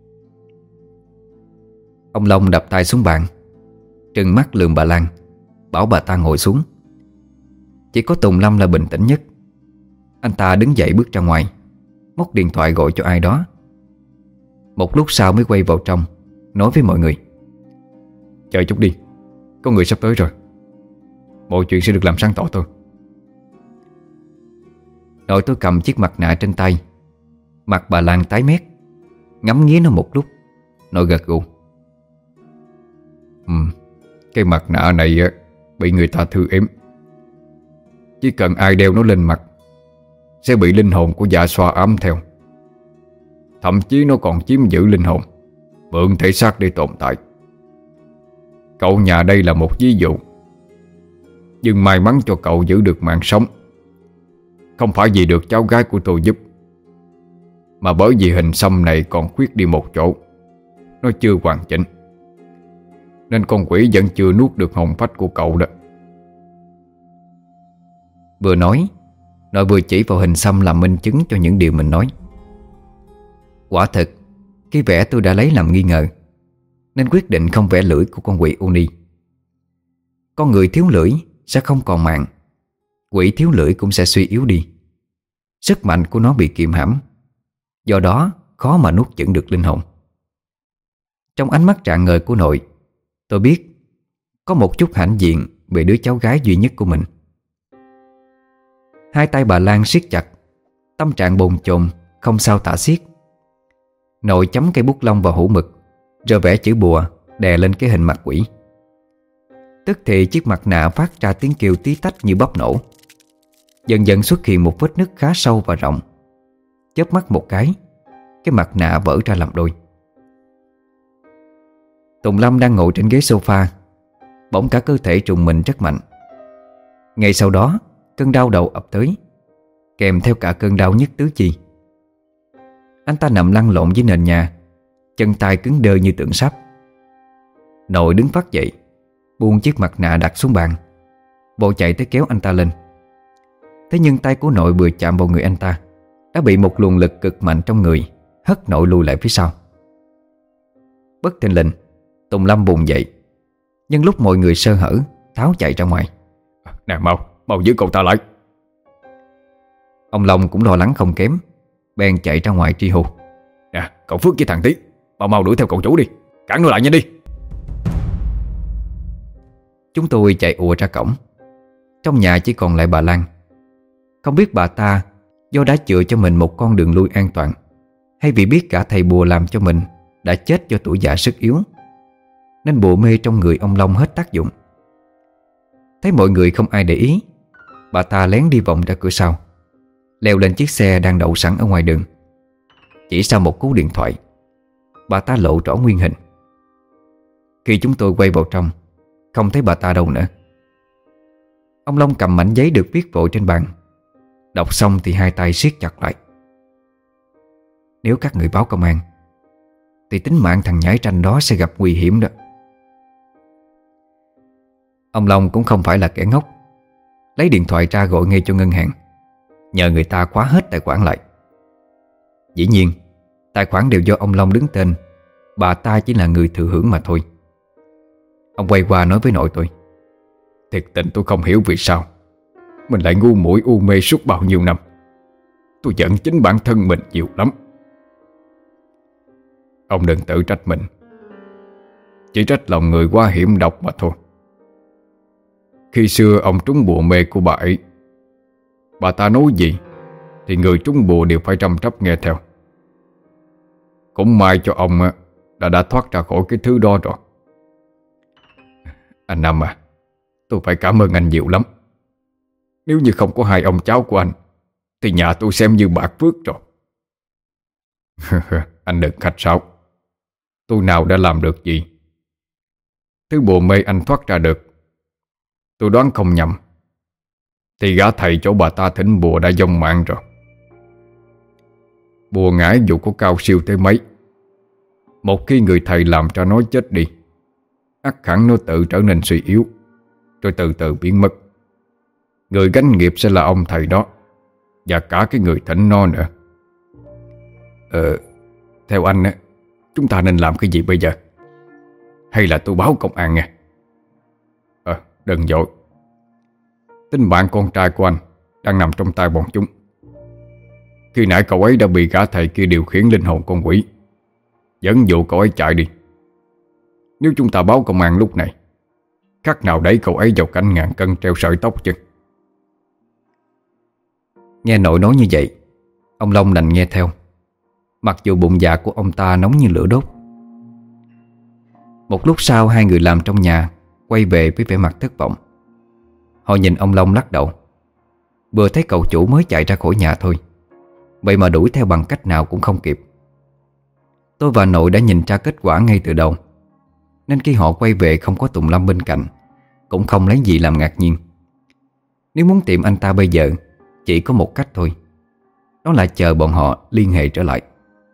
Ông Long đập tay xuống bàn, trừng mắt lườm bà Lan, bảo bà ta ngồi xuống. Chỉ có Tùng Lâm là bình tĩnh nhất. Anh ta đứng dậy bước ra ngoài, móc điện thoại gọi cho ai đó. Một lúc sau mới quay vào trong, nói với mọi người: Chờ chút đi, có người sắp tới rồi. Mọi chuyện sẽ được làm sáng tỏ thôi. Nội tôi cầm chiếc mặt nạ trên tay. Mặt bà Lan tái mét, ngắm nghía nó một lúc. Nội gật gù: Cái mặt nạ này bị người ta thư ếm. Chỉ cần ai đeo nó lên mặt sẽ bị linh hồn của dạ xoa ám theo. Thậm chí nó còn chiếm giữ linh hồn, mượn thể xác để tồn tại. Cậu nhà đây là một ví dụ. Nhưng may mắn cho cậu giữ được mạng sống, không phải vì được cháu gái của tôi giúp, mà bởi vì hình xăm này còn khuyết đi một chỗ. Nó chưa hoàn chỉnh, nên con quỷ vẫn chưa nuốt được hồn phách của cậu đó. Vừa nói, nội vừa chỉ vào hình xăm làm minh chứng cho những điều mình nói. Quả thực, cái vẽ tôi đã lấy làm nghi ngờ, nên quyết định không vẽ lưỡi của con quỷ Oni. Con người thiếu lưỡi sẽ không còn mạng, quỷ thiếu lưỡi cũng sẽ suy yếu đi. Sức mạnh của nó bị kiềm hãm, do đó khó mà nuốt chửng được linh hồn. Trong ánh mắt rạng ngời của nội, tôi biết có một chút hãnh diện về đứa cháu gái duy nhất của mình. Hai tay bà Lan siết chặt, tâm trạng bồn chồn không sao tả xiết. Nội chấm cây bút lông vào hũ mực, rồi vẽ chữ bùa đè lên cái hình mặt quỷ. Tức thì chiếc mặt nạ phát ra tiếng kêu tí tách như bóp nổ. Dần dần xuất hiện một vết nứt khá sâu và rộng. Chớp mắt một cái mặt nạ vỡ ra làm đôi. Tùng Lâm đang ngồi trên ghế sofa, bỗng cả cơ thể trùng mình rất mạnh. Ngay sau đó, cơn đau đầu ập tới, kèm theo cả cơn đau nhức tứ chi. Anh ta nằm lăn lộn dưới nền nhà, chân tay cứng đơ như tượng sắt. Nội đứng phát dậy, buông chiếc mặt nạ đặt xuống bàn, vội chạy tới kéo anh ta lên. Thế nhưng tay của nội vừa chạm vào người anh ta đã bị một luồng lực cực mạnh trong người hất nội lùi lại phía sau. Bất thình lình, Tùng Lâm bùng dậy, nhưng lúc mọi người sơ hở tháo chạy ra ngoài. Nè mau giữ cậu ta lại. Ông Long cũng lo lắng không kém, bèn chạy ra ngoài tri hô. Nè cậu Phước với thằng Tí, Mau đuổi theo cậu chủ đi, cản nó lại nhanh đi. Chúng tôi chạy ùa ra cổng. Trong nhà chỉ còn lại bà Lan. Không biết bà ta do đã chừa cho mình một con đường lui an toàn, hay vì biết cả thầy bùa làm cho mình đã chết do tuổi già sức yếu, nên bùa mê trong người ông Long hết tác dụng. Thấy mọi người không ai để ý, bà ta lén đi vòng ra cửa sau, leo lên chiếc xe đang đậu sẵn ở ngoài đường. Chỉ sau một cú điện thoại, bà ta lộ rõ nguyên hình. Khi chúng tôi quay vào trong, không thấy bà ta đâu nữa. Ông Long cầm mảnh giấy được viết vội trên bàn. Đọc xong thì hai tay siết chặt lại. Nếu các người báo công an thì tính mạng thằng nhãi ranh đó sẽ gặp nguy hiểm đó. Ông Long cũng không phải là kẻ ngốc, lấy điện thoại ra gọi ngay cho ngân hàng, nhờ người ta khóa hết tài khoản lại. Dĩ nhiên tài khoản đều do ông Long đứng tên, bà ta chỉ là người thừa hưởng mà thôi. Ông quay qua nói với nội tôi: Thiệt tình tôi không hiểu vì sao mình lại ngu muội u mê suốt bao nhiêu năm. Tôi giận chính bản thân mình nhiều lắm. Ông đừng tự trách mình, chỉ trách lòng người quá hiểm độc mà thôi. Khi xưa ông trúng bùa mê của bà ấy, bà ta nói gì thì người trúng bùa đều phải trăm trắp nghe theo. Cũng may cho ông đã thoát ra khỏi cái thứ đó rồi. Anh Năm à, tôi phải cảm ơn anh nhiều lắm. Nếu như không có hai ông cháu của anh thì nhà tôi xem như bạc phước rồi. Anh đừng khách sáo. Tôi nào đã làm được gì. Thứ bùa mê anh thoát ra được, tôi đoán không nhầm thì gã thầy chỗ bà ta thỉnh bùa đã vong mạng rồi. Bùa ngải dù có cao siêu tới mấy, một khi người thầy làm cho nó chết đi, ắt hẳn nó tự trở nên suy yếu, rồi từ từ biến mất. Người gánh nghiệp sẽ là ông thầy đó, và cả cái người thỉnh nó nữa. Theo anh á, chúng ta nên làm cái gì bây giờ? Hay là tôi báo công an nha? Đừng vội. Tính mạng con trai của anh đang nằm trong tay bọn chúng. Khi nãy cậu ấy đã bị gã thầy kia điều khiển linh hồn con quỷ, dẫn dụ cậu ấy chạy đi. Nếu chúng ta báo công an lúc này, khác nào đẩy cậu ấy vào cảnh ngàn cân treo sợi tóc chứ. Nghe nội nói như vậy, ông Long đành nghe theo, mặc dù bụng dạ của ông ta nóng như lửa đốt. Một lúc sau, hai người làm trong nhà quay về với vẻ mặt thất vọng. Họ nhìn ông Long lắc đầu. Vừa thấy cậu chủ mới chạy ra khỏi nhà thôi, vậy mà đuổi theo bằng cách nào cũng không kịp. Tôi và nội đã nhìn ra kết quả ngay từ đầu, nên khi họ quay về không có Tùng Lâm bên cạnh, cũng không lấy gì làm ngạc nhiên. Nếu muốn tìm anh ta bây giờ, chỉ có một cách thôi, đó là chờ bọn họ liên hệ trở lại.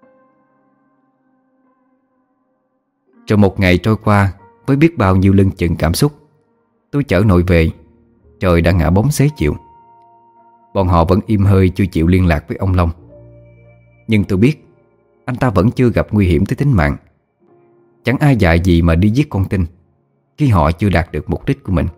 Rồi một ngày trôi qua với biết bao nhiêu lưng chừng cảm xúc. Tôi chở nội về, trời đã ngả bóng xế chiều. Bọn họ vẫn im hơi chưa chịu liên lạc với ông Long. Nhưng tôi biết anh ta vẫn chưa gặp nguy hiểm tới tính mạng. Chẳng ai dại gì mà đi giết con tin khi họ chưa đạt được mục đích của mình.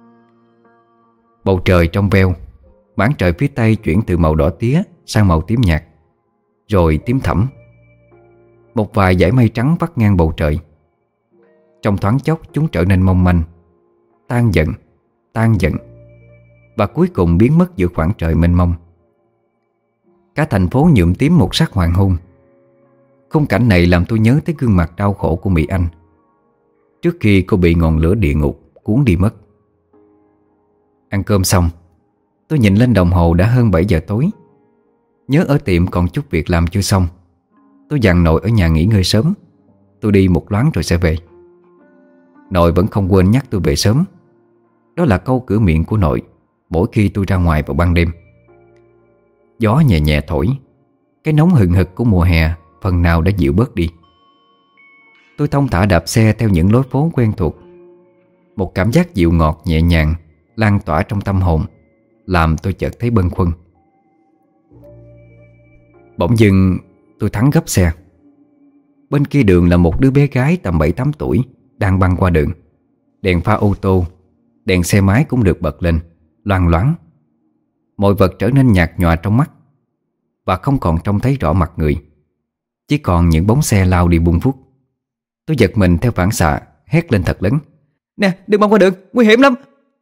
Bầu trời trong veo, mảng trời phía tây chuyển từ màu đỏ tía sang màu tím nhạt, rồi tím thẫm. Một vài dải mây trắng vắt ngang bầu trời. Trong thoáng chốc chúng trở nên mong manh, tan dần, và cuối cùng biến mất giữa khoảng trời mênh mông. Cả thành phố nhuộm tím một sắc hoàng hôn. Khung cảnh này làm tôi nhớ tới gương mặt đau khổ của Mỹ Anh trước khi cô bị ngọn lửa địa ngục cuốn đi mất. Ăn cơm xong, tôi nhìn lên đồng hồ đã hơn 7 giờ tối. Nhớ ở tiệm còn chút việc làm chưa xong, tôi dặn nội ở nhà nghỉ ngơi sớm. Tôi đi một loáng rồi sẽ về. Nội vẫn không quên nhắc tôi về sớm. Đó là câu cửa miệng của nội mỗi khi tôi ra ngoài vào ban đêm. Gió nhẹ nhẹ thổi, cái nóng hừng hực của mùa hè phần nào đã dịu bớt đi. Tôi thong thả đạp xe theo những lối phố quen thuộc. Một cảm giác dịu ngọt nhẹ nhàng lan tỏa trong tâm hồn, làm tôi chợt thấy bâng khuâng. Bỗng dưng tôi thắng gấp xe. Bên kia đường là một đứa bé gái tầm 7-8 tuổi đang băng qua đường. Đèn pha ô tô, đèn xe máy cũng được bật lên, loang loáng. Mọi vật trở nên nhạt nhòa trong mắt, và không còn trông thấy rõ mặt người. chỉ còn những bóng xe lao đi bung phút. Tôi giật mình theo phản xạ, hét lên thật lớn: "Nè, đừng băng qua đường, nguy hiểm lắm!"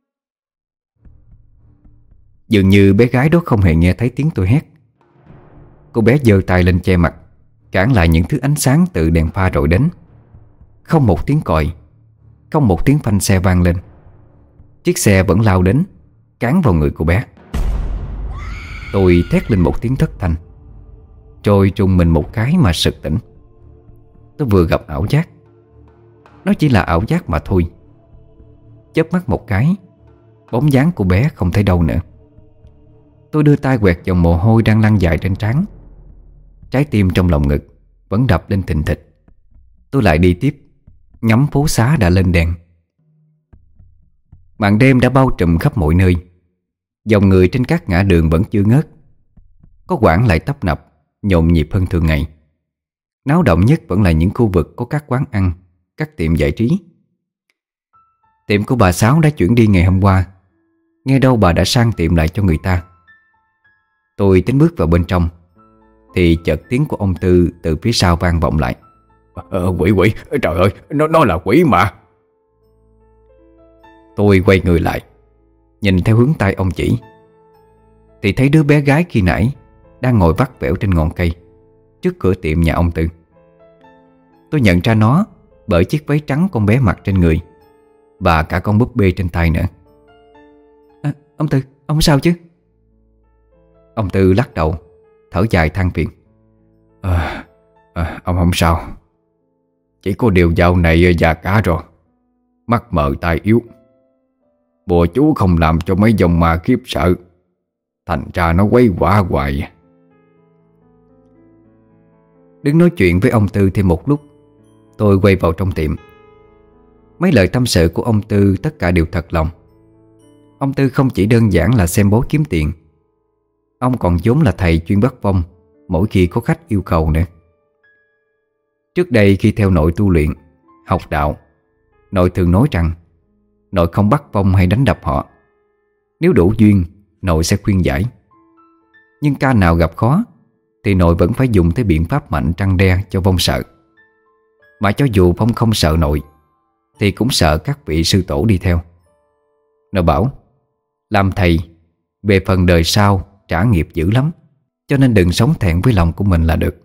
Dường như bé gái đó không hề nghe thấy tiếng tôi hét. Cô bé giơ tay lên che mặt, cản lại những thứ ánh sáng từ đèn pha rọi đến. Không một tiếng còi, không một tiếng phanh xe vang lên. Chiếc xe vẫn lao đến, cán vào người cô bé. Tôi thét lên một tiếng thất thanh, rồi trùng mình một cái mà sực tỉnh. Tôi vừa gặp ảo giác. Nó chỉ là ảo giác mà thôi. Chớp mắt một cái, bóng dáng của bé không thấy đâu nữa. Tôi đưa tay quẹt dòng mồ hôi đang lăn dài trên trán. Trái tim trong lòng ngực vẫn đập lên thình thịch. Tôi lại đi tiếp, ngắm phố xá đã lên đèn. Màn đêm đã bao trùm khắp mọi nơi. Dòng người trên các ngã đường vẫn chưa ngớt. Có quãng lại tấp nập, nhộn nhịp hơn thường ngày. Náo động nhất vẫn là những khu vực có các quán ăn, các tiệm giải trí. Tiệm của bà Sáu đã chuyển đi ngày hôm qua. Nghe đâu bà đã sang tiệm lại cho người ta. Tôi tính bước vào bên trong thì chợt tiếng của ông Tư từ phía sau vang vọng lại: Quỷ, trời ơi, nó là quỷ mà. Tôi quay người lại, nhìn theo hướng tay ông chỉ, thì thấy đứa bé gái khi nãy đang ngồi vắt vẻo trên ngọn cây trước cửa tiệm nhà ông Tư. Tôi nhận ra nó bởi chiếc váy trắng con bé mặc trên người và cả con búp bê trên tay nữa. Ông Tư, ông sao chứ? Ông Tư lắc đầu, thở dài than phiền: Ông không sao. Chỉ có điều dạo này già cả rồi, mắt mờ tai yếu. Bùa chú không làm cho mấy dòng ma khiếp sợ, thành ra nó quấy quả hoài. Đứng nói chuyện với ông Tư thêm một lúc, tôi quay vào trong tiệm. Mấy lời tâm sự của ông Tư tất cả đều thật lòng. Ông Tư không chỉ đơn giản là xem bói kiếm tiền. Ông còn vốn là thầy chuyên bắt vong mỗi khi có khách yêu cầu nữa. Trước đây khi theo nội tu luyện, học đạo, nội thường nói rằng nội không bắt vong hay đánh đập họ. Nếu đủ duyên, nội sẽ khuyên giải. Nhưng ca nào gặp khó thì nội vẫn phải dùng tới biện pháp mạnh trăn đe cho vong sợ. Mà cho dù vong không sợ nội thì cũng sợ các vị sư tổ đi theo. Nội bảo làm thầy, về phần đời sau trả nghiệp dữ lắm, cho nên đừng sống thẹn với lòng của mình là được.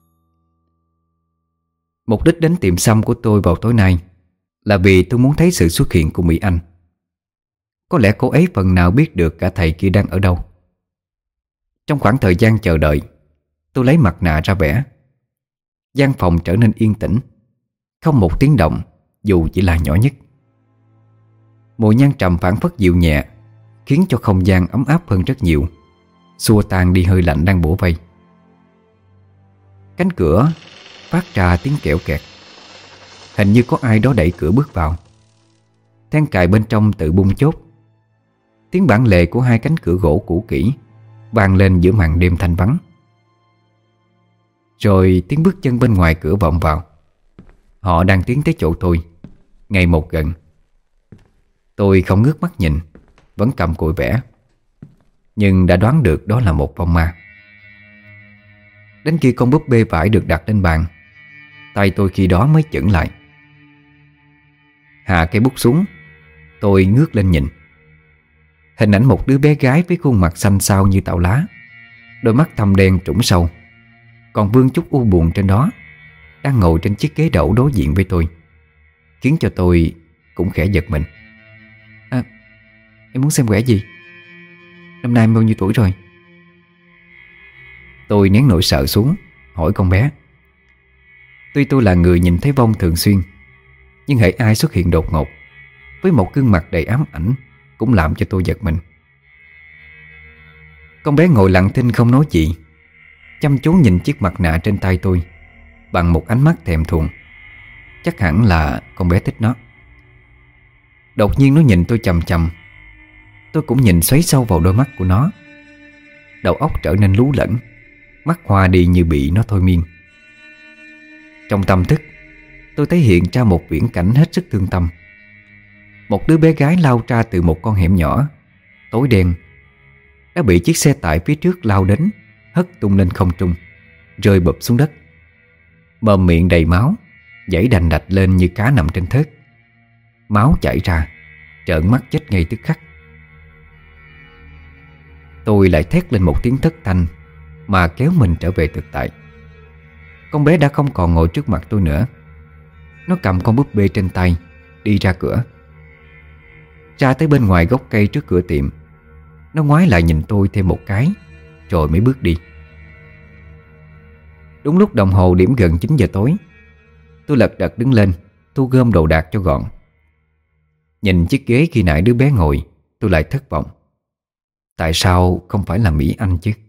Mục đích đến tiệm xăm của tôi vào tối nay là vì tôi muốn thấy sự xuất hiện của Mỹ Anh. Có lẽ cô ấy phần nào biết được cả thầy kia đang ở đâu. Trong khoảng thời gian chờ đợi, tôi lấy mặt nạ ra vẽ. Gian phòng trở nên yên tĩnh, không một tiếng động dù chỉ là nhỏ nhất. Mùi nhang trầm phảng phất dịu nhẹ, khiến cho không gian ấm áp hơn rất nhiều, xua tan đi hơi lạnh đang bủa vây. Cánh cửa phát ra tiếng kẽo kẹt. Hình như có ai đó đẩy cửa bước vào. Then cài bên trong tự bung chốt. Tiếng bản lề của hai cánh cửa gỗ cũ kỹ vang lên giữa màn đêm thanh vắng. Rồi tiếng bước chân bên ngoài cửa vọng vào. Họ đang tiến tới chỗ tôi, ngày một gần. Tôi không ngước mắt nhìn, vẫn cầm cùi vẽ, nhưng đã đoán được đó là một vong ma. Đến khi con búp bê vải được đặt lên bàn, tay tôi khi đó mới chững lại. Hạ cây bút xuống, tôi ngước lên nhìn. Hình ảnh một đứa bé gái với khuôn mặt xanh xao như tàu lá, đôi mắt thâm đen trũng sâu, còn vương chút u buồn trên đó, đang ngồi trên chiếc ghế đẩu đối diện với tôi, khiến cho tôi cũng khẽ giật mình. Em muốn xem vẽ gì? Năm nay em bao nhiêu tuổi rồi? Tôi nén nỗi sợ xuống, hỏi con bé. Tuy tôi là người nhìn thấy vong thường xuyên, nhưng hễ ai xuất hiện đột ngột với một gương mặt đầy ám ảnh cũng làm cho tôi giật mình. Con bé ngồi lặng thinh không nói gì, chăm chú nhìn chiếc mặt nạ trên tay tôi bằng một ánh mắt thèm thuồng. Chắc hẳn là con bé thích nó. Đột nhiên nó nhìn tôi chằm chằm. Tôi cũng nhìn xoáy sâu vào đôi mắt của nó. Đầu óc trở nên lú lẫn, mắt hoa đi như bị nó thôi miên. Trong tâm thức, tôi thấy hiện ra một viễn cảnh hết sức thương tâm. Một đứa bé gái lao ra từ một con hẻm nhỏ tối đen, đã bị chiếc xe tải phía trước lao đến, hất tung lên không trung, rơi bụp xuống đất. Mồm miệng đầy máu, dãy đành đạch lên như cá nằm trên thớt. Máu chảy ra, trợn mắt chết ngay tức khắc. Tôi lại thét lên một tiếng thất thanh mà kéo mình trở về thực tại. Con bé đã không còn ngồi trước mặt tôi nữa. Nó cầm con búp bê trên tay, đi ra cửa. Ra tới bên ngoài gốc cây trước cửa tiệm, nó ngoái lại nhìn tôi thêm một cái, rồi mới bước đi. Đúng lúc đồng hồ điểm gần 9 giờ tối, tôi lật đật đứng lên, thu gom đồ đạc cho gọn. Nhìn chiếc ghế khi nãy đứa bé ngồi, tôi lại thất vọng. Tại sao không phải là Mỹ Anh chứ?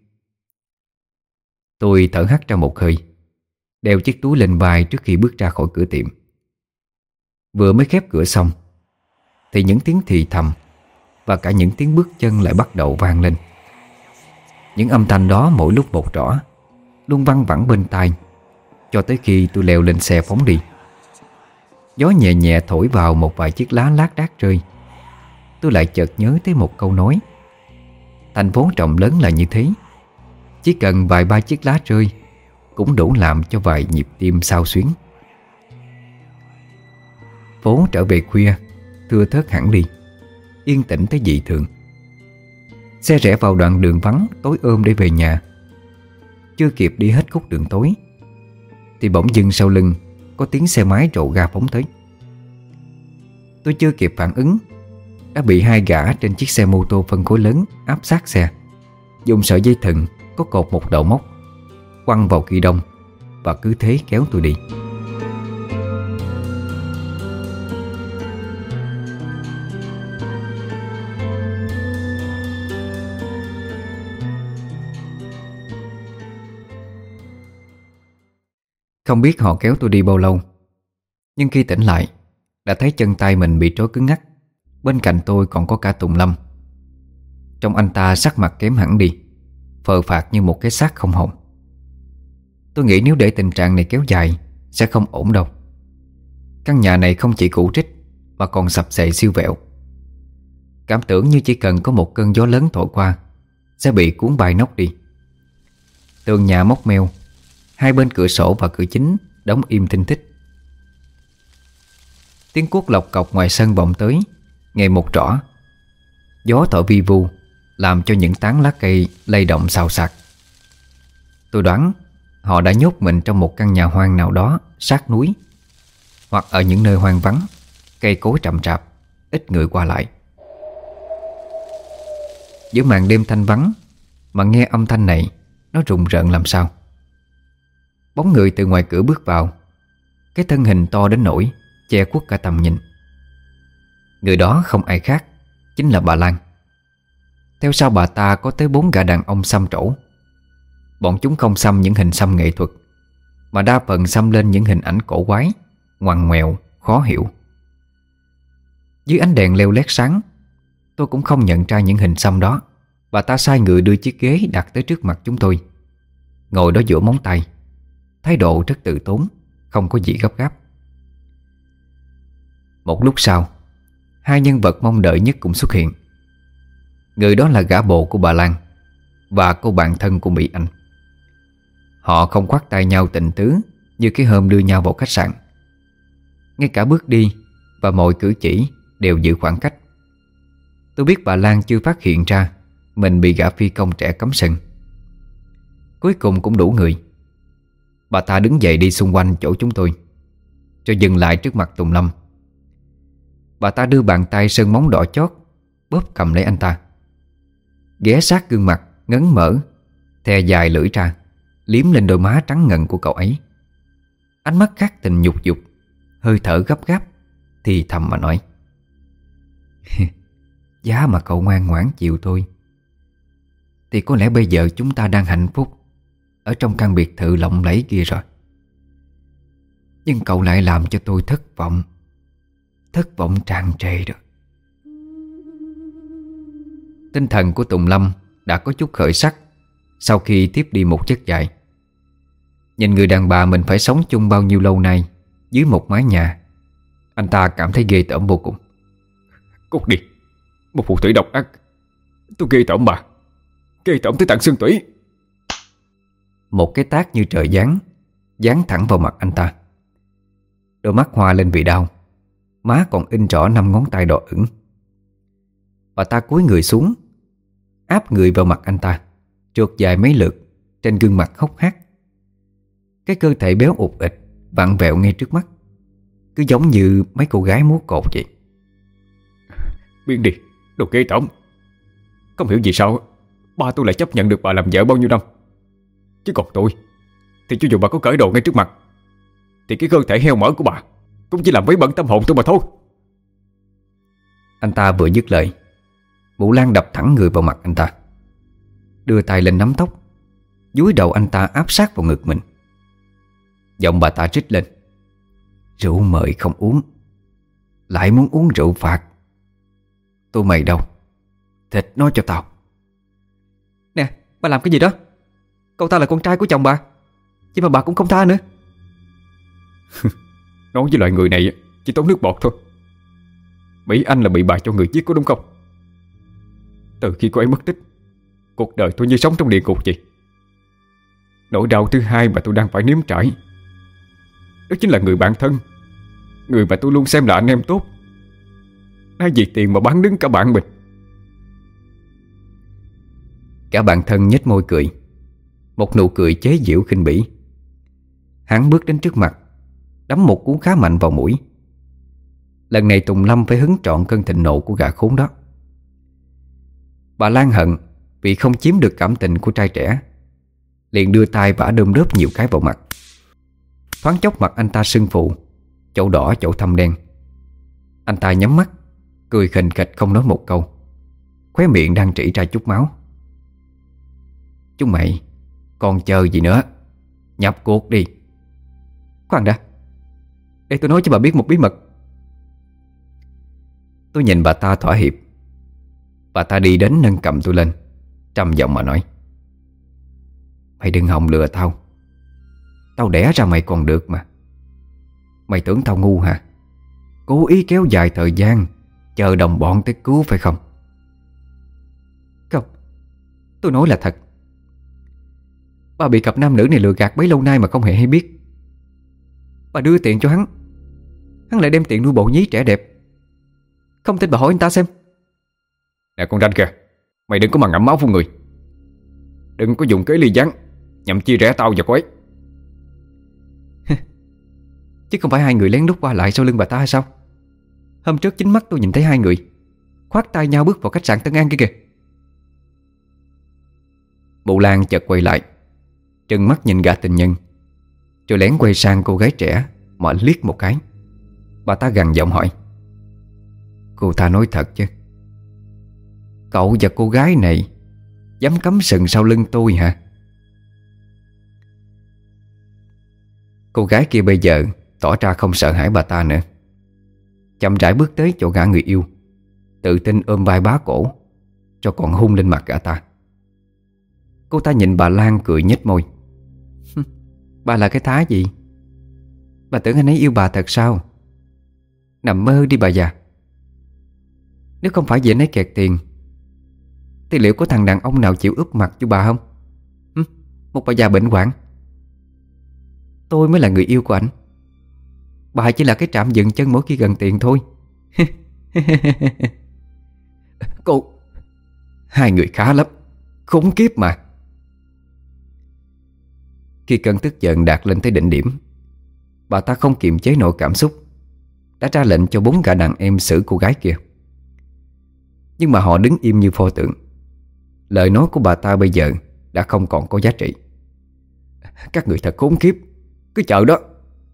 Tôi thở hắt ra một hơi, đeo chiếc túi lên vai trước khi bước ra khỏi cửa tiệm. Vừa mới khép cửa xong thì những tiếng thì thầm và cả những tiếng bước chân lại bắt đầu vang lên. Những âm thanh đó mỗi lúc một rõ, luôn văng vẳng bên tai, cho tới khi tôi leo lên xe phóng đi. Gió nhẹ nhẹ thổi vào một vài chiếc lá lác đác rơi. Tôi lại chợt nhớ tới một câu nói: thành phố rộng lớn là như thế, chỉ cần vài ba chiếc lá rơi cũng đủ làm cho vài nhịp tim xao xuyến. Phố trở về khuya, thưa thớt hẳn đi, yên tĩnh tới dị thường. Xe rẽ vào đoạn đường vắng tối ôm để về nhà. Chưa kịp đi hết khúc đường tối thì bỗng dưng sau lưng có tiếng xe máy rồ ga phóng tới. Tôi chưa kịp phản ứng đã bị hai gã trên chiếc xe mô tô phân khối lớn áp sát xe, dùng sợi dây thừng có cột một đầu móc quăng vào kỳ đông và cứ thế kéo tôi đi. Không biết họ kéo tôi đi bao lâu, nhưng khi tỉnh lại đã thấy chân tay mình bị trói cứng ngắc. Bên cạnh tôi còn có cả Tùng Lâm. Trông anh ta sắc mặt kém hẳn đi, phờ phạc như một cái xác không hồn. Tôi nghĩ nếu để tình trạng này kéo dài sẽ không ổn đâu. Căn nhà này không chỉ cũ rích mà còn sập xệ siêu vẹo. Cảm tưởng như chỉ cần có một cơn gió lớn thổi qua sẽ bị cuốn bay nóc đi. Tường nhà móc meo, hai bên cửa sổ và cửa chính đóng im thinh thích. Tiếng cuốc lộc cọc ngoài sân vọng tới ngày một rõ. Gió thổi vi vu làm cho những tán lá cây lay động xào xạc. Tôi đoán họ đã nhốt mình trong một căn nhà hoang nào đó sát núi, hoặc ở những nơi hoang vắng, cây cối rậm rạp, ít người qua lại. Giữa màn đêm thanh vắng mà nghe âm thanh này, nó rùng rợn làm sao. Bóng người từ ngoài cửa bước vào, cái thân hình to đến nỗi che khuất cả tầm nhìn. Người đó không ai khác, chính là bà Lan. Theo sau bà ta có tới 4 gã đàn ông xăm trổ. Bọn chúng không xăm những hình xăm nghệ thuật, mà đa phần xăm lên những hình ảnh cổ quái, ngoằn ngoèo, khó hiểu. Dưới ánh đèn leo lét sáng, tôi cũng không nhận ra những hình xăm đó. Bà ta sai người đưa chiếc ghế đặt tới trước mặt chúng tôi, ngồi đó giữa móng tay, thái độ rất từ tốn, không có gì gấp gáp. Một lúc sau, hai nhân vật mong đợi nhất cũng xuất hiện. Người đó là gã bồ của bà Lan và cô bạn thân của Mỹ Anh. Họ không khoác tay nhau tình tứ như cái hôm đưa nhau vào khách sạn. Ngay cả bước đi và mọi cử chỉ đều giữ khoảng cách. Tôi biết bà Lan chưa phát hiện ra mình bị gã phi công trẻ cấm sừng. Cuối cùng cũng đủ người. Bà ta đứng dậy đi xung quanh chỗ chúng tôi, rồi dừng lại trước mặt Tùng Lâm. Bà ta đưa bàn tay sơn móng đỏ chót bóp cầm lấy anh ta, ghé sát gương mặt ngấn mở, thè dài lưỡi ra, liếm lên đôi má trắng ngần của cậu ấy. Ánh mắt khát tình nhục dục, hơi thở gấp gáp, thì thầm mà nói: giá mà cậu ngoan ngoãn chịu tôi thì có lẽ bây giờ chúng ta đang hạnh phúc ở trong căn biệt thự lộng lẫy kia rồi. Nhưng cậu lại làm cho tôi thất vọng tràn trề rồi. Tinh thần của Tùng Lâm đã có chút khởi sắc sau khi tiếp đi một giấc dài. Nhìn người đàn bà mình phải sống chung bao nhiêu lâu nay dưới một mái nhà, anh ta cảm thấy ghê tởm vô cùng. Cút đi, một phù thủy độc ác. Tôi ghê tởm bà, ghê tởm tới tận xương tủy. Một cái tát như trời giáng giáng thẳng vào mặt anh ta. Đôi mắt hoa lên vì đau, má còn in rõ 5 ngón tay đỏ ửng. Bà ta cúi người xuống, áp người vào mặt anh ta, trượt dài mấy lượt trên gương mặt hốc hác. Cái cơ thể béo ụt ịch vặn vẹo ngay trước mắt, cứ giống như mấy cô gái múa cột vậy. Biến đi, đồ ghê tởm. Không hiểu vì sao ba tôi lại chấp nhận được bà làm vợ bao nhiêu năm. Chứ còn tôi thì cho dù bà có cởi đồ ngay trước mặt thì cái cơ thể heo mỡ của bà cũng chỉ làm vấy bẩn tâm hồn tôi mà thôi. Anh ta vừa dứt lời, Mụ Lan đập thẳng người vào mặt anh ta, đưa tay lên nắm tóc, dúi đầu anh ta áp sát vào ngực mình. Giọng bà ta trích lên: rượu mời không uống, lại muốn uống rượu phạt. Tôi mày đâu, thịt nó cho tao. Nè, bà làm cái gì đó? Cậu ta là con trai của chồng bà, chứ mà bà cũng không tha nữa. Nói với loại người này chỉ tốn nước bọt thôi. Mỹ Anh là bị bà cho người giết có đúng không? Từ khi cô ấy mất tích, cuộc đời tôi như sống trong địa ngục vậy. Nỗi đau thứ hai mà tôi đang phải nếm trải đó chính là người bạn thân, người mà tôi luôn xem là anh em tốt, nay vì tiền mà bán đứng cả bạn mình. Cả bạn thân nhếch môi cười, một nụ cười chế giễu khinh bỉ. Hắn bước đến trước mặt, đấm một cú khá mạnh vào mũi. Lần này Tùng Lâm phải hứng trọn cơn thịnh nộ của gã khốn đó. Bà Lan hận vì không chiếm được cảm tình của trai trẻ, liền đưa tay vả đơm đớp nhiều cái vào mặt. Thoáng chốc mặt anh ta sưng phù, chỗ đỏ chỗ thâm đen. Anh ta nhắm mắt, cười khình khịch không nói một câu, khóe miệng đang trĩ ra chút máu. Chúng mày còn chờ gì nữa, nhập cuộc đi. Khoan đã, để tôi nói cho bà biết một bí mật. Tôi nhìn bà ta thỏa hiệp. Bà ta đi đến nâng cầm tôi lên, trầm giọng mà nói: mày đừng hòng lừa tao. Tao đẻ ra mày còn được mà. Mày tưởng tao ngu hả? Cố ý kéo dài thời gian, chờ đồng bọn tới cứu phải không? Không, tôi nói là thật. Bà bị cặp nam nữ này lừa gạt bấy lâu nay mà không hề hay biết. Bà đưa tiền cho hắn, hắn lại đem tiền nuôi bộ nhí trẻ đẹp. Không tin bà hỏi anh ta xem. Nè con ranh kìa, mày đừng có mà ngậm máu vô người. Đừng có dùng kế ly gián nhằm chia rẽ tao và cô ấy. Chứ không phải hai người lén lút qua lại sau lưng bà ta hay sao? Hôm trước chính mắt tôi nhìn thấy hai người khoác tay nhau bước vào khách sạn Tân An kia kìa. Mụ Lan chợt quay lại, trừng mắt nhìn gã tình nhân, rồi lén quay sang cô gái trẻ mà liếc một cái. Bà ta gằn giọng hỏi: cô ta nói thật chứ? Cậu và cô gái này dám cắm sừng sau lưng tôi hả? Cô gái kia bây giờ tỏ ra không sợ hãi bà ta nữa, chậm rãi bước tới chỗ gã người yêu, tự tin ôm vai bá cổ, cho còn hung lên mặt gã ta. Cô ta nhìn bà Lan cười nhếch môi: bà là cái thá gì? Bà tưởng anh ấy yêu bà thật sao? Nằm mơ đi bà già. Nếu không phải vì anh ấy kẹt tiền thì liệu có thằng đàn ông nào chịu úp mặt cho bà không? Một bà già bệnh hoạn. Tôi mới là người yêu của anh, bà chỉ là cái trạm dừng chân mỗi khi gần tiền thôi. Cô, hai người khá lắm, khốn kiếp mà. Khi cơn tức giận đạt lên tới đỉnh điểm, bà ta không kiềm chế nổi cảm xúc, đã ra lệnh cho 4 gã đàn em xử cô gái kia. Nhưng mà họ đứng im như pho tượng. Lời nói của bà ta bây giờ đã không còn có giá trị. Các người thật khốn kiếp, cứ chờ đó.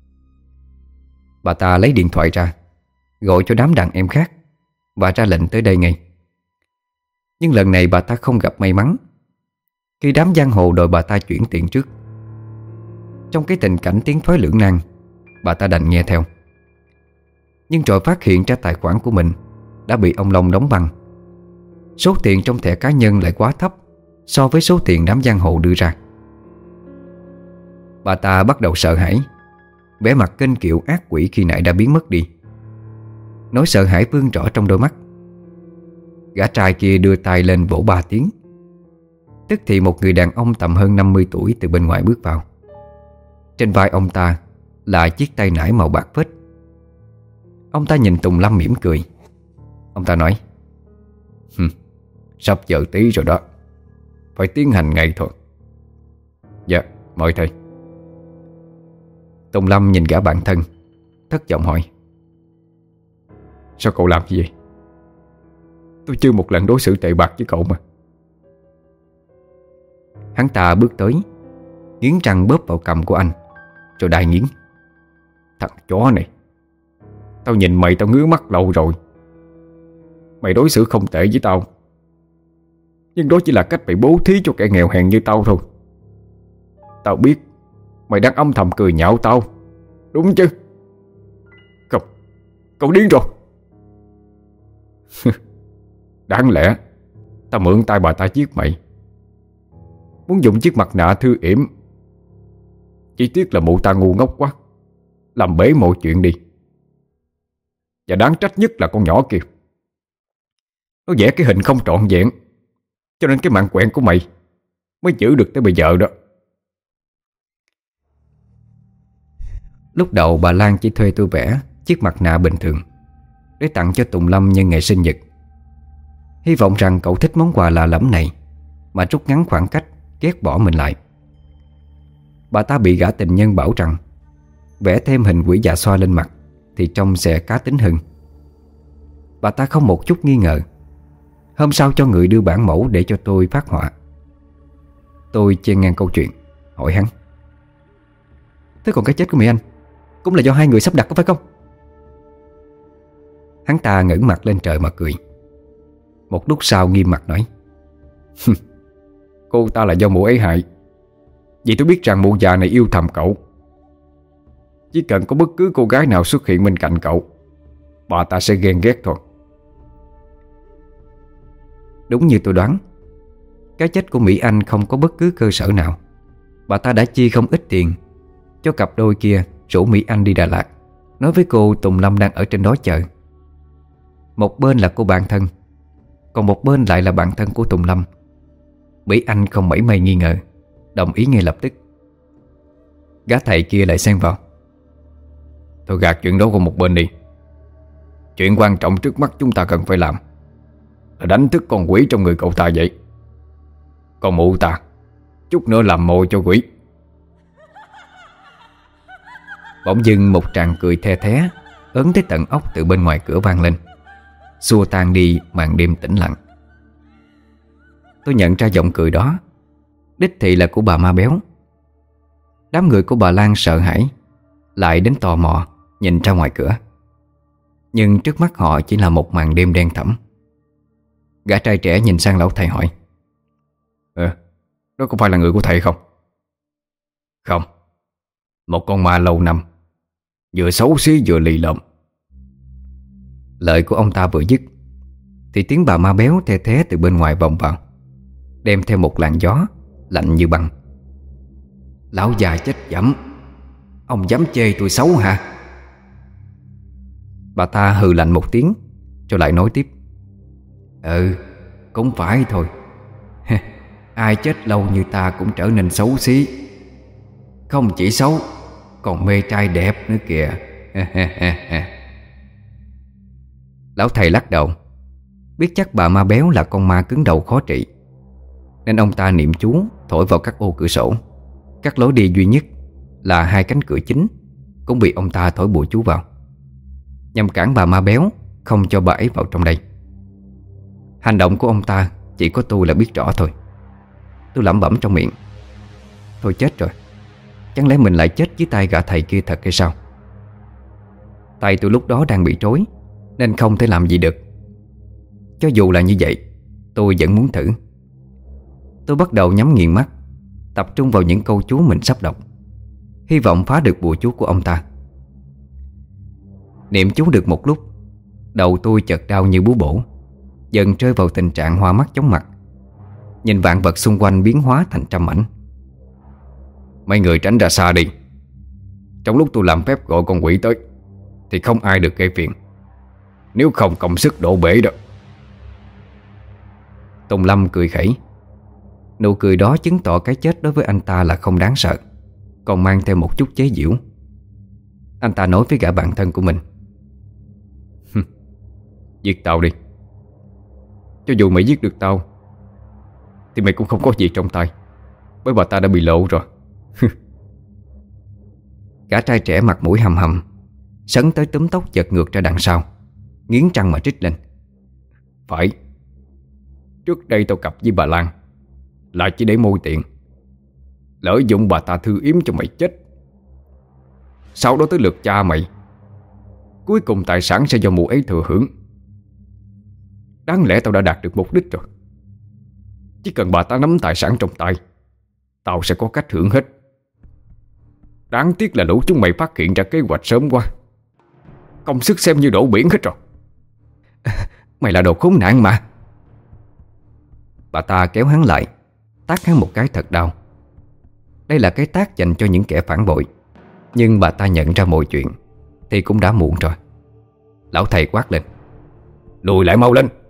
Bà ta lấy điện thoại ra, gọi cho đám đàn em khác và ra lệnh tới đây ngay. Nhưng lần này bà ta không gặp may mắn, khi đám giang hồ đòi bà ta chuyển tiền trước. Trong cái tình cảnh tiến thoái lưỡng nan, bà ta đành nghe theo. Nhưng rồi phát hiện ra tài khoản của mình đã bị ông Long đóng băng. Số tiền trong thẻ cá nhân lại quá thấp so với số tiền đám giang hồ đưa ra. Bà ta bắt đầu sợ hãi, vẻ mặt kênh kiệu ác quỷ khi nãy đã biến mất đi. Nỗi sợ hãi vương rõ trong đôi mắt. Gã trai kia đưa tay lên vỗ 3 tiếng. Tức thì một người đàn ông tầm hơn 50 tuổi từ bên ngoài bước vào. Trên vai ông ta là chiếc tay nải màu bạc phết. Ông ta nhìn Tùng Lâm mỉm cười. Ông ta nói: Sắp giờ tí rồi đó, phải tiến hành ngay thôi. Dạ, mời thầy. Tùng Lâm nhìn gã bạn thân, thất vọng hỏi: Sao cậu làm như vậy? Tôi chưa một lần đối xử tệ bạc với cậu mà. Hắn ta bước tới, nghiến răng bóp vào cằm của anh, rồi đai nghiến: Thằng chó này, tao nhìn mày tao ngứa mắt lâu rồi. Mày đối xử không tệ với tao, nhưng đó chỉ là cách mày bố thí cho kẻ nghèo hèn như tao thôi. Tao biết mày đang âm thầm cười nhạo tao, đúng chứ? Không, cậu điên rồi. Đáng lẽ tao mượn tay bà ta giết mày, muốn dùng chiếc mặt nạ thư yểm. Chỉ tiếc là mụ ta ngu ngốc quá, làm bể mọi chuyện đi. Và đáng trách nhất là con nhỏ kia, nó vẽ cái hình không trọn vẹn, cho nên cái mạng quẹn của mày mới giữ được tới bây giờ đó. Lúc đầu bà Lan chỉ thuê tôi vẽ chiếc mặt nạ bình thường để tặng cho Tùng Lâm nhân ngày sinh nhật, hy vọng rằng cậu thích món quà lạ lẫm này mà rút ngắn khoảng cách ghét bỏ mình lại. Bà ta bị gã tình nhân bảo rằng vẽ thêm hình quỷ dạ xoa lên mặt thì trông sẽ cá tính hơn. Bà ta không một chút nghi ngờ. Hôm sau cho người đưa bản mẫu để cho tôi phát họa. Tôi chen ngang câu chuyện, hỏi hắn: Thế còn cái chết của Mỹ Anh cũng là do hai người sắp đặt có phải không? Hắn ta ngẩng mặt lên trời mà cười. Một lúc sau nghiêm mặt nói: Cô ta là do mụ ấy hại. Vì tôi biết rằng mụ già này yêu thầm cậu. Chỉ cần có bất cứ cô gái nào xuất hiện bên cạnh cậu, bà ta sẽ ghen ghét thôi. Đúng như tôi đoán, cái chết của Mỹ Anh không có bất cứ cơ sở nào. Bà ta đã chi không ít tiền cho cặp đôi kia rủ Mỹ Anh đi Đà Lạt, nói với cô Tùng Lâm đang ở trên đó chờ. Một bên là cô bạn thân, còn một bên lại là bạn thân của Tùng Lâm. Mỹ Anh không mảy may nghi ngờ, đồng ý ngay lập tức. Gã thầy kia lại xen vào: Thôi gạt chuyện đó qua một bên đi. Chuyện quan trọng trước mắt chúng ta cần phải làm là đánh thức con quỷ trong người cậu ta vậy. Còn mụ ta, chút nữa làm mồi cho quỷ. Bỗng dưng một tràng cười the thé ớn tới tận óc từ bên ngoài cửa vang lên, xua tan đi màn đêm tĩnh lặng. Tôi nhận ra giọng cười đó đích thị là của bà ma béo. Đám người của bà Lan sợ hãi, lại đến tò mò nhìn ra ngoài cửa. Nhưng trước mắt họ chỉ là một màn đêm đen thẫm. Gã trai trẻ nhìn sang lão thầy hỏi: Đó có phải là người của thầy không? Không, một con ma lâu năm, vừa xấu xí vừa lì lợm. Lời của ông ta vừa dứt thì tiếng bà ma béo the thé từ bên ngoài vọng vào, đem theo một làn gió lạnh như băng. Lão già chết dẫm, ông dám chê tôi xấu hả? Bà ta hừ lạnh một tiếng rồi lại nói tiếp: Cũng phải thôi. Ai chết lâu như ta cũng trở nên xấu xí. Không chỉ xấu, còn mê trai đẹp nữa kìa. Lão thầy lắc đầu, biết chắc bà ma béo là con ma cứng đầu khó trị, nên ông ta niệm chú thổi vào các ô cửa sổ. Các lối đi duy nhất là hai cánh cửa chính cũng bị ông ta thổi bùa chú vào, nhằm cản bà ma béo, không cho bà ấy vào trong đây. Hành động của ông ta chỉ có tôi là biết rõ thôi. Tôi lẩm bẩm trong miệng: Thôi chết rồi, chẳng lẽ mình lại chết dưới tay gã thầy kia thật hay sao? Tay tôi lúc đó đang bị trói nên không thể làm gì được. Cho dù là như vậy, tôi vẫn muốn thử. Tôi bắt đầu nhắm nghiền mắt, tập trung vào những câu chú mình sắp đọc, hy vọng phá được bùa chú của ông ta. Niệm chú được một lúc, đầu tôi chợt đau như búa bổ, dần rơi vào tình trạng hoa mắt chóng mặt, nhìn vạn vật xung quanh biến hóa thành trăm mảnh. Mấy người tránh ra xa đi. Trong lúc tôi làm phép gọi con quỷ tới thì không ai được gây phiền, nếu không cộng sức đổ bể đó. Tùng Lâm cười khẩy. Nụ cười đó chứng tỏ cái chết đối với anh ta là không đáng sợ, còn mang theo một chút chế giễu. Anh ta nói với gã bạn thân của mình: Giết tao đi. Cho dù mày giết được tao thì mày cũng không có gì trong tay, bởi bà ta đã bị lộ rồi. Gã trai trẻ mặt mũi hầm hầm sấn tới túm tóc giật ngược ra đằng sau, nghiến răng mà trích lên: Phải, trước đây tao cặp với bà Lan là chỉ để môi tiện, lợi dụng bà ta thư yếm cho mày chết. Sau đó tới lượt cha mày, cuối cùng tài sản sẽ do mụ ấy thừa hưởng. Đáng lẽ tao đã đạt được mục đích rồi. Chỉ cần bà ta nắm tài sản trong tay, tao sẽ có cách hưởng hết. Đáng tiếc là lũ chúng mày phát hiện ra kế hoạch sớm quá, công sức xem như đổ biển hết rồi. Mày là đồ khốn nạn mà. Bà ta kéo hắn lại, tát hắn một cái thật đau. Đây là cái tát dành cho những kẻ phản bội, nhưng bà ta nhận ra mọi chuyện thì cũng đã muộn rồi. Lão thầy quát lên: Lùi lại mau lên.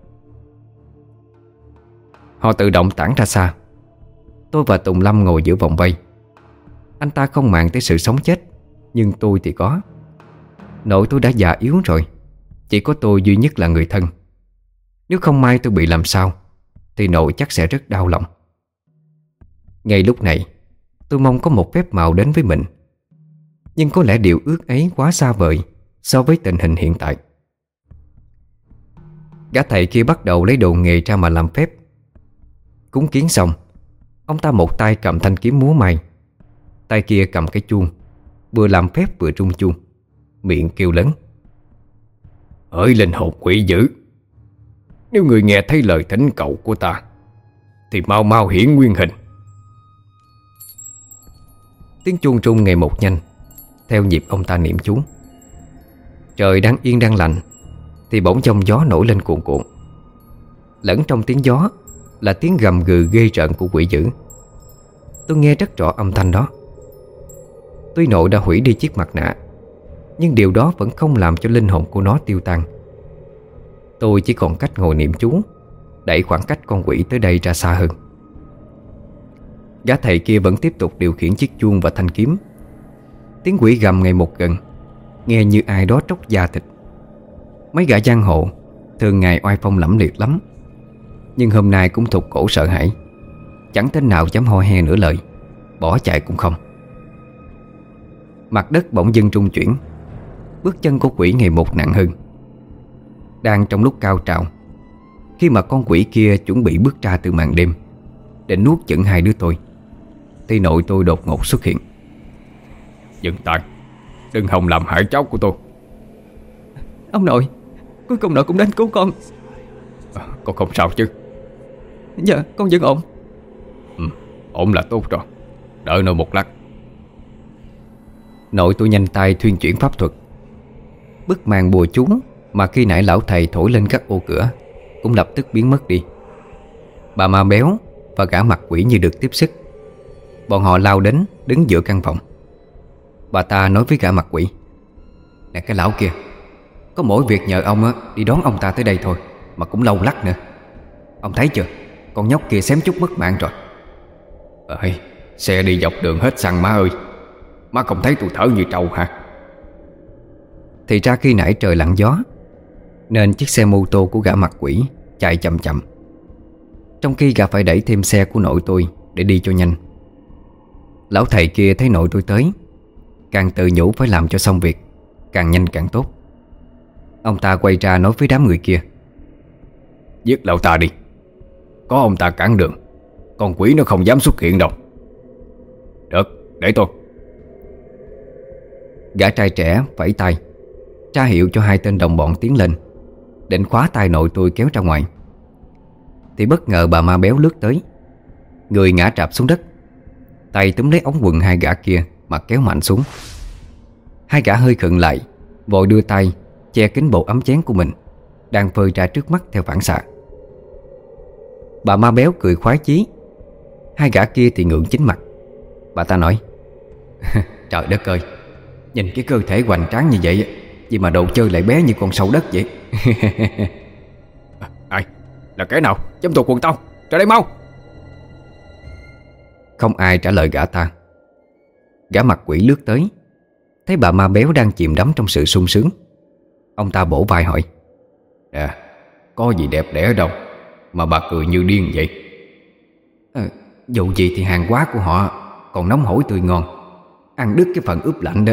Họ tự động tản ra xa. Tôi và Tùng Lâm ngồi giữa vòng vây. Anh ta không màng tới sự sống chết, nhưng tôi thì có. Nội tôi đã già yếu rồi, chỉ có tôi duy nhất là người thân. Nếu không may tôi bị làm sao thì nội chắc sẽ rất đau lòng. Ngay lúc này tôi mong có một phép màu đến với mình, nhưng có lẽ điều ước ấy quá xa vời so với tình hình hiện tại. Gã thầy kia bắt đầu lấy đồ nghề ra mà làm phép. Cúng kiến xong, ông ta một tay cầm thanh kiếm múa may, tay kia cầm cái chuông, vừa làm phép vừa rung chuông, miệng kêu lớn: Hỡi linh hồn quỷ dữ, nếu người nghe thấy lời thỉnh cầu của ta thì mau mau hiển nguyên hình. Tiếng chuông rung ngày một nhanh, theo nhịp ông ta niệm chú. Trời đang yên đang lành thì bỗng giông gió nổi lên cuồn cuộn. Lẫn trong tiếng gió là tiếng gầm gừ ghê rợn của quỷ dữ. Tôi nghe rất rõ âm thanh đó. Tuy nội đã hủy đi chiếc mặt nạ, nhưng điều đó vẫn không làm cho linh hồn của nó tiêu tan. Tôi chỉ còn cách ngồi niệm chú, đẩy khoảng cách con quỷ tới đây ra xa hơn. Gã thầy kia vẫn tiếp tục điều khiển chiếc chuông và thanh kiếm. Tiếng quỷ gầm ngày một gần, nghe như ai đó tróc da thịt. Mấy gã giang hồ thường ngày oai phong lẫm liệt lắm, nhưng hôm nay cũng thụt cổ sợ hãi. Chẳng tên nào dám ho he nửa lời, bỏ chạy cũng không. Mặt đất bỗng dưng rung chuyển. Bước chân của quỷ ngày một nặng hơn. Đang trong lúc cao trào, khi mà con quỷ kia chuẩn bị bước ra từ màn đêm để nuốt chửng hai đứa tôi, thì nội tôi đột ngột xuất hiện. Dừng tay, đừng hòng làm hại cháu của tôi. Ông nội, cuối cùng nội cũng đến cứu con. Con không sao chứ? Dạ, con vẫn ổn. Ổn là tốt rồi. Đợi nội một lát. Nội tôi nhanh tay thuyên chuyển pháp thuật. Bức màn bùa chú mà khi nãy lão thầy thổi lên các ô cửa cũng lập tức biến mất đi. Bà ma béo và gã mặt quỷ như được tiếp sức. Bọn họ lao đến đứng giữa căn phòng. Bà ta nói với gã mặt quỷ: Nè cái lão kia, có mỗi việc nhờ ông á, đi đón ông ta tới đây thôi mà cũng lâu lắc nữa. Ông thấy chưa, con nhóc kia xém chút mất mạng rồi. Xe đi dọc đường hết xăng má ơi. Má không thấy tôi thở như trâu hả? Thì ra khi nãy trời lặng gió, nên chiếc xe mô tô của gã mặt quỷ chạy chậm chậm, trong khi gã phải đẩy thêm xe của nội tôi để đi cho nhanh. Lão thầy kia thấy nội tôi tới, càng tự nhủ phải làm cho xong việc, càng nhanh càng tốt. Ông ta quay ra nói với đám người kia: Giết lão ta đi. Có ông ta cản đường, con quỷ nó không dám xuất hiện đâu. Được, để tôi. Gã trai trẻ vẫy tay ra hiệu cho hai tên đồng bọn tiến lên, định khóa tay nội tôi kéo ra ngoài. Thì bất ngờ bà ma béo lướt tới, người ngã trạp xuống đất, tay túm lấy ống quần hai gã kia mà kéo mạnh xuống. Hai gã hơi khựng lại, vội đưa tay che kín bộ ấm chén của mình đang phơi ra trước mắt theo phản xạ. Bà ma béo cười khoái chí, hai gã kia thì ngượng chín mặt. Bà ta nói: Trời đất ơi, nhìn cái cơ thể hoành tráng như vậy, vì mà đồ chơi lại bé như con sâu đất vậy. Ai? Là kẻ nào dám tuột quần tao? Ra đây mau! Không ai trả lời gã ta. Gã mặt quỷ lướt tới, thấy bà ma béo đang chìm đắm trong sự sung sướng. Ông ta bổ vai hỏi: Nè, có gì đẹp đẽ đâu mà bà cười như điên vậy? Dù gì thì hàng hóa của họ còn nóng hổi tươi ngon, ăn đứt cái phần ướp lạnh đó.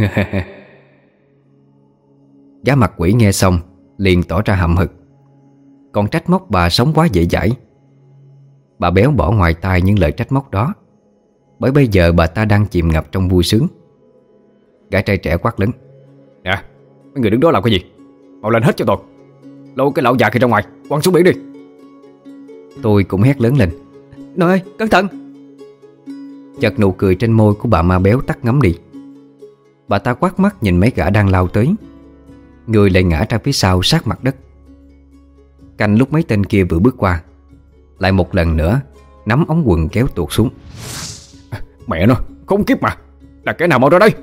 Gã mặt quỷ nghe xong liền tỏ ra hậm hực, còn trách móc bà sống quá dễ dãi. Bà béo bỏ ngoài tai những lời trách móc đó, bởi bây giờ bà ta đang chìm ngập trong vui sướng. Gã trai trẻ quát lớn: Nè, mấy người đứng đó làm cái gì? Mau lên hết cho tôi, lôi cái lão già kia ra ngoài, quăng xuống biển đi. Tôi cũng hét lớn lên: Nội ơi, cẩn thận! Chợt nụ cười trên môi của bà ma béo tắt ngấm đi. Bà ta quát mắt nhìn mấy gã đang lao tới, người lại ngã ra phía sau sát mặt đất. Canh lúc mấy tên kia vừa bước qua, lại một lần nữa nắm ống quần kéo tuột xuống. Mẹ nó, khốn kiếp mà, là kẻ nào mau ra đây?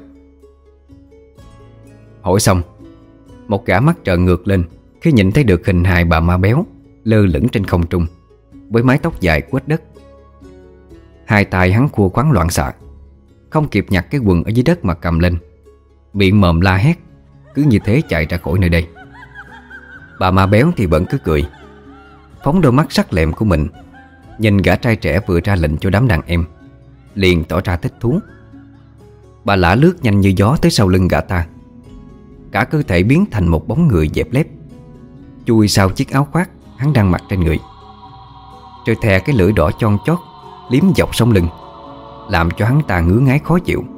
Hỏi xong, một gã mắt trợn ngược lên khi nhìn thấy được hình hài bà ma béo lơ lửng trên không trung với mái tóc dài quết đất. Hai tay hắn cua quắn loạn xạ, không kịp nhặt cái quần ở dưới đất mà cầm lên, miệng mồm la hét, cứ như thế chạy ra khỏi nơi đây. Bà ma béo thì vẫn cứ cười, phóng đôi mắt sắc lẹm của mình nhìn gã trai trẻ vừa ra lệnh cho đám đàn em, liền tỏ ra thích thú. Bà lả lướt nhanh như gió tới sau lưng gã ta, cả cơ thể biến thành một bóng người dẹp lép, chui sau chiếc áo khoác hắn đang mặc trên người, rồi thè cái lưỡi đỏ chon chót liếm dọc sống lưng, làm cho hắn ta ngứa ngáy khó chịu.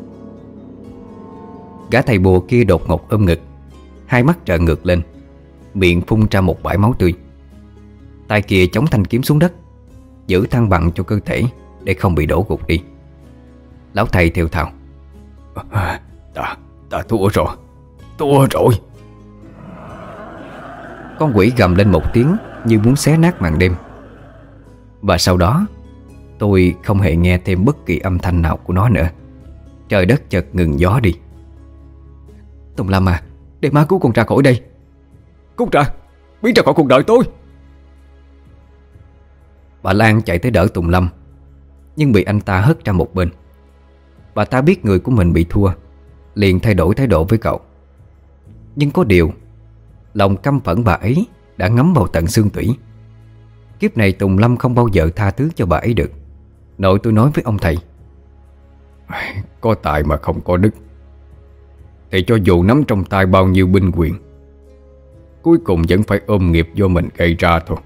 Gã thầy bùa kia đột ngột ôm ngực, hai mắt trợn ngược lên, miệng phun ra một bãi máu tươi. Tay kia chống thanh kiếm xuống đất, giữ thăng bằng cho cơ thể để không bị đổ gục đi. Lão thầy thều thào: Ta thua rồi, thua rồi. Con quỷ gầm lên một tiếng như muốn xé nát màn đêm. Và sau đó tôi không hề nghe thêm bất kỳ âm thanh nào của nó nữa. Trời đất chợt ngừng gió đi. Tùng Lâm à, để má cứu con ra khỏi đây. Cút ra, biến ra khỏi cuộc đời tôi. Bà Lan chạy tới đỡ Tùng Lâm, nhưng bị anh ta hất ra một bên. Bà ta biết người của mình bị thua, liền thay đổi thái độ với cậu. Nhưng có điều, lòng căm phẫn bà ấy đã ngấm vào tận xương tủy. Kiếp này Tùng Lâm không bao giờ tha thứ cho bà ấy được. Nội tôi nói với ông thầy: Có tài mà không có đức, thì cho dù nắm trong tay bao nhiêu binh quyền, cuối cùng vẫn phải ôm nghiệp do mình gây ra thôi.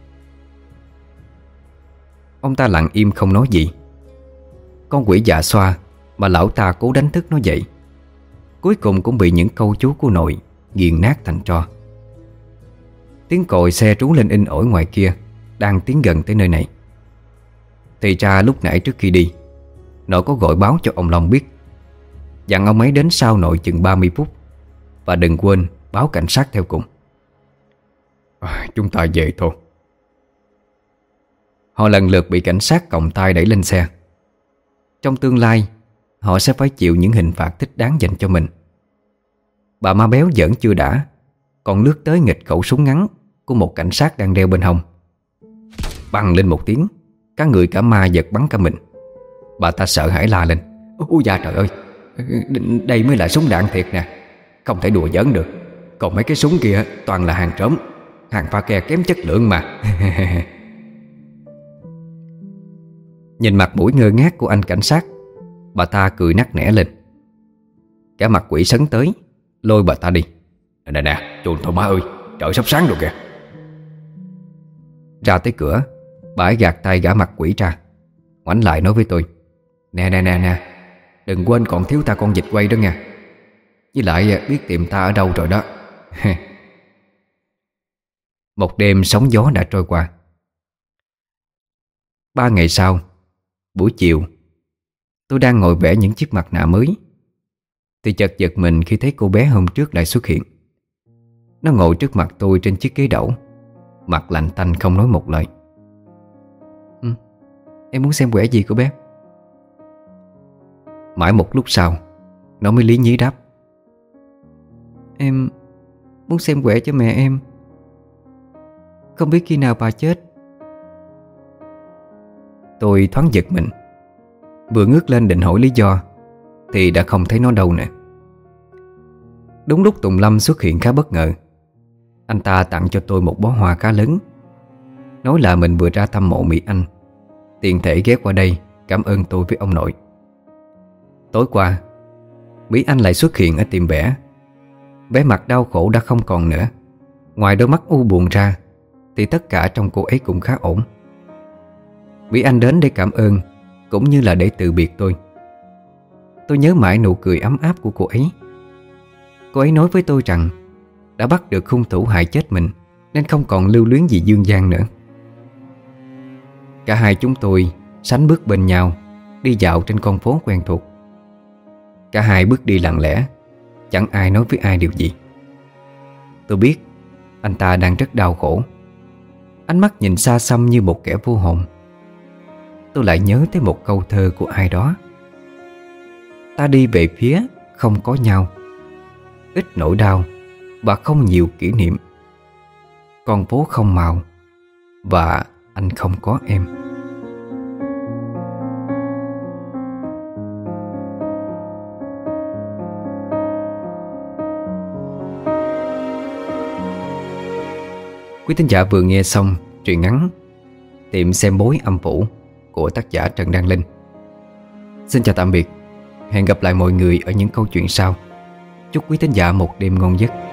Ông ta lặng im không nói gì. Con quỷ dạ xoa mà lão ta cố đánh thức nó dậy, cuối cùng cũng bị những câu chú của nội nghiền nát thành tro. Tiếng còi xe trú lên in ỏi ngoài kia đang tiến gần tới nơi này. Thì ra lúc nãy trước khi đi, nội có gọi báo cho ông Long biết, dặn ông ấy đến sau nội chừng 30 phút, và đừng quên báo cảnh sát theo cùng. Chúng ta về thôi. Họ lần lượt bị cảnh sát còng tay đẩy lên xe. Trong tương lai, họ sẽ phải chịu những hình phạt thích đáng dành cho mình. Bà ma béo vẫn chưa đã, còn lướt tới nghịch khẩu súng ngắn của một cảnh sát đang đeo bên hông. Băng lên một tiếng, cả người cả ma giật bắn cả mình. Bà ta sợ hãi la lên: Ôi da trời ơi, đây mới là súng đạn thiệt nè, không thể đùa giỡn được. Còn mấy cái súng kia toàn là hàng trộm, hàng pha ke kém chất lượng mà. Nhìn mặt mũi ngơ ngác của anh cảnh sát, bà ta cười nắc nẻ lên. Cả mặt quỷ sấn tới, lôi bà ta đi. Nè, chồn thôi má ơi, trời sắp sáng rồi kìa. Ra tới cửa, bà ấy gạt tay gã mặt quỷ ra, ngoảnh lại nói với tôi: Nè, đừng quên còn thiếu ta con vịt quay đó nha. Với lại biết tìm ta ở đâu rồi đó. Một đêm sóng gió đã trôi qua. 3 ngày sau, buổi chiều, tôi đang ngồi vẽ những chiếc mặt nạ mới, thì chợt giật mình khi thấy cô bé hôm trước lại xuất hiện. Nó ngồi trước mặt tôi trên chiếc ghế đẩu, mặt lạnh tanh không nói một lời. Em muốn xem vẽ gì cô bé? Mãi một lúc sau, nó mới lý nhí đáp: Em muốn xem vẽ cho mẹ em. Không biết khi nào bà chết. Tôi thoáng giật mình, vừa ngước lên định hỏi lý do, thì đã không thấy nó đâu nữa. Đúng lúc Tùng Lâm xuất hiện khá bất ngờ. Anh ta tặng cho tôi một bó hoa khá lớn, nói là mình vừa ra thăm mộ Mỹ Anh, tiện thể ghé qua đây cảm ơn tôi với ông nội. Tối qua Mỹ Anh lại xuất hiện ở tiệm vẽ. Vẻ mặt đau khổ đã không còn nữa. Ngoài đôi mắt u buồn ra thì tất cả trong cô ấy cũng khá ổn. Mỹ Anh đến để cảm ơn cũng như là để từ biệt tôi. Tôi nhớ mãi nụ cười ấm áp của cô ấy. Cô ấy nói với tôi rằng đã bắt được hung thủ hại chết mình, nên không còn lưu luyến gì dương gian nữa. Cả hai chúng tôi sánh bước bên nhau, đi dạo trên con phố quen thuộc. Cả hai bước đi lặng lẽ, chẳng ai nói với ai điều gì. Tôi biết anh ta đang rất đau khổ. Ánh mắt nhìn xa xăm như một kẻ vô hồn. Tôi lại nhớ tới một câu thơ của ai đó: ta đi về phía không có nhau, ít nỗi đau và không nhiều kỷ niệm. Con phố không màu và anh không có em. Quý thính giả vừa nghe xong truyện ngắn Tiệm xem bói âm phủ của tác giả Trần Đăng Linh. Xin chào tạm biệt. Hẹn gặp lại mọi người ở những câu chuyện sau. Chúc quý thính giả một đêm ngon giấc.